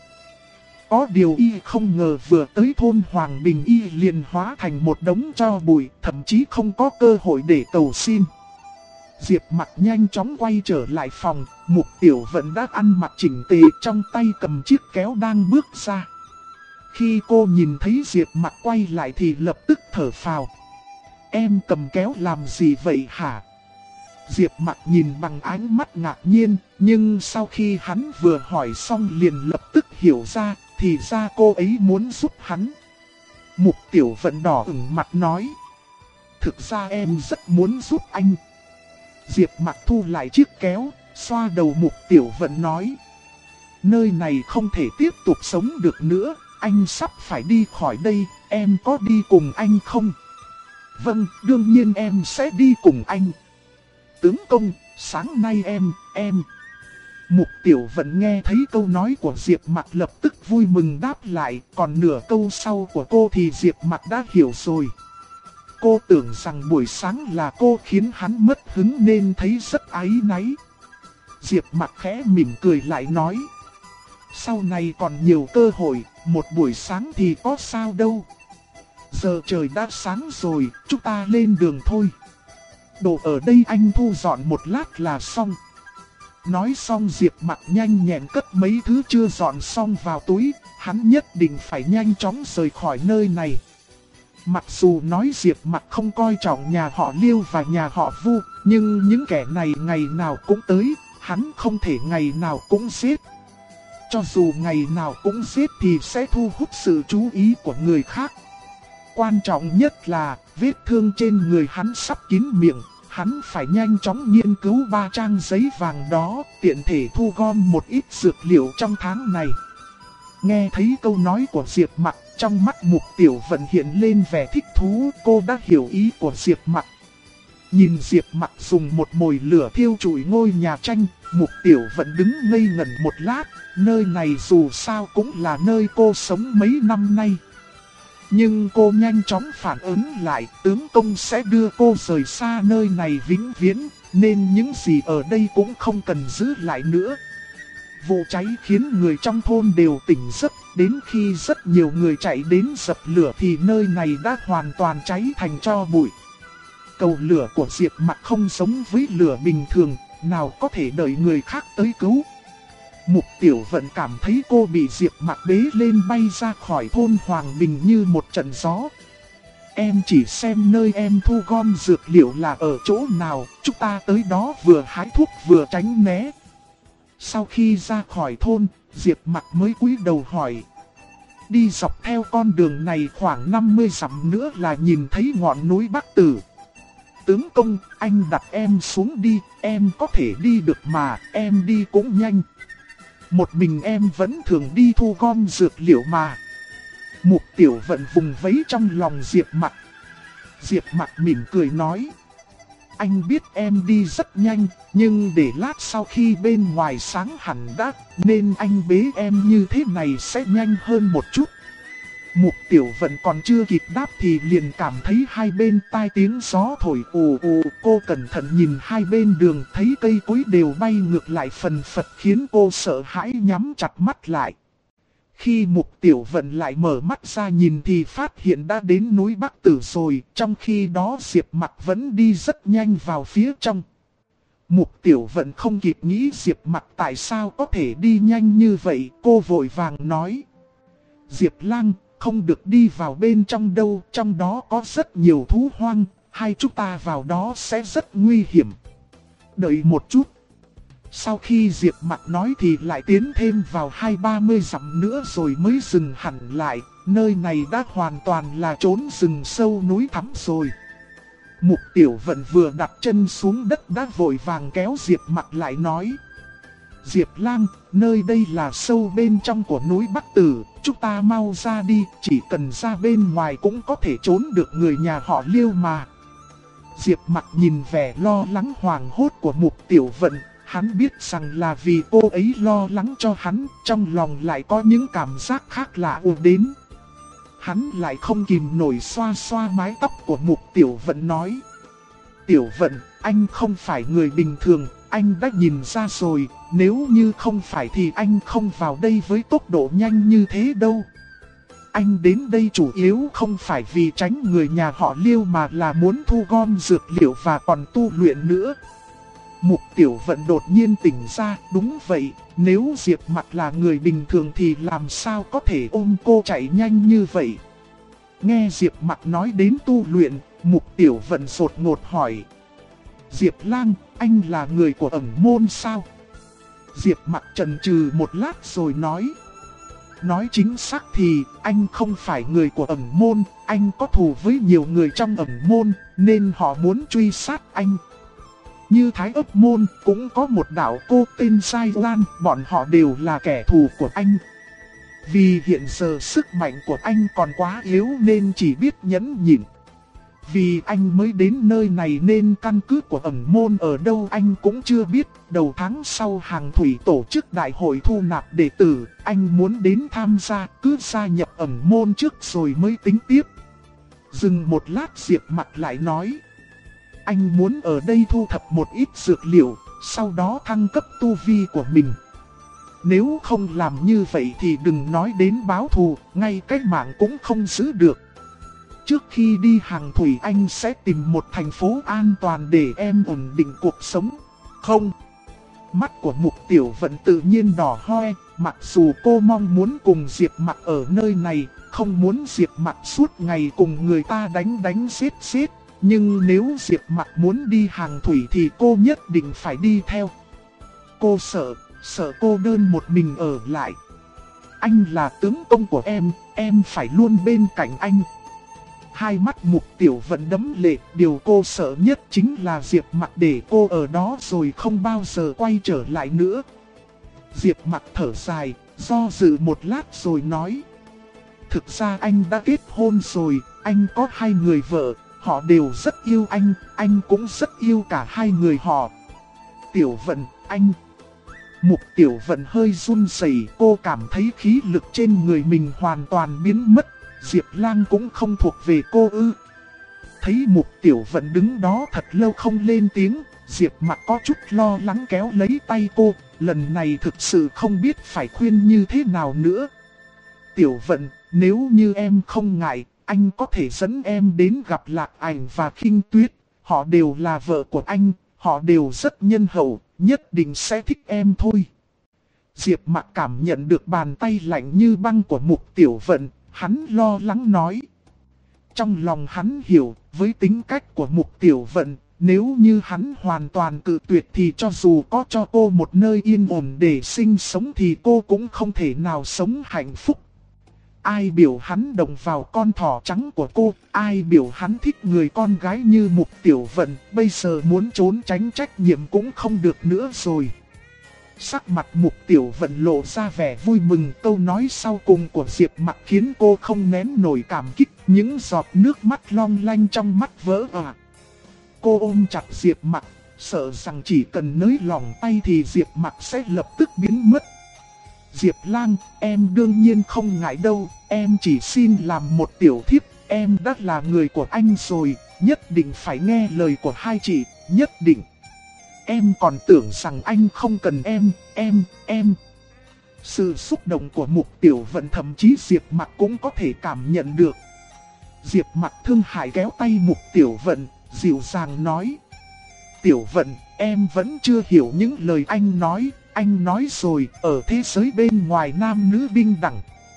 Có điều y không ngờ vừa tới thôn Hoàng Bình y liền hóa thành một đống tro bụi, thậm chí không có cơ hội để cầu xin. Diệp Mặc nhanh chóng quay trở lại phòng, Mục Tiểu Vận đã ăn mặc chỉnh tề, trong tay cầm chiếc kéo đang bước ra. Khi cô nhìn thấy Diệp Mặc quay lại thì lập tức thở phào. Em cầm kéo làm gì vậy hả? Diệp Mặc nhìn bằng ánh mắt ngạc nhiên, nhưng sau khi hắn vừa hỏi xong liền lập tức hiểu ra, thì ra cô ấy muốn giúp hắn. Mục Tiểu Vận đỏ ửng mặt nói. Thực ra em rất muốn giúp anh. Diệp Mặc thu lại chiếc kéo, xoa đầu Mục Tiểu Vận nói. Nơi này không thể tiếp tục sống được nữa, anh sắp phải đi khỏi đây, em có đi cùng anh không? Vâng, đương nhiên em sẽ đi cùng anh. Tướng công, sáng nay em. Mục Tiểu Vận nghe thấy câu nói của Diệp Mặc lập tức vui mừng đáp lại, còn nửa câu sau của cô thì Diệp Mặc đã hiểu rồi. Cô tưởng rằng buổi sáng là cô khiến hắn mất hứng nên thấy rất áy náy. Diệp Mặc khẽ mỉm cười lại nói. Sau này còn nhiều cơ hội, một buổi sáng thì có sao đâu. Giờ trời đã sáng rồi, chúng ta lên đường thôi. Đồ ở đây anh thu dọn một lát là xong. Nói xong Diệp Mặc nhanh nhẹn cất mấy thứ chưa dọn xong vào túi, hắn nhất định phải nhanh chóng rời khỏi nơi này. Mặc dù nói Diệp Mặc không coi trọng nhà họ Liêu và nhà họ Vu, nhưng những kẻ này ngày nào cũng tới, hắn không thể ngày nào cũng giết. Cho dù ngày nào cũng giết thì sẽ thu hút sự chú ý của người khác. Quan trọng nhất là vết thương trên người hắn sắp kín miệng, hắn phải nhanh chóng nghiên cứu 3 trang giấy vàng đó, tiện thể thu gom một ít dược liệu trong tháng này. Nghe thấy câu nói của Diệp Mặc, trong mắt Mục Tiểu Vận hiện lên vẻ thích thú, cô đã hiểu ý của Diệp Mặc. Nhìn Diệp Mặc dùng một mồi lửa thiêu trụi ngôi nhà tranh, Mục Tiểu Vận đứng ngây ngẩn một lát, nơi này dù sao cũng là nơi cô sống mấy năm nay. Nhưng cô nhanh chóng phản ứng lại, tướng công sẽ đưa cô rời xa nơi này vĩnh viễn, nên những gì ở đây cũng không cần giữ lại nữa. Vụ cháy khiến người trong thôn đều tỉnh giấc, đến khi rất nhiều người chạy đến dập lửa thì nơi này đã hoàn toàn cháy thành tro bụi. Cầu lửa của Diệp Mặc không giống với lửa bình thường, nào có thể đợi người khác tới cứu. Mục Tiểu Vận cảm thấy cô bị Diệp Mặc bế lên bay ra khỏi thôn Hoàng Bình như một trận gió. Em chỉ xem nơi em thu gom dược liệu là ở chỗ nào, chúng ta tới đó vừa hái thuốc vừa tránh né. Sau khi ra khỏi thôn, Diệp Mặc mới cúi đầu hỏi. Đi dọc theo con đường này khoảng 50 dặm nữa là nhìn thấy ngọn núi Bắc Tử. Tướng công, anh đặt em xuống đi, em có thể đi được mà, em đi cũng nhanh. Một mình em vẫn thường đi thu gom dược liệu mà. Mục Tiểu Vận vùng vẫy trong lòng Diệp Mặc. Diệp Mặc mỉm cười nói. Anh biết em đi rất nhanh, nhưng để lát sau khi bên ngoài sáng hẳn đã, nên anh bế em như thế này sẽ nhanh hơn một chút. Mục Tiểu Vận còn chưa kịp đáp thì liền cảm thấy hai bên tai tiếng gió thổi ù ù. Cô cẩn thận nhìn hai bên đường thấy cây cối đều bay ngược lại phần phật khiến cô sợ hãi nhắm chặt mắt lại. Khi Mục Tiểu Vận lại mở mắt ra nhìn thì phát hiện đã đến núi Bắc Tử rồi, trong khi đó Diệp Mặc vẫn đi rất nhanh vào phía trong. Mục Tiểu Vận không kịp nghĩ Diệp Mặc tại sao có thể đi nhanh như vậy, cô vội vàng nói. Diệp Lang, không được đi vào bên trong đâu, trong đó có rất nhiều thú hoang, hai chúng ta vào đó sẽ rất nguy hiểm. Đợi một chút. Sau khi Diệp Mặc nói thì lại tiến thêm vào 20-30 dặm nữa rồi mới dừng hẳn lại, nơi này đã hoàn toàn là trốn rừng sâu núi thẳm rồi. Mục Tiểu Vận vừa đặt chân xuống đất đã vội vàng kéo Diệp Mặc lại nói: Diệp Lang, nơi đây là sâu bên trong của núi Bắc Tử, chúng ta mau ra đi, chỉ cần ra bên ngoài cũng có thể trốn được người nhà họ Liêu mà. Diệp Mặc nhìn vẻ lo lắng hoảng hốt của Mục Tiểu Vận, hắn biết rằng là vì cô ấy lo lắng cho hắn, trong lòng lại có những cảm giác khác lạ ùa đến. Hắn lại không kìm nổi xoa xoa mái tóc của Mục Tiểu Vận nói: Tiểu Vận, anh không phải người bình thường, anh đã nhìn ra rồi, nếu như không phải thì anh không vào đây với tốc độ nhanh như thế đâu. Anh đến đây chủ yếu không phải vì tránh người nhà họ Liêu mà là muốn thu gom dược liệu và còn tu luyện nữa. Mục Tiểu Vận đột nhiên tỉnh ra, đúng vậy, nếu Diệp Mặc là người bình thường thì làm sao có thể ôm cô chạy nhanh như vậy. Nghe Diệp Mặc nói đến tu luyện, Mục Tiểu Vận sột ngột hỏi: Diệp Lang, anh là người của ẩn môn sao? Diệp Mặc chần chừ một lát rồi nói chính xác thì anh không phải người của ẩn môn, anh có thù với nhiều người trong ẩn môn nên họ muốn truy sát anh. Như Thái Ấp Môn cũng có một đạo cô tên Sai Lan, bọn họ đều là kẻ thù của anh. Vì hiện giờ sức mạnh của anh còn quá yếu nên chỉ biết nhẫn nhịn. Vì anh mới đến nơi này nên căn cứ của ẩn môn ở đâu anh cũng chưa biết. Đầu tháng sau Hàng Thủy tổ chức đại hội thu nạp đệ tử, anh muốn đến tham gia, cứ gia nhập ẩn môn trước rồi mới tính tiếp. Dừng một lát Diệp Mặc lại nói: Anh muốn ở đây thu thập một ít dược liệu, sau đó thăng cấp tu vi của mình. Nếu không làm như vậy thì đừng nói đến báo thù, ngay cái mạng cũng không giữ được. Trước khi đi Hàng Thủy anh sẽ tìm một thành phố an toàn để em ổn định cuộc sống. Không. Mắt của Mục Tiểu Vận tự nhiên đỏ hoe, mặc dù cô mong muốn cùng Diệp Mặc ở nơi này, không muốn Diệp Mặc suốt ngày cùng người ta đánh giết. Nhưng nếu Diệp Mặc muốn đi Hàng Thủy thì cô nhất định phải đi theo. Cô sợ cô đơn một mình ở lại. Anh là tướng công của em phải luôn bên cạnh anh. Hai mắt Mục Tiểu Vận đẫm lệ, điều cô sợ nhất chính là Diệp Mặc để cô ở đó rồi không bao giờ quay trở lại nữa. Diệp Mặc thở dài, do dự một lát rồi nói: Thực ra anh đã kết hôn rồi, anh có 2 người vợ, họ đều rất yêu anh cũng rất yêu cả 2 người họ. Tiểu Vận, anh... Mục Tiểu Vận hơi run rẩy, cô cảm thấy khí lực trên người mình hoàn toàn biến mất. Diệp Lang cũng không thuộc về cô ư? Thấy Mục Tiểu Vận đứng đó thật lâu không lên tiếng, Diệp Mặc có chút lo lắng kéo lấy tay cô, lần này thực sự không biết phải khuyên như thế nào nữa. Tiểu Vận, nếu như em không ngại, anh có thể dẫn em đến gặp Lạc Ảnh và Khinh Tuyết, họ đều là vợ của anh, họ đều rất nhân hậu, nhất định sẽ thích em thôi. Diệp Mặc cảm nhận được bàn tay lạnh như băng của Mục Tiểu Vận, hắn lo lắng nói. Trong lòng hắn hiểu, với tính cách của Mục Tiểu Vận, nếu như hắn hoàn toàn cự tuyệt thì cho dù có cho cô một nơi yên ổn để sinh sống thì cô cũng không thể nào sống hạnh phúc. Ai biểu hắn động vào con thỏ trắng của cô, ai biểu hắn thích người con gái như Mục Tiểu Vận, bây giờ muốn trốn tránh trách nhiệm cũng không được nữa rồi. Sắc mặt Mục Tiểu Vận lộ ra vẻ vui mừng, câu nói sau cùng của Diệp Mặc khiến cô không nén nổi cảm kích, những giọt nước mắt long lanh trong mắt vỡ òa. Cô ôm chặt Diệp Mặc, sợ rằng chỉ cần nới lỏng tay thì Diệp Mặc sẽ lập tức biến mất. Diệp Lang, em đương nhiên không ngại đâu, em chỉ xin làm một tiểu thiếp, em đã là người của anh rồi, nhất định phải nghe lời của hai chị, nhất định. Em còn tưởng rằng anh không cần em. Sự xúc động của Mục Tiểu Vận thậm chí Diệp Mặc cũng có thể cảm nhận được. Diệp Mặc thương hại kéo tay Mục Tiểu Vận, dịu dàng nói. Tiểu Vận, em vẫn chưa hiểu những lời anh nói rồi, ở thế giới bên ngoài nam nữ bình đẳng.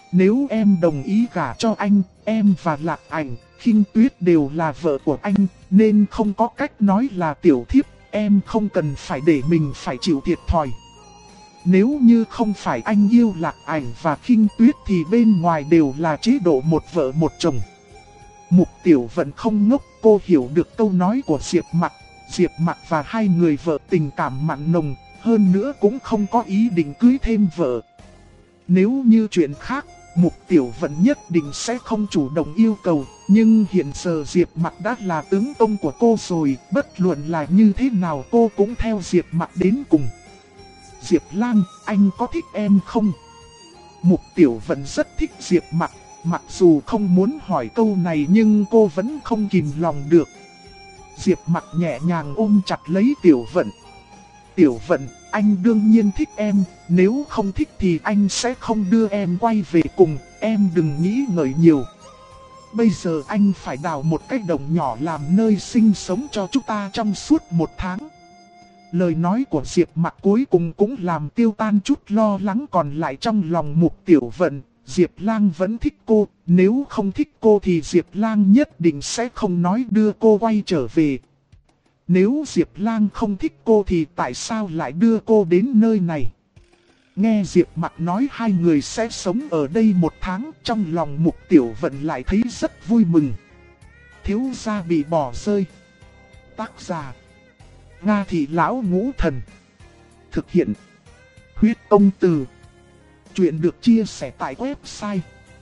Nếu em đồng ý gả cho anh, em và Lạc Ảnh, Khinh Tuyết đều là vợ của anh, nên không có cách nói là tiểu thiếp, em không cần phải để mình phải chịu thiệt thòi. Nếu như không phải anh yêu Lạc Ảnh và Khinh Tuyết thì bên ngoài đều là chế độ một vợ một chồng. Mục Tiểu Vận không ngốc, cô hiểu được câu nói của Diệp Mặc. Diệp Mặc và hai người vợ tình cảm mặn nồng, hơn nữa cũng không có ý định cưới thêm vợ. Nếu như chuyện khác, Mục Tiểu Vận nhất định sẽ không chủ động yêu cầu, nhưng hiện giờ Diệp Mặc đã là tướng công của cô rồi, bất luận là như thế nào cô cũng theo Diệp Mặc đến cùng. Diệp Lang, anh có thích em không? Mục Tiểu Vận rất thích Diệp Mặc, mặc dù không muốn hỏi câu này nhưng cô vẫn không kìm lòng được. Diệp Mặc nhẹ nhàng ôm chặt lấy Tiểu Vận. Tiểu Vận, anh đương nhiên thích em, nếu không thích thì anh sẽ không đưa em quay về cùng, em đừng nghĩ ngợi nhiều. Bây giờ anh phải đào một cái đồng nhỏ làm nơi sinh sống cho chúng ta trong suốt 1 tháng. Lời nói của Diệp Mặc cuối cùng cũng làm tiêu tan chút lo lắng còn lại trong lòng Mục Tiểu Vận. Diệp Lang vẫn thích cô, nếu không thích cô thì Diệp Lang nhất định sẽ không nói đưa cô quay trở về. Nếu Diệp Lang không thích cô thì tại sao lại đưa cô đến nơi này? Nghe Diệp Mặc nói hai người sẽ sống ở đây 1 tháng, trong lòng Mục Tiểu Vận lại thấy rất vui mừng. Thiếu gia bị bỏ rơi. Tác giả: Nga Thị Lão Ngũ Thần. Thực hiện: Huyết Công Từ. Chuyện được chia sẻ tại website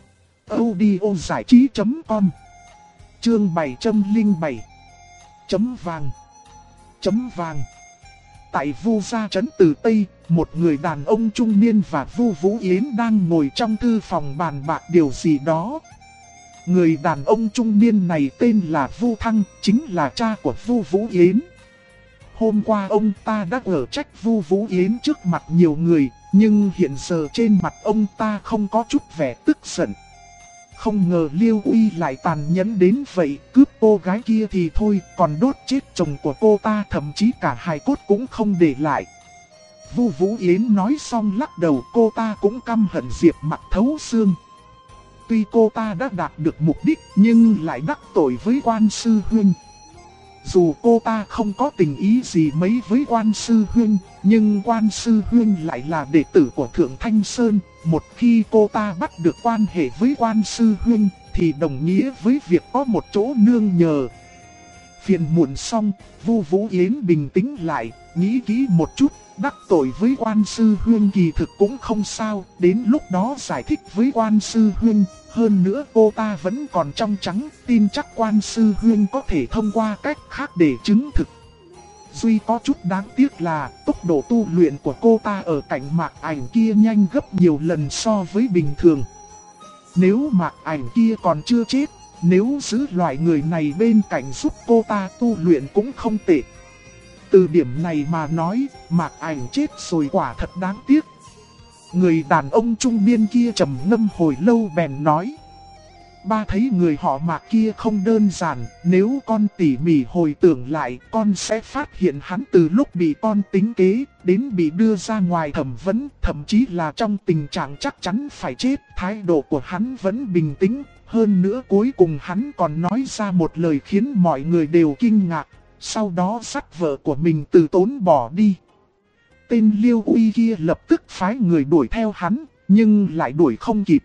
audiozảichí.com. Chương 707. Chấm vàng. Chấm vàng. Tại Vu Gia trấn Từ Tây, một người đàn ông trung niên và Vu Vũ Yến đang ngồi trong thư phòng bàn bạc điều gì đó. Người đàn ông trung niên này tên là Vu Thăng, chính là cha của Vu Vũ Yến. Hôm qua ông ta đã ở trách Vu Vũ Yến trước mặt nhiều người, nhưng hiện giờ trên mặt ông ta không có chút vẻ tức giận. Không ngờ Liêu Uy lại tàn nhẫn đến vậy, cướp cô gái kia thì thôi, còn đốt chết chồng của cô ta, thậm chí cả hài cốt cũng không để lại. Vu Vũ Yến nói xong lắc đầu, cô ta cũng căm hận Diệp Mặc thấu xương. Tuy cô ta đã đạt được mục đích nhưng lại đắc tội với Quan Sư Huynh. Dù cô ta không có tình ý gì mấy với Quan Sư Huynh, nhưng Quan Sư Huynh lại là đệ tử của Thượng Thanh Sơn. Một khi cô ta bắt được quan hệ với Quan Sư Huynh thì đồng nghĩa với việc có một chỗ nương nhờ. Phiền muộn xong, Vu Vũ Yến bình tĩnh lại, nghĩ kỹ một chút, đắc tội với Quan Sư Huynh kỳ thực cũng không sao, đến lúc đó giải thích với Quan Sư Huynh. Hơn nữa cô ta vẫn còn trong trắng, tin chắc Quan Sư Huynh có thể thông qua cách khác để chứng thực. Duy có chút đáng tiếc là tốc độ tu luyện của cô ta ở cạnh Mạc Ảnh kia nhanh gấp nhiều lần so với bình thường. Nếu Mạc Ảnh kia còn chưa chết, nếu giữ loại người này bên cạnh giúp cô ta tu luyện cũng không tệ. Từ điểm này mà nói, Mạc Ảnh chết rồi quả thật đáng tiếc. Người đàn ông trung niên kia trầm ngâm hồi lâu bèn nói: Ba thấy người họ Mạc kia không đơn giản, nếu con tỉ mỉ hồi tưởng lại, con sẽ phát hiện hắn từ lúc bị con tính kế, đến bị đưa ra ngoài thẩm vấn, thậm chí là trong tình trạng chắc chắn phải chết, thái độ của hắn vẫn bình tĩnh. Hơn nữa cuối cùng hắn còn nói ra một lời khiến mọi người đều kinh ngạc, sau đó dắt vợ của mình từ tốn bỏ đi. Tên Liêu Uy kia lập tức phái người đuổi theo hắn, nhưng lại đuổi không kịp.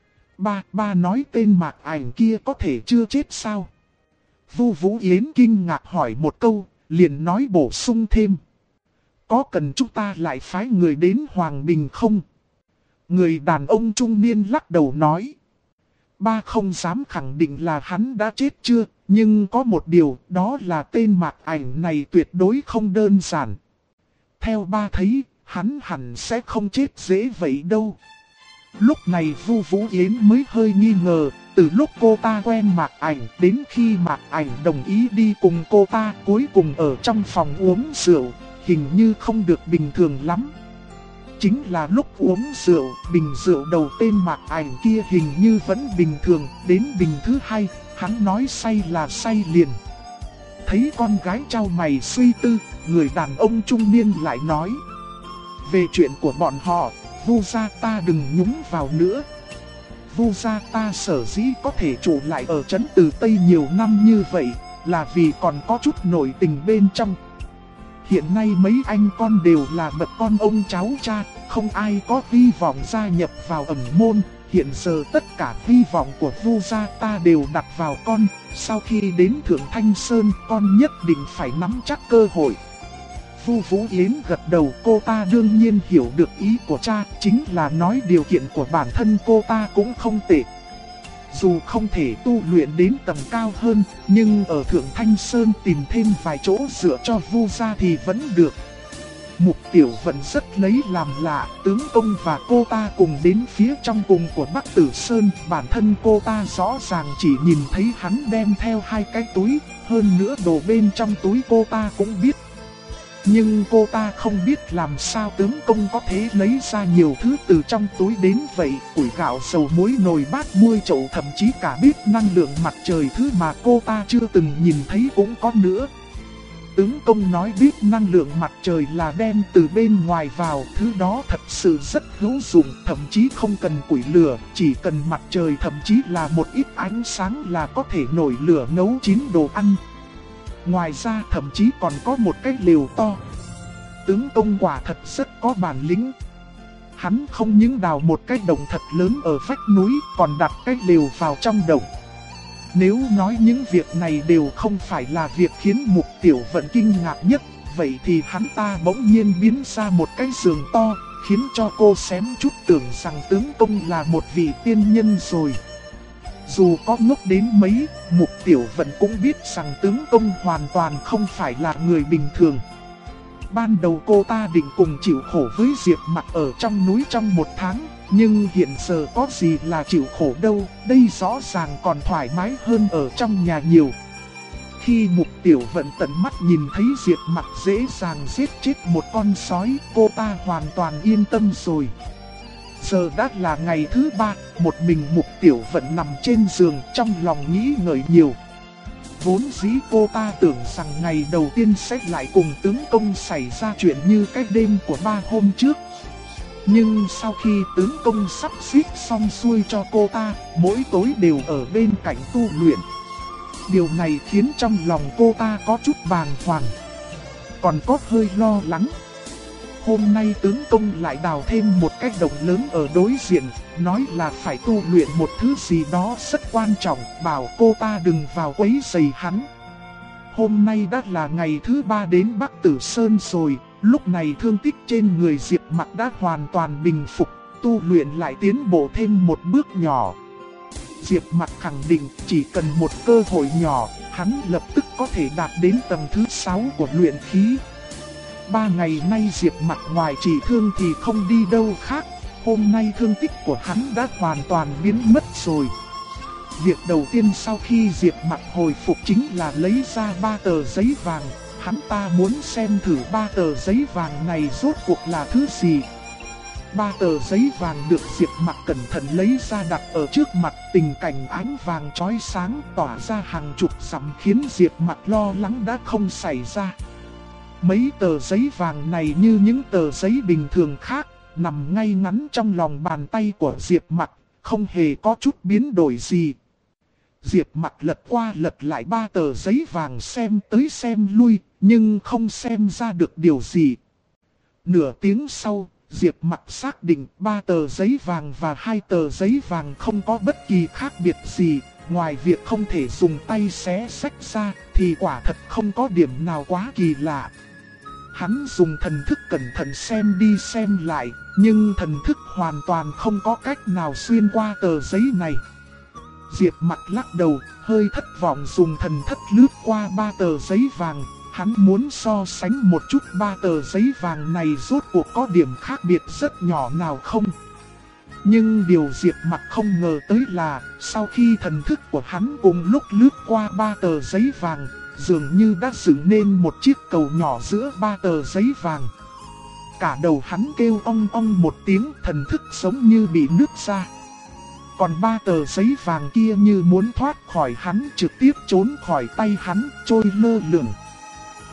Ba nói tên Mạc Ảnh kia có thể chưa chết sao? Vu Vũ Yến kinh ngạc hỏi một câu, liền nói bổ sung thêm: Có cần chúng ta lại phái người đến Hoàng Bình không? Người đàn ông trung niên lắc đầu nói: Ba không dám khẳng định là hắn đã chết chưa, nhưng có một điều, đó là tên Mạc Ảnh này tuyệt đối không đơn giản. Theo ba thấy, hắn hẳn sẽ không chết dễ vậy đâu. Lúc này Vu Vũ Yến mới hơi nghi ngờ, từ lúc cô ta quen Mạc Ảnh đến khi Mạc Ảnh đồng ý đi cùng cô ta cuối cùng ở trong phòng uống rượu, hình như không được bình thường lắm. Chính là lúc uống rượu, bình rượu đầu tên Mạc Ảnh kia hình như vẫn bình thường, đến bình thứ hai, hắn nói say là say liền. Thấy con gái trao mày suy tư, người đàn ông trung niên lại nói: Về chuyện của bọn họ, Vu gia ta đừng nhúng vào nữa. Vu gia ta sở dĩ có thể trụ lại ở trấn Từ Tây nhiều năm như vậy, là vì còn có chút nội tình bên trong. Hiện nay mấy anh con đều là bậc con ông cháu cha, không ai có hy vọng gia nhập vào ẩn môn. Hiện giờ tất cả hy vọng của Vu gia ta đều đặt vào con, sau khi đến Thượng Thanh Sơn con nhất định phải nắm chắc cơ hội. Vu Vũ Yến gật đầu, cô ta đương nhiên hiểu được ý của cha, chính là nói điều kiện của bản thân cô ta cũng không tệ. Dù không thể tu luyện đến tầng cao hơn, nhưng ở Thượng Thanh Sơn tìm thêm vài chỗ dựa cho Vu gia thì vẫn được. Mục Tiểu Vận rất lấy làm lạ, tướng công và cô ta cùng đến phía trong cùng của Bắc Tử Sơn, bản thân cô ta rõ ràng chỉ nhìn thấy hắn đem theo 2 cái túi, hơn nữa đồ bên trong túi cô ta cũng biết. Nhưng cô ta không biết làm sao tướng công có thể lấy ra nhiều thứ từ trong túi đến vậy, củi gạo dầu muối nồi bát muôi chậu, thậm chí cả bếp năng lượng mặt trời, thứ mà cô ta chưa từng nhìn thấy cũng có nữa. Tướng công nói bếp năng lượng mặt trời là đem từ bên ngoài vào, thứ đó thật sự rất hữu dụng, thậm chí không cần củi lửa, chỉ cần mặt trời, thậm chí là một ít ánh sáng là có thể nổi lửa nấu chín đồ ăn. Ngoài ra thậm chí còn có một cái lều to. Tướng công quả thật rất có bản lĩnh. Hắn không những đào một cái động thật lớn ở vách núi, còn đặt cái lều vào trong động. Nếu nói những việc này đều không phải là việc khiến Mục Tiểu Vận kinh ngạc nhất, vậy thì hắn ta bỗng nhiên biến ra một cái giường to, khiến cho cô xém chút tưởng rằng tướng công là một vị tiên nhân rồi. Dù có ngốc đến mấy, Mục Tiểu Vận cũng biết rằng tướng công hoàn toàn không phải là người bình thường. Ban đầu cô ta định cùng chịu khổ với Diệp Mặc ở trong núi trong 1 tháng, nhưng hiện giờ có gì là chịu khổ đâu, đây rõ ràng còn thoải mái hơn ở trong nhà nhiều. Khi Mục Tiểu Vận tận mắt nhìn thấy Diệp Mặc dễ dàng giết chết một con sói, cô ta hoàn toàn yên tâm rồi. Giờ đã là ngày thứ 3, một mình Mục Tiểu Vận nằm trên giường, trong lòng nghĩ ngợi nhiều. Vốn dĩ cô ta tưởng rằng ngày đầu tiên sẽ lại cùng tướng công xảy ra chuyện như cái đêm của 3 hôm trước. Nhưng sau khi tướng công sắp xếp xong xuôi cho cô ta, mỗi tối đều ở bên cạnh tu luyện. Điều này khiến trong lòng cô ta có chút bàng hoàng, còn có hơi lo lắng. Hôm nay tướng công lại đào thêm một cái động lớn ở đối diện, nói là phải tu luyện một thứ gì đó rất quan trọng, bảo cô ta đừng vào quấy rầy hắn. Hôm nay đã là ngày thứ 3 đến Bắc Tử Sơn rồi, lúc này thương tích trên người Diệp Mặc đã hoàn toàn bình phục, tu luyện lại tiến bộ thêm một bước nhỏ. Diệp Mặc khẳng định chỉ cần một cơ hội nhỏ, hắn lập tức có thể đạt đến tầng thứ 6 của luyện khí. 3 ngày nay Diệp Mặc ngoài trị thương thì không đi đâu khác, hôm nay thương tích của hắn đã hoàn toàn biến mất rồi. Việc đầu tiên sau khi Diệp Mặc hồi phục chính là lấy ra 3 tờ giấy vàng, hắn ta muốn xem thử 3 tờ giấy vàng này rốt cuộc là thứ gì. 3 tờ giấy vàng được Diệp Mặc cẩn thận lấy ra đặt ở trước mặt, tình cảnh ánh vàng chói sáng tỏa ra hàng chục dặm khiến Diệp Mặc lo lắng đã không xảy ra. Mấy tờ giấy vàng này như những tờ giấy bình thường khác, nằm ngay ngắn trong lòng bàn tay của Diệp Mặc, không hề có chút biến đổi gì. Diệp Mặc lật qua lật lại 3 tờ giấy vàng xem tới xem lui, nhưng không xem ra được điều gì. Nửa tiếng sau, Diệp Mặc xác định 3 tờ giấy vàng và 2 tờ giấy vàng không có bất kỳ khác biệt gì. Ngoài việc không thể dùng tay xé xách ra, thì quả thật không có điểm nào quá kỳ lạ. Hắn dùng thần thức cẩn thận xem đi xem lại, nhưng thần thức hoàn toàn không có cách nào xuyên qua tờ giấy này. Diệp Mặc lắc đầu, hơi thất vọng dùng thần thức lướt qua 3 tờ giấy vàng. Hắn muốn so sánh một chút 3 tờ giấy vàng này rốt cuộc có điểm khác biệt rất nhỏ nào không. Nhưng điều Diệp Mặc không ngờ tới là, sau khi thần thức của hắn cùng lúc lướt qua 3 tờ giấy vàng, dường như đã dựng nên một chiếc cầu nhỏ giữa 3 tờ giấy vàng. Cả đầu hắn kêu ong ong một tiếng, thần thức giống như bị nứt ra. Còn 3 tờ giấy vàng kia như muốn thoát khỏi hắn, trực tiếp trốn khỏi tay hắn, trôi lơ lửng.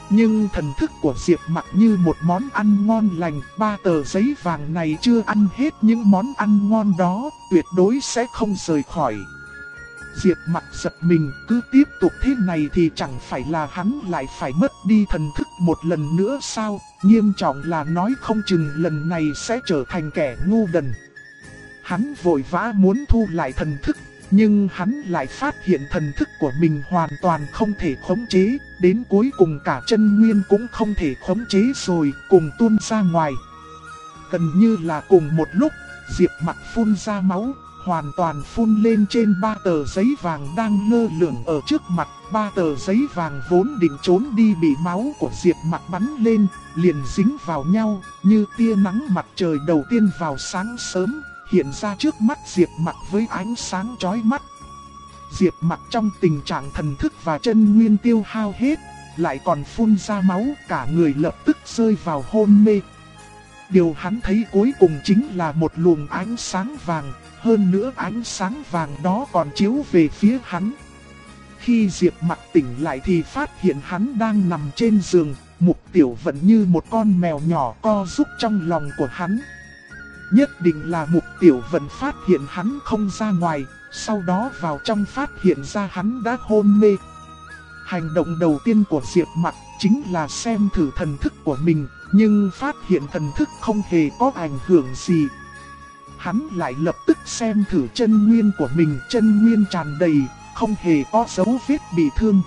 Nhưng thần thức của Diệp Mặc như một món ăn ngon lành, 3 tờ giấy vàng này chưa ăn hết những món ăn ngon đó, tuyệt đối sẽ không rời khỏi. Diệp Mặc giật mình, cứ tiếp tục thế này thì chẳng phải là hắn lại phải mất đi thần thức một lần nữa sao? Nghiêm trọng là nói không chừng lần này sẽ trở thành kẻ ngu đần. Hắn vội vã muốn thu lại thần thức, nhưng hắn lại phát hiện thần thức của mình hoàn toàn không thể khống chế, đến cuối cùng cả chân nguyên cũng không thể khống chế rồi, cùng tuôn ra ngoài. Gần như là cùng một lúc, Diệp Mặc phun ra máu, hoàn toàn phun lên trên 3 tờ giấy vàng đang lơ lửng ở trước mặt. 3 tờ giấy vàng vốn định trốn đi bị máu của Diệp Mặc bắn lên, liền dính vào nhau, như tia nắng mặt trời đầu tiên vào sáng sớm, hiện ra trước mắt Diệp Mặc với ánh sáng chói mắt. Diệp Mặc trong tình trạng thần thức và chân nguyên tiêu hao hết, lại còn phun ra máu, cả người lập tức rơi vào hôn mê. Điều hắn thấy cuối cùng chính là một luồng ánh sáng vàng, hơn nữa ánh sáng vàng đó còn chiếu về phía hắn. Khi Diệp Mặc tỉnh lại thì phát hiện hắn đang nằm trên giường, Mục Tiểu Vận như một con mèo nhỏ co rúm trong lòng của hắn. Nhất định là Mục Tiểu Vận phát hiện hắn không ra ngoài, sau đó vào trong phát hiện ra hắn đã hôn mê. Hành động đầu tiên của Diệp Mặc chính là xem thử thần thức của mình, nhưng phát hiện thần thức không hề có ảnh hưởng gì. Hắn lại lập tức xem thử chân nguyên của mình, chân nguyên tràn đầy, không hề có dấu vết bị thương.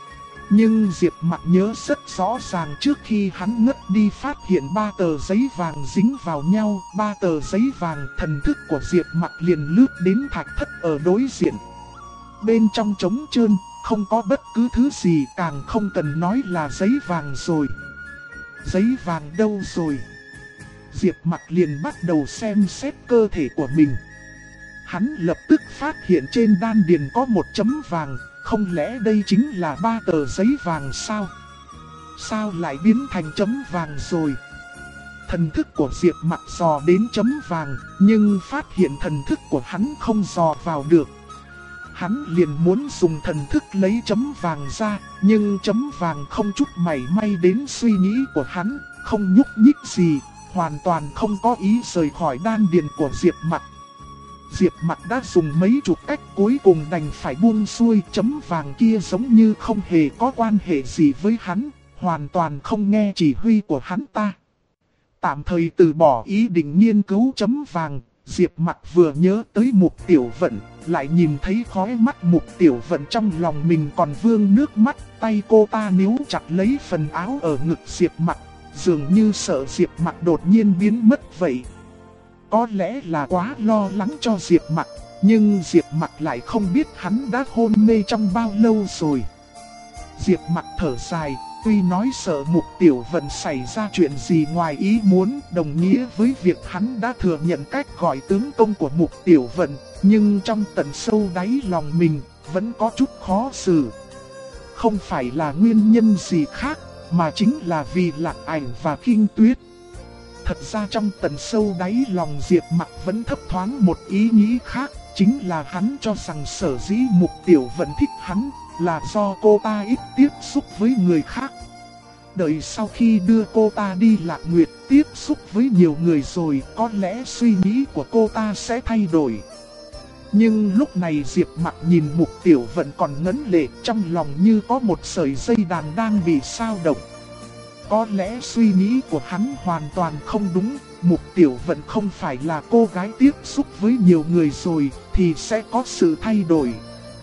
Nhưng Diệp Mặc nhớ rất rõ ràng trước khi hắn ngất đi phát hiện 3 tờ giấy vàng dính vào nhau, 3 tờ giấy vàng, thần thức của Diệp Mặc liền lướt đến thạch thất ở đối diện. Bên trong trống trơn, không có bất cứ thứ gì, càng không cần nói là giấy vàng rồi. Giấy vàng đâu rồi? Diệp Mặc liền bắt đầu xem xét cơ thể của mình. Hắn lập tức phát hiện trên đan điền có một chấm vàng, không lẽ đây chính là 3 tờ giấy vàng sao? Sao lại biến thành chấm vàng rồi? Thần thức của Diệp Mặc dò đến chấm vàng, nhưng phát hiện thần thức của hắn không dò vào được. Hắn liền muốn dùng thần thức lấy chấm vàng ra, nhưng chấm vàng không chút mảy may đến suy nghĩ của hắn, không nhúc nhích gì, hoàn toàn không có ý rời khỏi đan điền của Diệp Mặc. Diệp Mặc đã dùng mấy chục cách, cuối cùng đành phải buông xuôi, chấm vàng kia giống như không hề có quan hệ gì với hắn, hoàn toàn không nghe chỉ huy của hắn ta. Tạm thời từ bỏ ý định nghiên cứu chấm vàng, Diệp Mặc vừa nhớ tới Mục Tiểu Vận, lại nhìn thấy khóe mắt Mục Tiểu Vận, trong lòng mình còn vương nước mắt, tay cô ta níu chặt lấy phần áo ở ngực Diệp Mặc, dường như sợ Diệp Mặc đột nhiên biến mất vậy. Có lẽ là quá lo lắng cho Diệp Mặc, nhưng Diệp Mặc lại không biết hắn đã hôn mê trong bao lâu rồi. Diệp Mặc thở dài, tuy nói sợ Mục Tiểu Vận xảy ra chuyện gì ngoài ý muốn, đồng nghĩa với việc hắn đã thừa nhận cách gọi tướng công của Mục Tiểu Vận, nhưng trong tận sâu đáy lòng mình vẫn có chút khó xử. Không phải là nguyên nhân gì khác, mà chính là vì Lạc Ảnh và Kinh Tuyết. Thật ra trong tận sâu đáy lòng Diệp Mặc vẫn thấp thoáng một ý nghĩ khác, chính là hắn cho rằng sở dĩ Mục Tiểu Vận thích hắn là do cô ta ít tiếp xúc với người khác. Đợi sau khi đưa cô ta đi Lạc Nguyệt tiếp xúc với nhiều người rồi, có lẽ suy nghĩ của cô ta sẽ thay đổi. Nhưng lúc này Diệp Mặc nhìn Mục Tiểu Vận còn ngấn lệ, trong lòng như có một sợi dây đàn đang bị xao động. Có lẽ suy nghĩ của hắn hoàn toàn không đúng, Mục Tiểu Vận không phải là cô gái tiếp xúc với nhiều người rồi, thì sẽ có sự thay đổi.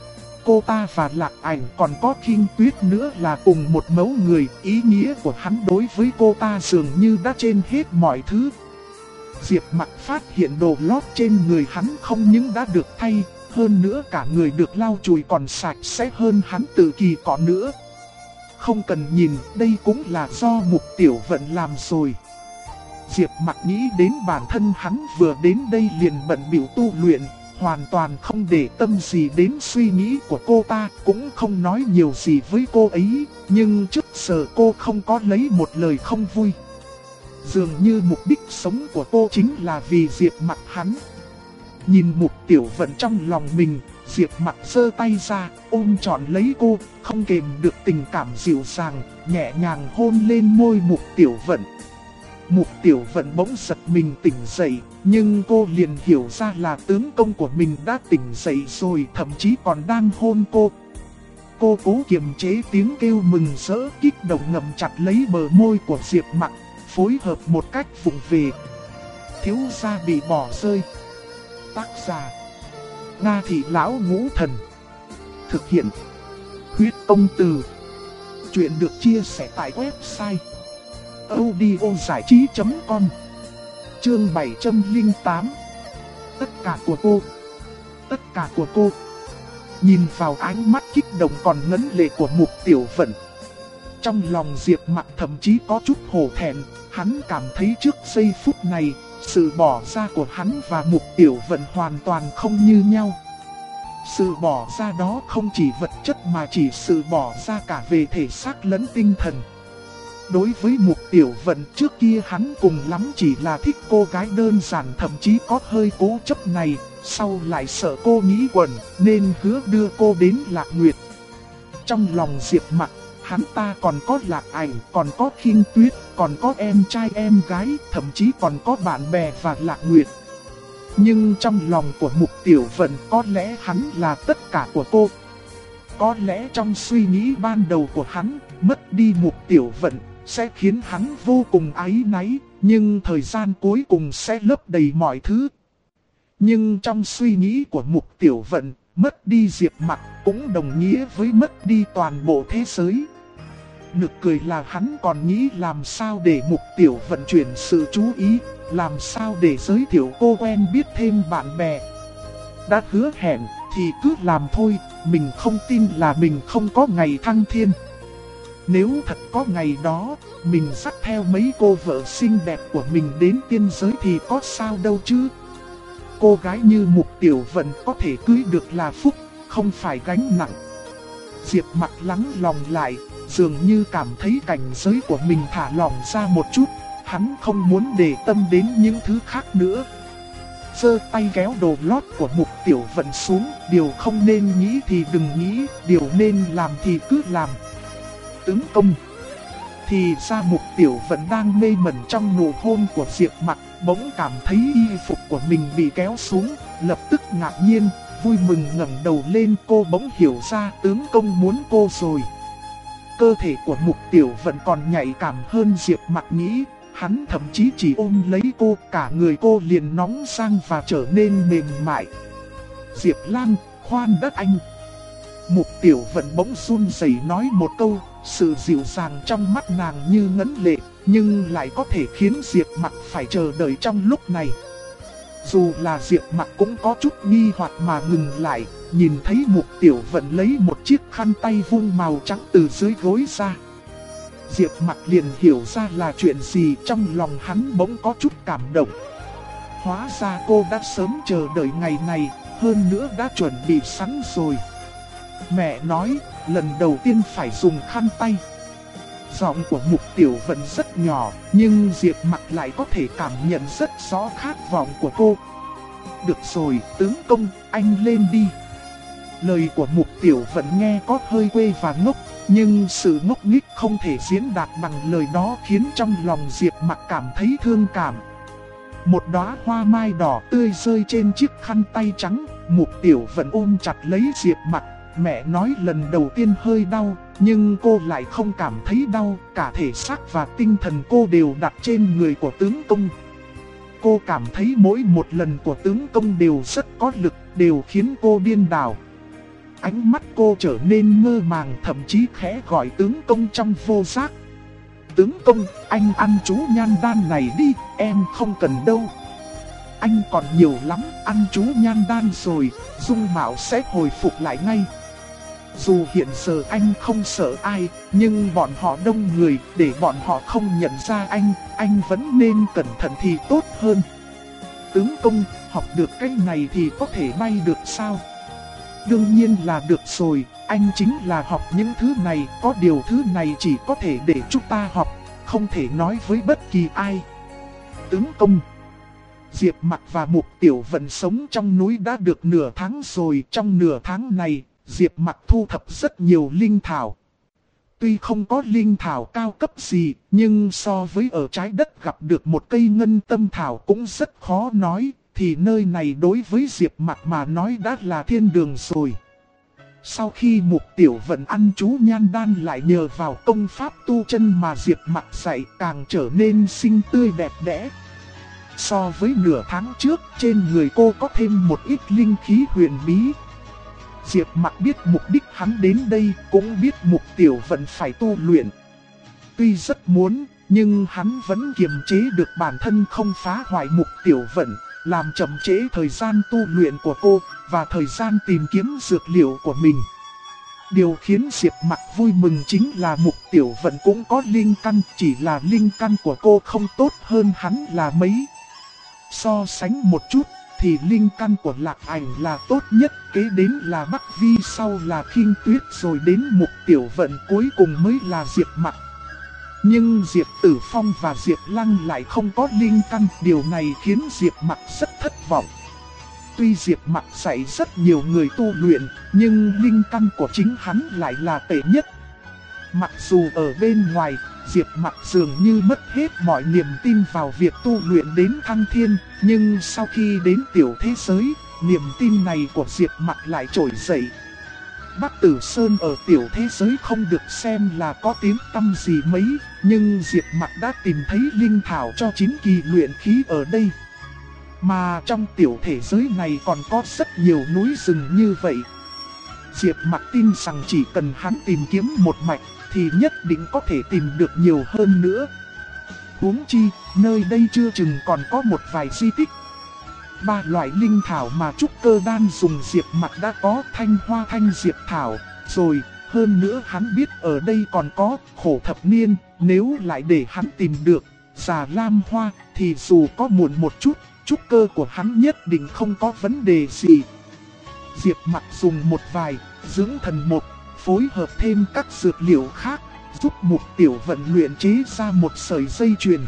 Cô ta và Lạc Ảnh còn có Kinh Tuyết nữa là cùng một mẫu người, ý nghĩa của hắn đối với cô ta dường như đã trên hết mọi thứ. Diệp Mặc phát hiện đồ lót trên người hắn không những đã được thay, hơn nữa cả người được lau chùi còn sạch sẽ hơn hắn từ kỳ có nữa. Không cần nhìn, đây cũng là do Mục Tiểu Vận làm rồi. Diệp Mặc nghĩ đến bản thân hắn vừa đến đây liền bận bịu tu luyện, hoàn toàn không để tâm gì đến suy nghĩ của cô ta, cũng không nói nhiều gì với cô ấy, nhưng trước giờ cô không có lấy một lời không vui. Dường như mục đích sống của cô chính là vì Diệp Mặc hắn. Nhìn Mục Tiểu Vận trong lòng mình, Diệp Mặc giơ tay ra, ôm trọn lấy cô, không kềm được tình cảm dịu dàng, nhẹ nhàng hôn lên môi Mục Tiểu Vận. Mục Tiểu Vận bỗng giật mình tỉnh dậy, nhưng cô liền hiểu ra là tướng công của mình đã tỉnh dậy rồi, thậm chí còn đang hôn cô. Cô cố kiềm chế tiếng kêu mừng rỡ, kích động ngậm chặt lấy bờ môi của Diệp Mặc, phối hợp một cách vụng về. Thiếu gia bị bỏ rơi. Tác giả: Nga Thị Lão Ngũ Thần. Thực hiện: Huyết Công Từ. Chuyện được chia sẻ tại website audiozảichí.com. Chương 708. Tất cả của cô. Tất cả của cô. Nhìn vào ánh mắt kích động còn ngấn lệ của Mục Tiểu Vận, trong lòng Diệp Mặc thậm chí có chút hổ thẹn. Hắn cảm thấy trước giây phút này, sự bỏ ra của hắn và Mục Tiểu Vận hoàn toàn không như nhau. Sự bỏ ra đó không chỉ vật chất mà chỉ sự bỏ ra cả về thể xác lẫn tinh thần. Đối với Mục Tiểu Vận, trước kia hắn cùng lắm chỉ là thích cô gái đơn giản, thậm chí có hơi cố chấp này. Sau lại sợ cô nghĩ quẩn nên hứa đưa cô đến Lạc Nguyệt. Trong lòng Diệp Mặc, hắn ta còn có Lạc Ảnh, còn có Khinh Tuyết, còn có em trai em gái, thậm chí còn có bạn bè và Lạc Nguyệt. Nhưng trong lòng của Mục Tiểu Vận, có lẽ hắn là tất cả của cô. Có lẽ trong suy nghĩ ban đầu của hắn, mất đi Mục Tiểu Vận sẽ khiến hắn vô cùng áy náy, nhưng thời gian cuối cùng sẽ lấp đầy mọi thứ. Nhưng trong suy nghĩ của Mục Tiểu Vận, mất đi Diệp Mặc cũng đồng nghĩa với mất đi toàn bộ thế giới. Nực cười là hắn còn nghĩ làm sao để Mục Tiểu Vận chuyển sự chú ý, làm sao để giới thiệu cô quen biết thêm bạn bè. Đã hứa hẹn thì cứ làm thôi, mình không tin là mình không có ngày thăng thiên. Nếu thật có ngày đó, mình dắt theo mấy cô vợ xinh đẹp của mình đến tiên giới thì có sao đâu chứ. Cô gái như Mục Tiểu Vận có thể cưới được là phúc, không phải gánh nặng. Diệp Mặc lắng lòng lại, dường như cảm thấy cảnh giới của mình thả lỏng ra một chút. Hắn không muốn để tâm đến những thứ khác nữa. Giơ tay kéo đồ lót của Mục Tiểu Vận xuống, điều không nên nghĩ thì đừng nghĩ, điều nên làm thì cứ làm. Tướng công. Thì ra Mục Tiểu Vận đang mê mẩn trong nụ hôn của Diệp Mặc, bỗng cảm thấy y phục của mình bị kéo xuống, lập tức ngạc nhiên, vui mừng ngẩng đầu lên. Cô bỗng hiểu ra tướng công muốn cô rồi. Cơ thể của Mục Tiểu Vận còn nhạy cảm hơn Diệp Mặc nghĩ, hắn thậm chí chỉ ôm lấy cô, cả người cô liền nóng sang và trở nên mềm mại. Diệp Lan, khoan đất anh. Mục Tiểu Vận bỗng run rẩy nói một câu, sự dịu dàng trong mắt nàng như ngấn lệ, nhưng lại có thể khiến Diệp Mặc phải chờ đợi trong lúc này. Dù là Diệp Mặc cũng có chút nghi hoặc mà ngừng lại, nhìn thấy Mục Tiểu Vận lấy một chiếc khăn tay vuông màu trắng từ dưới gối ra. Diệp Mặc liền hiểu ra là chuyện gì, trong lòng hắn bỗng có chút cảm động. Hóa ra cô đã sớm chờ đợi ngày này, hơn nữa đã chuẩn bị sẵn rồi. Mẹ nói, lần đầu tiên phải dùng khăn tay. Giọng của Mục Tiểu Vận rất nhỏ, nhưng Diệp Mặc lại có thể cảm nhận rất rõ khát vọng của cô. Được rồi, tướng công, anh lên đi. Lời của Mục Tiểu Vận nghe có hơi quê và ngốc, nhưng sự ngốc nghếch không thể diễn đạt bằng lời đó khiến trong lòng Diệp Mặc cảm thấy thương cảm. Một đóa hoa mai đỏ tươi rơi trên chiếc khăn tay trắng, Mục Tiểu Vận ôm chặt lấy Diệp Mặc. Mẹ nói lần đầu tiên hơi đau, nhưng cô lại không cảm thấy đau, cả thể xác và tinh thần cô đều đặt trên người của tướng công. Cô cảm thấy mỗi một lần của tướng công đều rất có lực, đều khiến cô điên đảo. Ánh mắt cô trở nên mơ màng, thậm chí khẽ gọi tướng công trong vô giác. Tướng công, anh ăn chú nhan đan này đi, em không cần đâu. Anh còn nhiều lắm, ăn chú nhan đan rồi, dung mạo sẽ hồi phục lại ngay. Dù hiện giờ anh không sợ ai, nhưng bọn họ đông người, để bọn họ không nhận ra anh vẫn nên cẩn thận thì tốt hơn. Tướng công, học được cái này thì có thể bay được sao? Đương nhiên là được rồi, anh chính là học những thứ này, có điều thứ này chỉ có thể để chúng ta học, không thể nói với bất kỳ ai. Tướng công, Diệp Mặc và Mục Tiểu Vận sống trong núi đã được nửa tháng rồi. Trong nửa tháng này, Diệp Mặc thu thập rất nhiều linh thảo. Tuy không có linh thảo cao cấp gì, nhưng so với ở trái đất gặp được một cây ngân tâm thảo cũng rất khó nói, thì nơi này đối với Diệp Mặc mà nói đã là thiên đường rồi. Sau khi Mục Tiểu Vận ăn chú nhan đan lại nhờ vào công pháp tu chân mà Diệp Mặc dạy càng trở nên xinh tươi đẹp đẽ. So với nửa tháng trước, trên người cô có thêm một ít linh khí huyền bí. Diệp Mặc biết mục đích hắn đến đây, cũng biết Mục Tiểu Vận phải tu luyện. Tuy rất muốn, nhưng hắn vẫn kiềm chế được bản thân không phá hoại Mục Tiểu Vận, làm chậm trễ thời gian tu luyện của cô, và thời gian tìm kiếm dược liệu của mình. Điều khiến Diệp Mặc vui mừng chính là Mục Tiểu Vận cũng có linh căn, chỉ là linh căn của cô không tốt hơn hắn là mấy. So sánh một chút, thì linh căn của Lạc Ảnh là tốt nhất, kế đến là Bắc Vi, sau là Khinh Tuyết, rồi đến Mục Tiểu Vận, cuối cùng mới là Diệp Mặc. Nhưng Diệp Tử Phong và Diệp Lăng lại không có linh căn, điều này khiến Diệp Mặc rất thất vọng. Tuy Diệp Mặc dạy rất nhiều người tu luyện, nhưng linh căn của chính hắn lại là tệ nhất. Mặc dù ở bên ngoài, Diệp Mặc dường như mất hết mọi niềm tin vào việc tu luyện đến thăng thiên, nhưng sau khi đến tiểu thế giới, niềm tin này của Diệp Mặc lại trỗi dậy. Bắc Tử Sơn ở tiểu thế giới không được xem là có tiếng tăm gì mấy, nhưng Diệp Mặc đã tìm thấy linh thảo cho 9 kỳ luyện khí ở đây. Mà trong tiểu thế giới này còn có rất nhiều núi rừng như vậy. Diệp Mặc tin rằng chỉ cần hắn tìm kiếm một mạch, thì nhất định có thể tìm được nhiều hơn nữa. Huống chi, nơi đây chưa chừng còn có một vài di tích. 3 loại linh thảo mà trúc cơ đan dùng Diệp Mặc đã có: thanh hoa thanh diệp thảo, rồi hơn nữa hắn biết ở đây còn có khổ thập niên. Nếu lại để hắn tìm được già lam hoa, thì dù có muộn một chút, trúc cơ của hắn nhất định không có vấn đề gì. Diệp Mặc dùng một vài dưỡng thần mục, phối hợp thêm các dược liệu khác, giúp Mục Tiểu Vận luyện chế ra một sợi dây chuyền.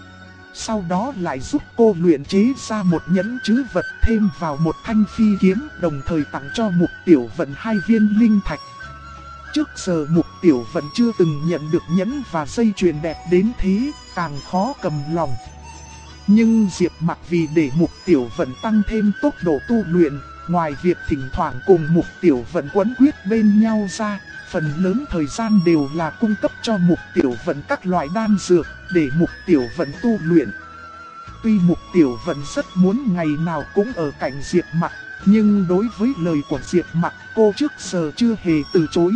Sau đó lại giúp cô luyện chế ra một nhẫn trữ vật, thêm vào một thanh phi kiếm, đồng thời tặng cho Mục Tiểu Vận 2 viên linh thạch. Trước giờ Mục Tiểu Vận chưa từng nhận được nhẫn và dây chuyền đẹp đến thế, càng khó cầm lòng. Nhưng Diệp Mặc vì để Mục Tiểu Vận tăng thêm tốc độ tu luyện, ngoài việc thỉnh thoảng cùng Mục Tiểu Vận quấn quyết bên nhau ra, phần lớn thời gian đều là cung cấp cho Mục Tiểu Vận các loại đan dược, để Mục Tiểu Vận tu luyện. Tuy Mục Tiểu Vận rất muốn ngày nào cũng ở cạnh Diệp Mặc, nhưng đối với lời của Diệp Mặc, cô trước giờ chưa hề từ chối.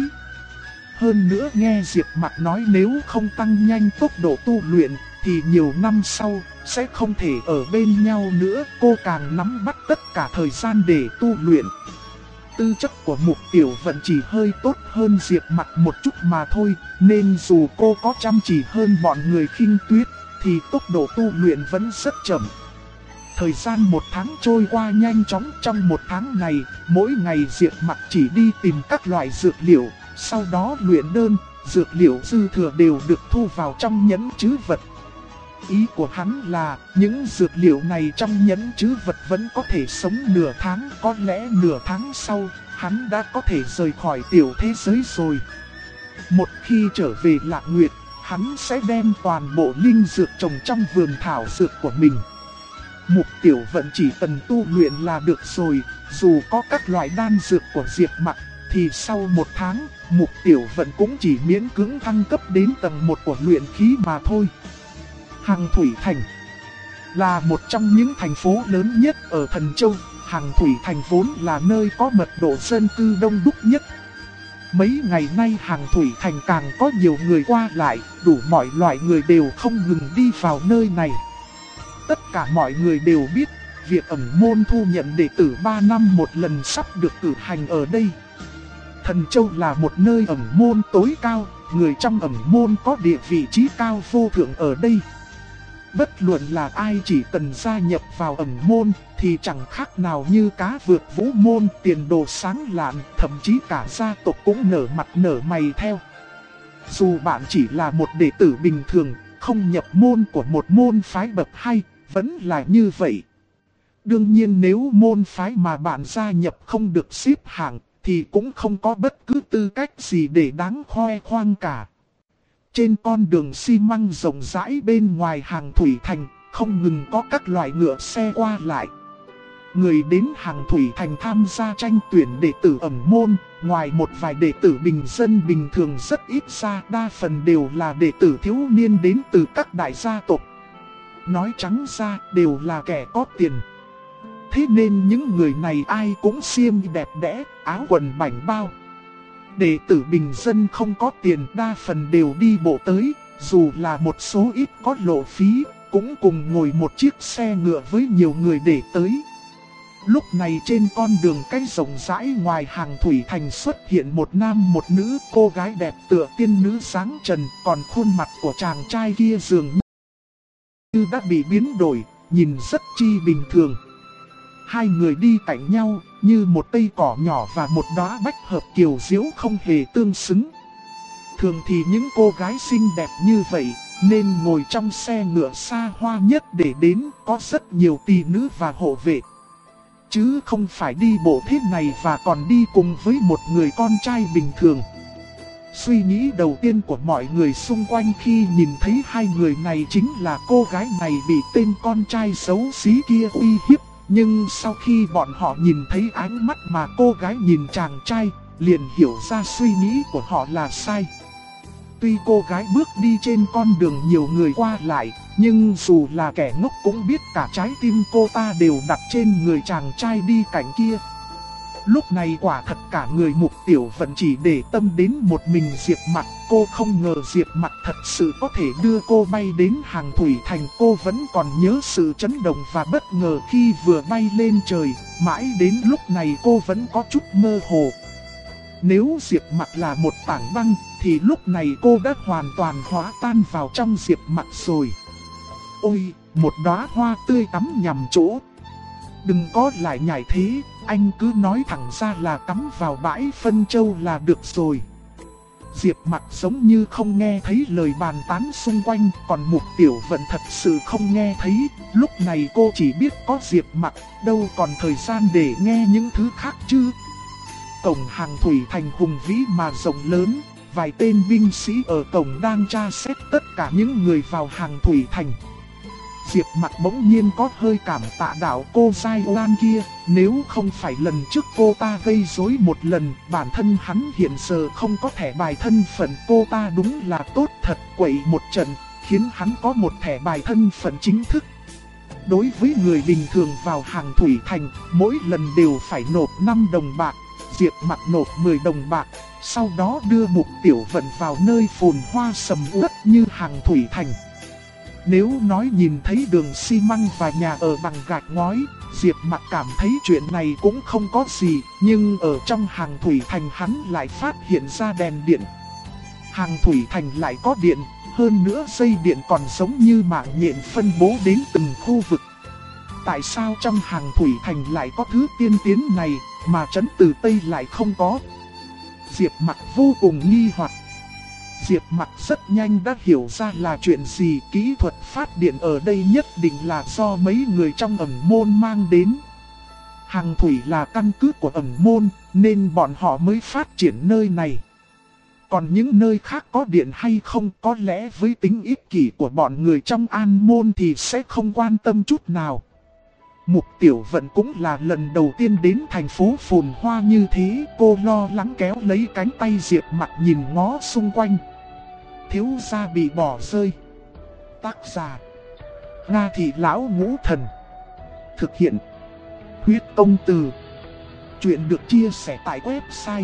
Hơn nữa nghe Diệp Mặc nói nếu không tăng nhanh tốc độ tu luyện, thì nhiều năm sau sẽ không thể ở bên nhau nữa, cô càng nắm bắt tất cả thời gian để tu luyện. Tư chất của Mục Tiểu Vận chỉ hơi tốt hơn Diệp Mặc một chút mà thôi, nên dù cô có chăm chỉ hơn bọn người Khinh Tuyết, thì tốc độ tu luyện vẫn rất chậm. Thời gian 1 tháng trôi qua nhanh chóng. Trong 1 tháng này, mỗi ngày Diệp Mặc chỉ đi tìm các loại dược liệu, sau đó luyện đơn, dược liệu dư thừa đều được thu vào trong nhẫn trữ vật. Ý của hắn là những dược liệu này trong nhẫn trữ vật vẫn có thể sống nửa tháng, có lẽ nửa tháng sau hắn đã có thể rời khỏi tiểu thế giới rồi. Một khi trở về Lạc Nguyệt, hắn sẽ đem toàn bộ linh dược trồng trong vườn thảo dược của mình. Mục Tiểu Vận chỉ cần tu luyện là được rồi, dù có các loại đan dược của Diệp Mặc, thì sau 1 tháng, Mục Tiểu Vận cũng chỉ miễn cưỡng thăng cấp đến tầng 1 của luyện khí mà thôi. Hằng Thủy Thành là một trong những thành phố lớn nhất ở Thần Châu. Hằng Thủy Thành vốn là nơi có mật độ dân cư đông đúc nhất. Mấy ngày nay Hằng Thủy Thành càng có nhiều người qua lại, đủ mọi loại người đều không ngừng đi vào nơi này. Tất cả mọi người đều biết, việc ẩn môn thu nhận đệ tử 3 năm một lần sắp được cử hành ở đây. Thần Châu là một nơi ẩn môn tối cao, người trong ẩn môn có địa vị trí cao vô thượng ở đây. Bất luận là ai chỉ cần gia nhập vào ẩn môn thì chẳng khác nào như cá vượt vũ môn, tiền đồ sáng lạn, thậm chí cả gia tộc cũng nở mặt nở mày theo. Dù bạn chỉ là một đệ tử bình thường, không nhập môn của một môn phái bậc 2, vẫn là như vậy. Đương nhiên nếu môn phái mà bạn gia nhập không được xếp hạng, thì cũng không có bất cứ tư cách gì để đáng khoe khoang cả. Trên con đường xi măng rộng rãi bên ngoài Hàng Thủy Thành, không ngừng có các loại ngựa xe qua lại. Người đến Hàng Thủy Thành tham gia tranh tuyển đệ tử ẩn môn, ngoài một vài đệ tử bình dân bình thường rất ít ra, đa phần đều là đệ tử thiếu niên đến từ các đại gia tộc. Nói trắng ra đều là kẻ có tiền. Thế nên những người này ai cũng xiêm đẹp đẽ, áo quần bảnh bao. Đệ tử bình dân không có tiền đa phần đều đi bộ tới, dù là một số ít có lộ phí, cũng cùng ngồi một chiếc xe ngựa với nhiều người để tới. Lúc này trên con đường cái rộng rãi ngoài Hàng Thủy Thành xuất hiện một nam một nữ, cô gái đẹp tựa tiên nữ sáng trần, còn khuôn mặt của chàng trai kia dường như đã bị biến đổi, nhìn rất chi bình thường. Hai người đi cạnh nhau, như một cây cỏ nhỏ và một đóa bách hợp kiều diễu không hề tương xứng. Thường thì những cô gái xinh đẹp như vậy, nên ngồi trong xe ngựa xa hoa nhất để đến, có rất nhiều tỳ nữ và hộ vệ. Chứ không phải đi bộ thế này và còn đi cùng với một người con trai bình thường. Suy nghĩ đầu tiên của mọi người xung quanh khi nhìn thấy hai người này chính là cô gái này bị tên con trai xấu xí kia uy hiếp. Nhưng sau khi bọn họ nhìn thấy ánh mắt mà cô gái nhìn chàng trai, liền hiểu ra suy nghĩ của họ là sai. Tuy cô gái bước đi trên con đường nhiều người qua lại, nhưng dù là kẻ ngốc cũng biết cả trái tim cô ta đều đặt trên người chàng trai đi cạnh kia. Lúc này quả thật cả người Mục Tiểu Vận chỉ để tâm đến một mình Diệp Mặc. Cô không ngờ Diệp Mặc thật sự có thể đưa cô bay đến Hàng Thủy Thành. Cô vẫn còn nhớ sự chấn động và bất ngờ khi vừa bay lên trời. Mãi đến lúc này cô vẫn có chút mơ hồ. Nếu Diệp Mặc là một tảng băng thì lúc này cô đã hoàn toàn hóa tan vào trong Diệp Mặc rồi. Ôi, một đóa hoa tươi cắm nhằm chỗ. Đừng có lại nhảy thế, anh cứ nói thẳng ra là cắm vào bãi phân châu là được rồi. Diệp Mặc giống như không nghe thấy lời bàn tán xung quanh, còn Mục Tiểu Vận thật sự không nghe thấy. Lúc này cô chỉ biết có Diệp Mặc, đâu còn thời gian để nghe những thứ khác chứ. Cổng Hàng Thủy Thành hùng vĩ mà rộng lớn, vài tên binh sĩ ở cổng đang tra xét tất cả những người vào Hàng Thủy Thành. Diệp Mặc bỗng nhiên có hơi cảm tạ đạo cô Giai Oan kia, nếu không phải lần trước cô ta gây rối một lần, bản thân hắn hiện giờ không có thẻ bài thân phận. Cô ta đúng là tốt thật, quậy một trận, khiến hắn có một thẻ bài thân phận chính thức. Đối với người bình thường vào Hàng Thủy Thành, mỗi lần đều phải nộp 5 đồng bạc, Diệp Mặc nộp 10 đồng bạc, sau đó đưa Mục Tiểu Vận vào nơi phồn hoa sầm uất như Hàng Thủy Thành. Nếu nói nhìn thấy đường xi măng và nhà ở bằng gạch ngói, Diệp Mặc cảm thấy chuyện này cũng không có gì, nhưng ở trong Hàng Thủy Thành hắn lại phát hiện ra đèn điện. Hàng Thủy Thành lại có điện, hơn nữa dây điện còn giống như mạng nhện phân bố đến từng khu vực. Tại sao trong Hàng Thủy Thành lại có thứ tiên tiến này, mà trấn Từ Tây lại không có? Diệp Mặc vô cùng nghi hoặc. Diệp Mặc rất nhanh đã hiểu ra là chuyện gì. Kỹ thuật phát điện ở đây nhất định là do mấy người trong ẩn môn mang đến. Hàng Thủy là căn cứ của ẩn môn, nên bọn họ mới phát triển nơi này. Còn những nơi khác có điện hay không, có lẽ với tính ích kỷ của bọn người trong An Môn thì sẽ không quan tâm chút nào. Mục Tiểu Vận cũng là lần đầu tiên đến thành phố phồn hoa như thế, cô lo lắng kéo lấy cánh tay Diệp Mặc nhìn ngó xung quanh. Thiếu gia bị bỏ rơi. Tác giả: Nga Thị Lão Ngũ Thần. Thực hiện: Huyết Công Từ. Chuyện được chia sẻ tại website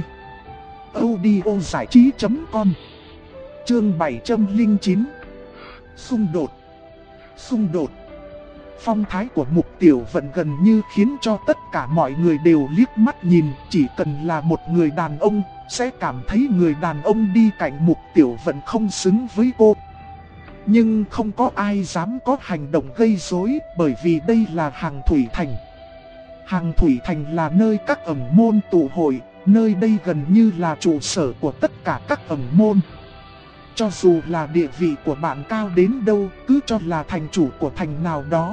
audiozảichí.com. Chương 709. Xung đột. Phong thái của Mục Tiểu Vận gần như khiến cho tất cả mọi người đều liếc mắt nhìn. Chỉ cần là một người đàn ông sẽ cảm thấy người đàn ông đi cạnh Mục Tiểu Vận không xứng với cô. Nhưng không có ai dám có hành động gây rối, bởi vì đây là Hàng Thủy Thành. Hàng Thủy Thành là nơi các ẩn môn tụ hội, nơi đây gần như là trụ sở của tất cả các ẩn môn. Cho dù là địa vị của bạn cao đến đâu, cứ cho là thành chủ của thành nào đó, thì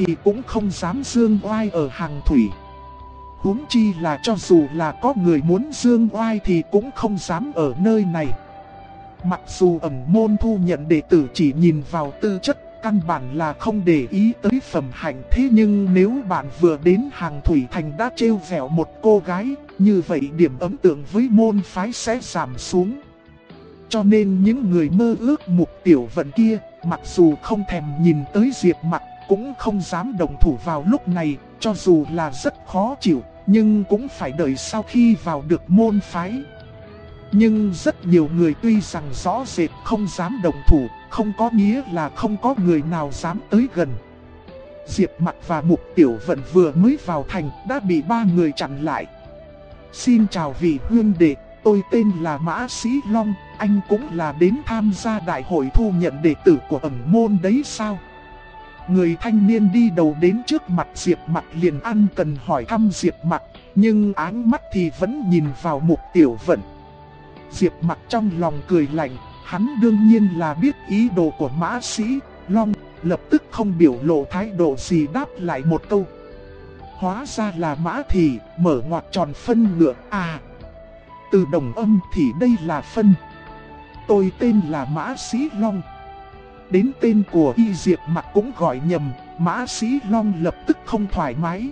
thì cũng không dám dương oai ở Hàng Thủy. Huống chi là cho dù là có người muốn dương oai thì cũng không dám ở nơi này. Mặc dù ẩn môn thu nhận đệ tử chỉ nhìn vào tư chất, căn bản là không để ý tới phẩm hạnh, thế nhưng nếu bạn vừa đến Hàng Thủy Thành đã trêu vẹo một cô gái, như vậy điểm ấn tượng với môn phái sẽ giảm xuống. Cho nên những người mơ ước Mục Tiểu Vận kia, mặc dù không thèm nhìn tới Diệp Mặc, cũng không dám động thủ vào lúc này, cho dù là rất khó chịu, nhưng cũng phải đợi sau khi vào được môn phái. Nhưng rất nhiều người tuy rằng rõ rệt không dám động thủ, không có nghĩa là không có người nào dám tới gần. Diệp Mặc và Mục Tiểu Vận vừa mới vào thành đã bị 3 người chặn lại. Xin chào vị huynh đệ, tôi tên là Mã Sĩ Long, anh cũng là đến tham gia đại hội thu nhận đệ tử của ẩn môn đấy sao? Người thanh niên đi đầu đến trước mặt Diệp Mặc liền ăn cần hỏi thăm Diệp Mặc, nhưng áng mắt thì vẫn nhìn vào Mục Tiểu Vận. Diệp Mặc trong lòng cười lạnh, hắn đương nhiên là biết ý đồ của Mã Sĩ Long, lập tức không biểu lộ thái độ gì đáp lại một câu. Hóa ra là Mã Thị, mở ngoặc tròn phân ngựa, à. Từ đồng âm thì đây là phân. Tôi tên là Mã Sĩ Long. Đến tên của y Diệp Mặc cũng gọi nhầm, Mã Sĩ Long lập tức không thoải mái.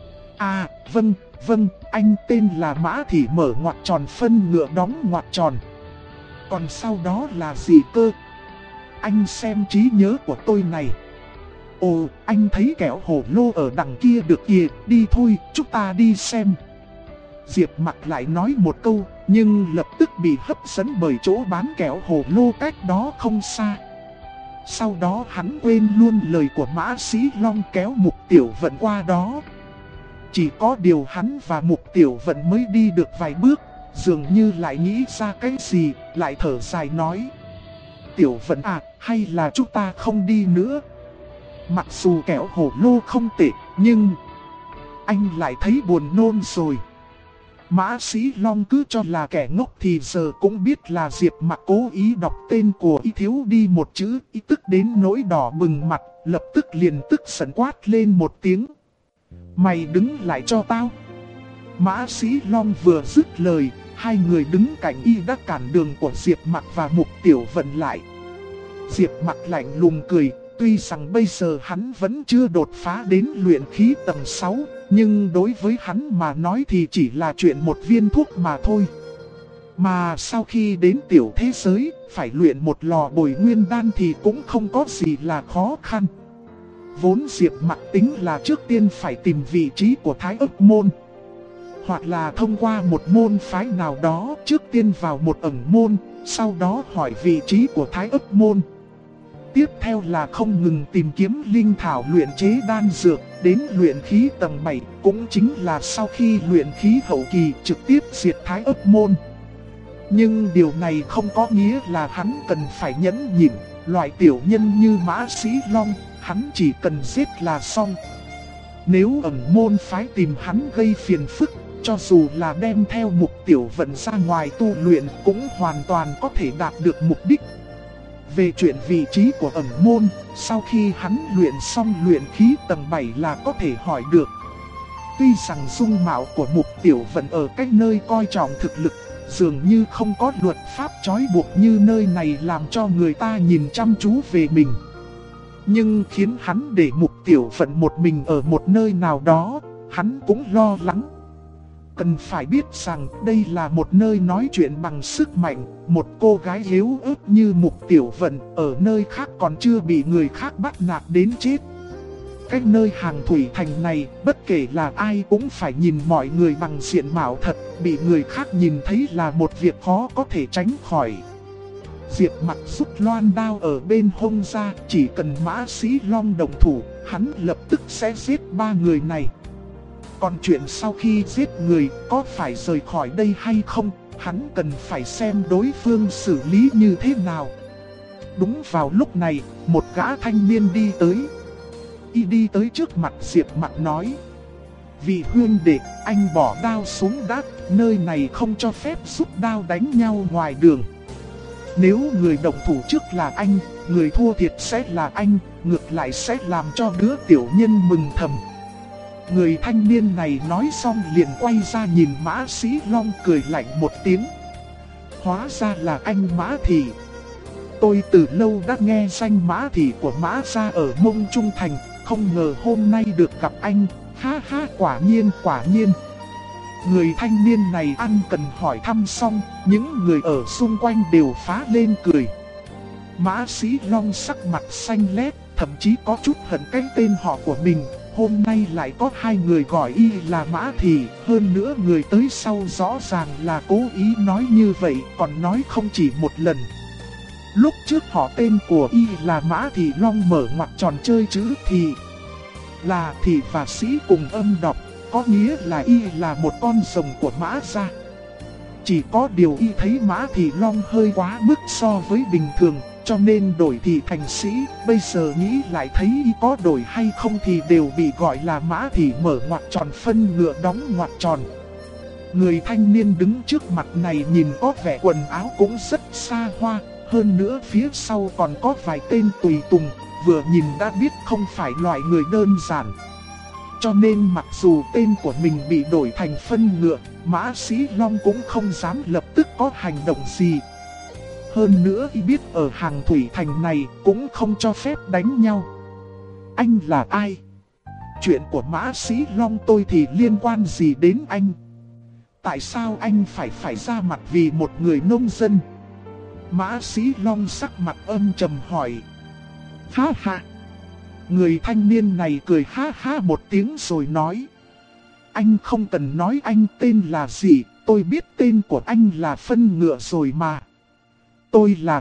À, vâng, anh tên là Mã Thị mở ngoặc tròn phân ngựa đóng ngoặc tròn. Còn sau đó là gì cơ? Anh xem trí nhớ của tôi này. Ồ, anh thấy kẹo hổ lô ở đằng kia được kìa, đi thôi, chúng ta đi xem. Diệp Mặc lại nói một câu, nhưng lập tức bị hấp dẫn bởi chỗ bán kẹo hổ lô cách đó không xa. Sau đó hắn quên luôn lời của Mã Sĩ Long kéo Mục Tiểu Vận qua đó. Chỉ có điều hắn và Mục Tiểu Vận mới đi được vài bước, dường như lại nghĩ ra cái gì, lại thở dài nói. Tiểu Vận à, hay là chúng ta không đi nữa? Mặc dù kẹo hổ lô không tệ, nhưng anh lại thấy buồn nôn rồi. Mã Sĩ Long cứ cho là kẻ ngốc thì giờ cũng biết là Diệp Mặc cố ý đọc tên của y thiếu đi một chữ, y tức đến nỗi đỏ bừng mặt, lập tức liền tức giận quát lên một tiếng. Mày đứng lại cho tao. Mã Sĩ Long vừa dứt lời, hai người đứng cạnh y đã cản đường của Diệp Mặc và Mục Tiểu Vận lại. Diệp Mặc lạnh lùng cười, tuy rằng bây giờ hắn vẫn chưa đột phá đến luyện khí tầng 6, nhưng đối với hắn mà nói thì chỉ là chuyện một viên thuốc mà thôi. Mà sau khi đến tiểu thế giới, phải luyện một lò bồi nguyên đan thì cũng không có gì là khó khăn. Vốn Diệp Mặc tính là trước tiên phải tìm vị trí của Thái Ức Môn, hoặc là thông qua một môn phái nào đó, trước tiên vào một ẩn môn, sau đó hỏi vị trí của Thái Ức Môn. Tiếp theo là không ngừng tìm kiếm linh thảo luyện chế đan dược, đến luyện khí tầng 7, cũng chính là sau khi luyện khí hậu kỳ trực tiếp diệt Thái Ức Môn. Nhưng điều này không có nghĩa là hắn cần phải nhẫn nhịn, loại tiểu nhân như Mã Sĩ Long, hắn chỉ cần giết là xong. Nếu ẩn môn phái tìm hắn gây phiền phức, cho dù là đem theo Mục Tiểu Vận ra ngoài tu luyện cũng hoàn toàn có thể đạt được mục đích. Về chuyện vị trí của ẩn môn, sau khi hắn luyện xong luyện khí tầng 7 là có thể hỏi được. Tuy rằng dung mạo của Mục Tiểu Vận ở cách nơi coi trọng thực lực, dường như không có luật pháp trói buộc như nơi này làm cho người ta nhìn chăm chú về mình. Nhưng khiến hắn để Mục Tiểu Vận một mình ở một nơi nào đó, hắn cũng lo lắng. Cần phải biết rằng đây là một nơi nói chuyện bằng sức mạnh, một cô gái yếu ớt như Mục Tiểu Vận ở nơi khác còn chưa bị người khác bắt nạt đến chết. Cái nơi Hàng Thủy Thành này, bất kể là ai cũng phải nhìn mọi người bằng diện mạo thật, bị người khác nhìn thấy là một việc khó có thể tránh khỏi. Diệp Mặc rút loan đao ở bên hông ra, chỉ cần Mã Sĩ Long động thủ, hắn lập tức sẽ giết 3 người này. Còn chuyện sau khi giết người có phải rời khỏi đây hay không, hắn cần phải xem đối phương xử lý như thế nào. Đúng vào lúc này, một gã thanh niên đi tới. Y đi tới trước mặt Diệp Mặc nói: Vị huynh đệ, anh bỏ đao xuống đã, nơi này không cho phép rút đao đánh nhau ngoài đường. Nếu người động thủ trước là anh, người thua thiệt sẽ là anh, ngược lại sẽ làm cho đứa tiểu nhân mừng thầm. Người thanh niên này nói xong liền quay ra nhìn Mã Sĩ Long cười lạnh một tiếng. Hóa ra là anh Mã Thị. Tôi từ lâu đã nghe danh Mã Thị của Mã gia ở Mông Trung Thành, không ngờ hôm nay được gặp anh, ha ha, quả nhiên. Người thanh niên này ăn cần hỏi thăm xong, những người ở xung quanh đều phá lên cười. Mã Sĩ Long sắc mặt xanh lét, thậm chí có chút hận cái tên họ của mình. Hôm nay lại có hai người gọi y là Mã Thị, hơn nữa người tới sau rõ ràng là cố ý nói như vậy, còn nói không chỉ một lần. Lúc trước họ tên của y là Mã Thị Long mở ngoặc tròn chơi chữ Thị. Là Thị và Sĩ cùng âm đọc, có nghĩa là y là một con rồng của Mã gia. Chỉ có điều y thấy Mã Thị Long hơi quá mức so với bình thường, cho nên đổi Thị thành Sĩ. Bây giờ nghĩ lại thấy y có đổi hay không thì đều bị gọi là Mã Thị mở ngoặc tròn phân ngựa đóng ngoặc tròn. Người thanh niên đứng trước mặt này nhìn có vẻ quần áo cũng rất xa hoa, hơn nữa phía sau còn có vài tên tùy tùng, vừa nhìn đã biết không phải loại người đơn giản. Cho nên mặc dù tên của mình bị đổi thành phân ngựa, Mã Sĩ Long cũng không dám lập tức có hành động gì. Hơn nữa y biết ở Hàng Thủy Thành này cũng không cho phép đánh nhau. Anh là ai? Chuyện của Mã Sĩ Long tôi thì liên quan gì đến anh? Tại sao anh phải ra mặt vì một người nông dân? Mã Sĩ Long sắc mặt âm trầm hỏi. Ha ha! Người thanh niên này cười ha ha một tiếng rồi nói. Anh không cần nói anh tên là gì, tôi biết tên của anh là phân ngựa rồi mà. Tôi là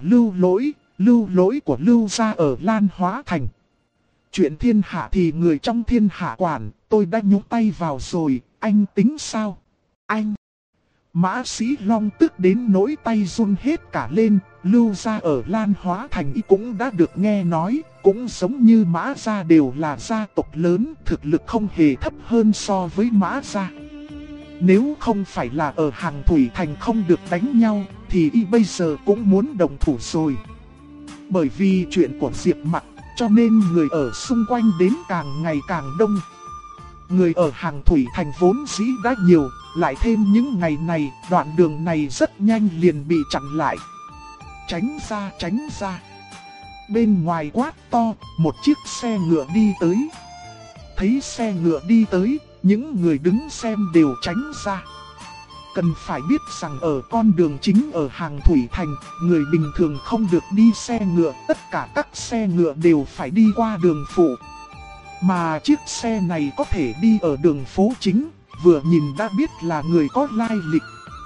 Lưu Lỗi của Lưu gia ở Lan Hóa Thành. Chuyện thiên hạ thì người trong thiên hạ quản, tôi đã nhúng tay vào rồi, anh tính sao? Anh! Mã Sĩ Long tức đến nỗi tay run hết cả lên. Lưu gia ở Lan Hóa Thành y cũng đã được nghe nói, cũng giống như Mã gia đều là gia tộc lớn, thực lực không hề thấp hơn so với Mã gia. Nếu không phải là ở Hàng Thủy Thành không được đánh nhau, thì y bây giờ cũng muốn đồng thủ rồi. Bởi vì chuyện của Diệp Mặc, cho nên người ở xung quanh đến càng ngày càng đông. Người ở Hàng Thủy Thành vốn dĩ đã nhiều, lại thêm những ngày này, đoạn đường này rất nhanh liền bị chặn lại. Tránh ra. Bên ngoài quát to, một chiếc xe ngựa đi tới. Thấy xe ngựa đi tới, những người đứng xem đều tránh ra. Cần phải biết rằng ở con đường chính ở Hàng Thủy Thành, người bình thường không được đi xe ngựa, tất cả các xe ngựa đều phải đi qua đường phụ. Mà chiếc xe này có thể đi ở đường phố chính, vừa nhìn đã biết là người có lai lịch.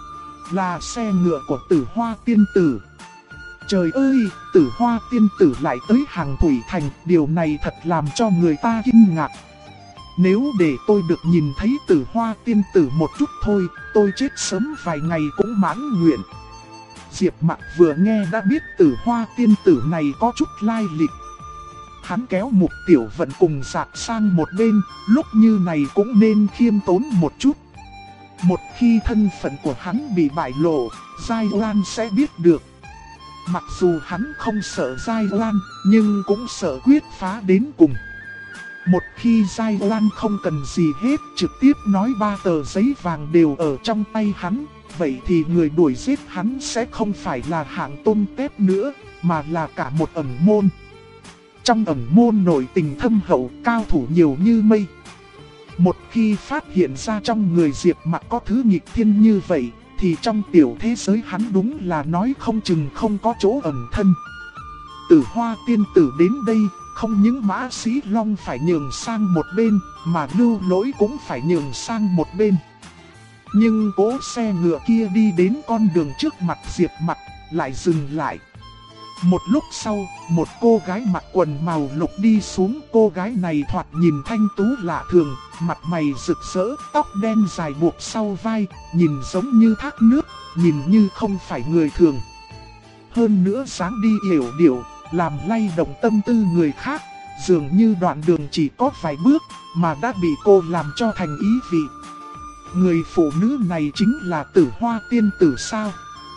Là xe ngựa của Tử Hoa Tiên Tử. Trời ơi, Tử Hoa Tiên Tử lại tới Hàng Thủy Thành, điều này thật làm cho người ta kinh ngạc. Nếu để tôi được nhìn thấy Tử Hoa Tiên Tử một chút thôi, tôi chết sớm vài ngày cũng mãn nguyện. Diệp Mặc vừa nghe đã biết Tử Hoa Tiên Tử này có chút lai lịch. Hắn kéo Mục Tiểu Vận cùng dạt sang một bên, lúc như này cũng nên khiêm tốn một chút. Một khi thân phận của hắn bị bại lộ, Giai Oan sẽ biết được. Mặc dù hắn không sợ Giai Oan, nhưng cũng sợ quyết phá đến cùng. Một khi Giai Oan không cần gì hết, trực tiếp nói 3 tờ giấy vàng đều ở trong tay hắn, vậy thì người đuổi giết hắn sẽ không phải là hạng tôn tép nữa, mà là cả một ẩn môn. Trong ẩn môn nổi tình thâm hậu, cao thủ nhiều như mây. Một khi phát hiện ra trong người Diệp Mặc có thứ nghịch thiên như vậy, thì trong tiểu thế giới hắn đúng là nói không chừng không có chỗ ẩn thân. Tử Hoa Tiên Tử đến đây, không những Mã Sĩ Long phải nhường sang một bên, mà Lưu Lỗi cũng phải nhường sang một bên. Nhưng cỗ xe ngựa kia đi đến con đường trước mặt Diệp Mặc, lại dừng lại. Một lúc sau, một cô gái mặc quần màu lục đi xuống. Cô gái này thoạt nhìn thanh tú lạ thường, mặt mày rực rỡ, tóc đen dài buộc sau vai, nhìn giống như thác nước, nhìn như không phải người thường. Hơn nữa dáng đi yểu điệu, làm lay động tâm tư người khác, dường như đoạn đường chỉ có vài bước, mà đã bị cô làm cho thành ý vị. Người phụ nữ này chính là Tử Hoa Tiên Tử sao?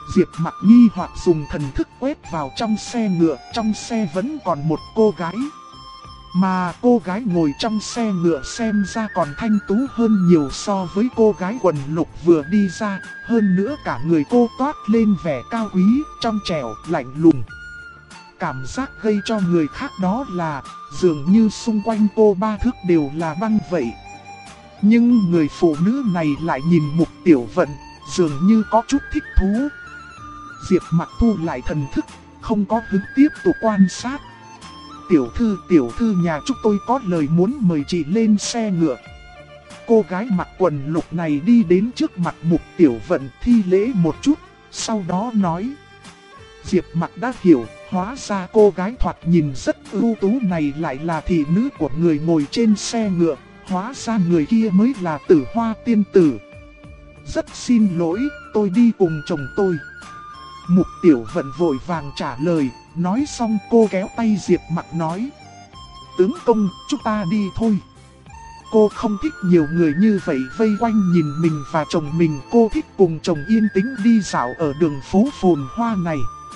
Diệp Mặc nghi hoặc dùng thần thức quét vào trong xe ngựa, trong xe vẫn còn một cô gái. Mà cô gái ngồi trong xe ngựa xem ra còn thanh tú hơn nhiều so với cô gái quần lục vừa đi ra. Hơn nữa cả người cô toát lên vẻ cao quý, trong trẻo, lạnh lùng. Cảm giác gây cho người khác đó là dường như xung quanh cô ba thước đều là băng vậy. Nhưng người phụ nữ này lại nhìn Mục Tiểu Vận, dường như có chút thích thú. Diệp Mặc thu lại thần thức, không có hứng tiếp tục quan sát. Tiểu thư nhà chúng tôi có lời muốn mời chị lên xe ngựa. Cô gái mặc quần lục này đi đến trước mặt Mục Tiểu Vận thi lễ một chút, sau đó nói. Diệp Mặc đã hiểu, hóa ra cô gái thoạt nhìn rất ưu tú này lại là thị nữ của người ngồi trên xe ngựa, hóa ra người kia mới là Tử Hoa tiên tử. Rất xin lỗi, tôi đi cùng chồng tôi. Mục Tiểu Vận vội vàng trả lời, nói xong cô kéo tay Diệp Mặc nói. Tướng công, chúng ta đi thôi. Cô không thích nhiều người như vậy vây quanh nhìn mình và chồng mình, cô thích cùng chồng yên tĩnh đi dạo ở đường phố phồn hoa này.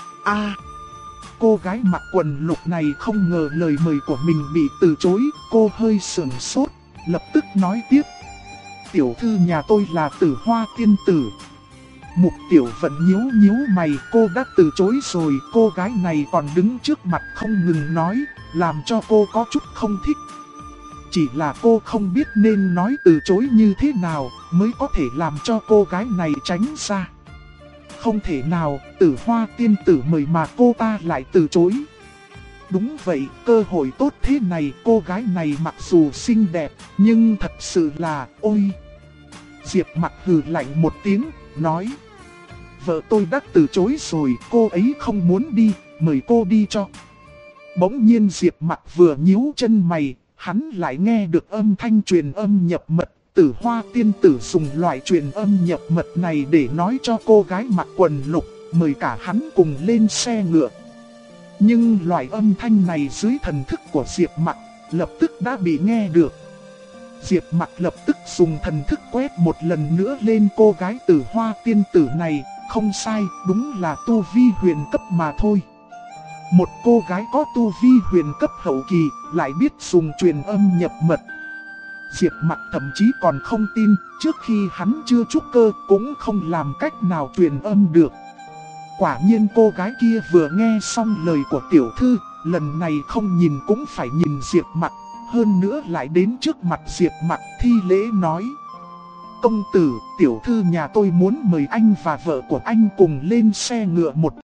Cô gái mặc quần lục này không ngờ lời mời của mình bị từ chối, cô hơi sửng sốt, lập tức nói tiếp. Tiểu thư nhà tôi là Tử Hoa tiên tử. Mục Tiểu Vận nhíu mày, cô đã từ chối rồi, cô gái này còn đứng trước mặt không ngừng nói, làm cho cô có chút không thích. Chỉ là cô không biết nên nói từ chối như thế nào mới có thể làm cho cô gái này tránh ra. Không thể nào, Tử Hoa tiên tử mời mà cô ta lại từ chối. Đúng vậy, cơ hội tốt thế này, cô gái này mặc dù xinh đẹp, nhưng thật sự là, ôi. Diệp Mặc hừ lạnh một tiếng, nói. Vợ tôi đã từ chối rồi, cô ấy không muốn đi, mời cô đi cho. Bỗng nhiên Diệp Mặc vừa nhíu chân mày, hắn lại nghe được âm thanh truyền âm nhập mật. Tử Hoa tiên tử dùng loại truyền âm nhập mật này để nói cho cô gái mặc quần lục, mời cả hắn cùng lên xe ngựa. Nhưng loại âm thanh này dưới thần thức của Diệp Mặc, lập tức đã bị nghe được. Diệp Mặc lập tức dùng thần thức quét một lần nữa lên cô gái Tử Hoa tiên tử này, không sai, đúng là tu vi huyền cấp mà thôi. Một cô gái có tu vi huyền cấp hậu kỳ, lại biết dùng truyền âm nhập mật. Diệp Mặc thậm chí còn không tin, trước khi hắn chưa trúc cơ cũng không làm cách nào truyền âm được. Quả nhiên cô gái kia vừa nghe xong lời của tiểu thư, lần này không nhìn cũng phải nhìn Diệp Mặc, hơn nữa lại đến trước mặt Diệp Mặc thi lễ nói. Công tử, tiểu thư nhà tôi muốn mời anh và vợ của anh cùng lên xe ngựa một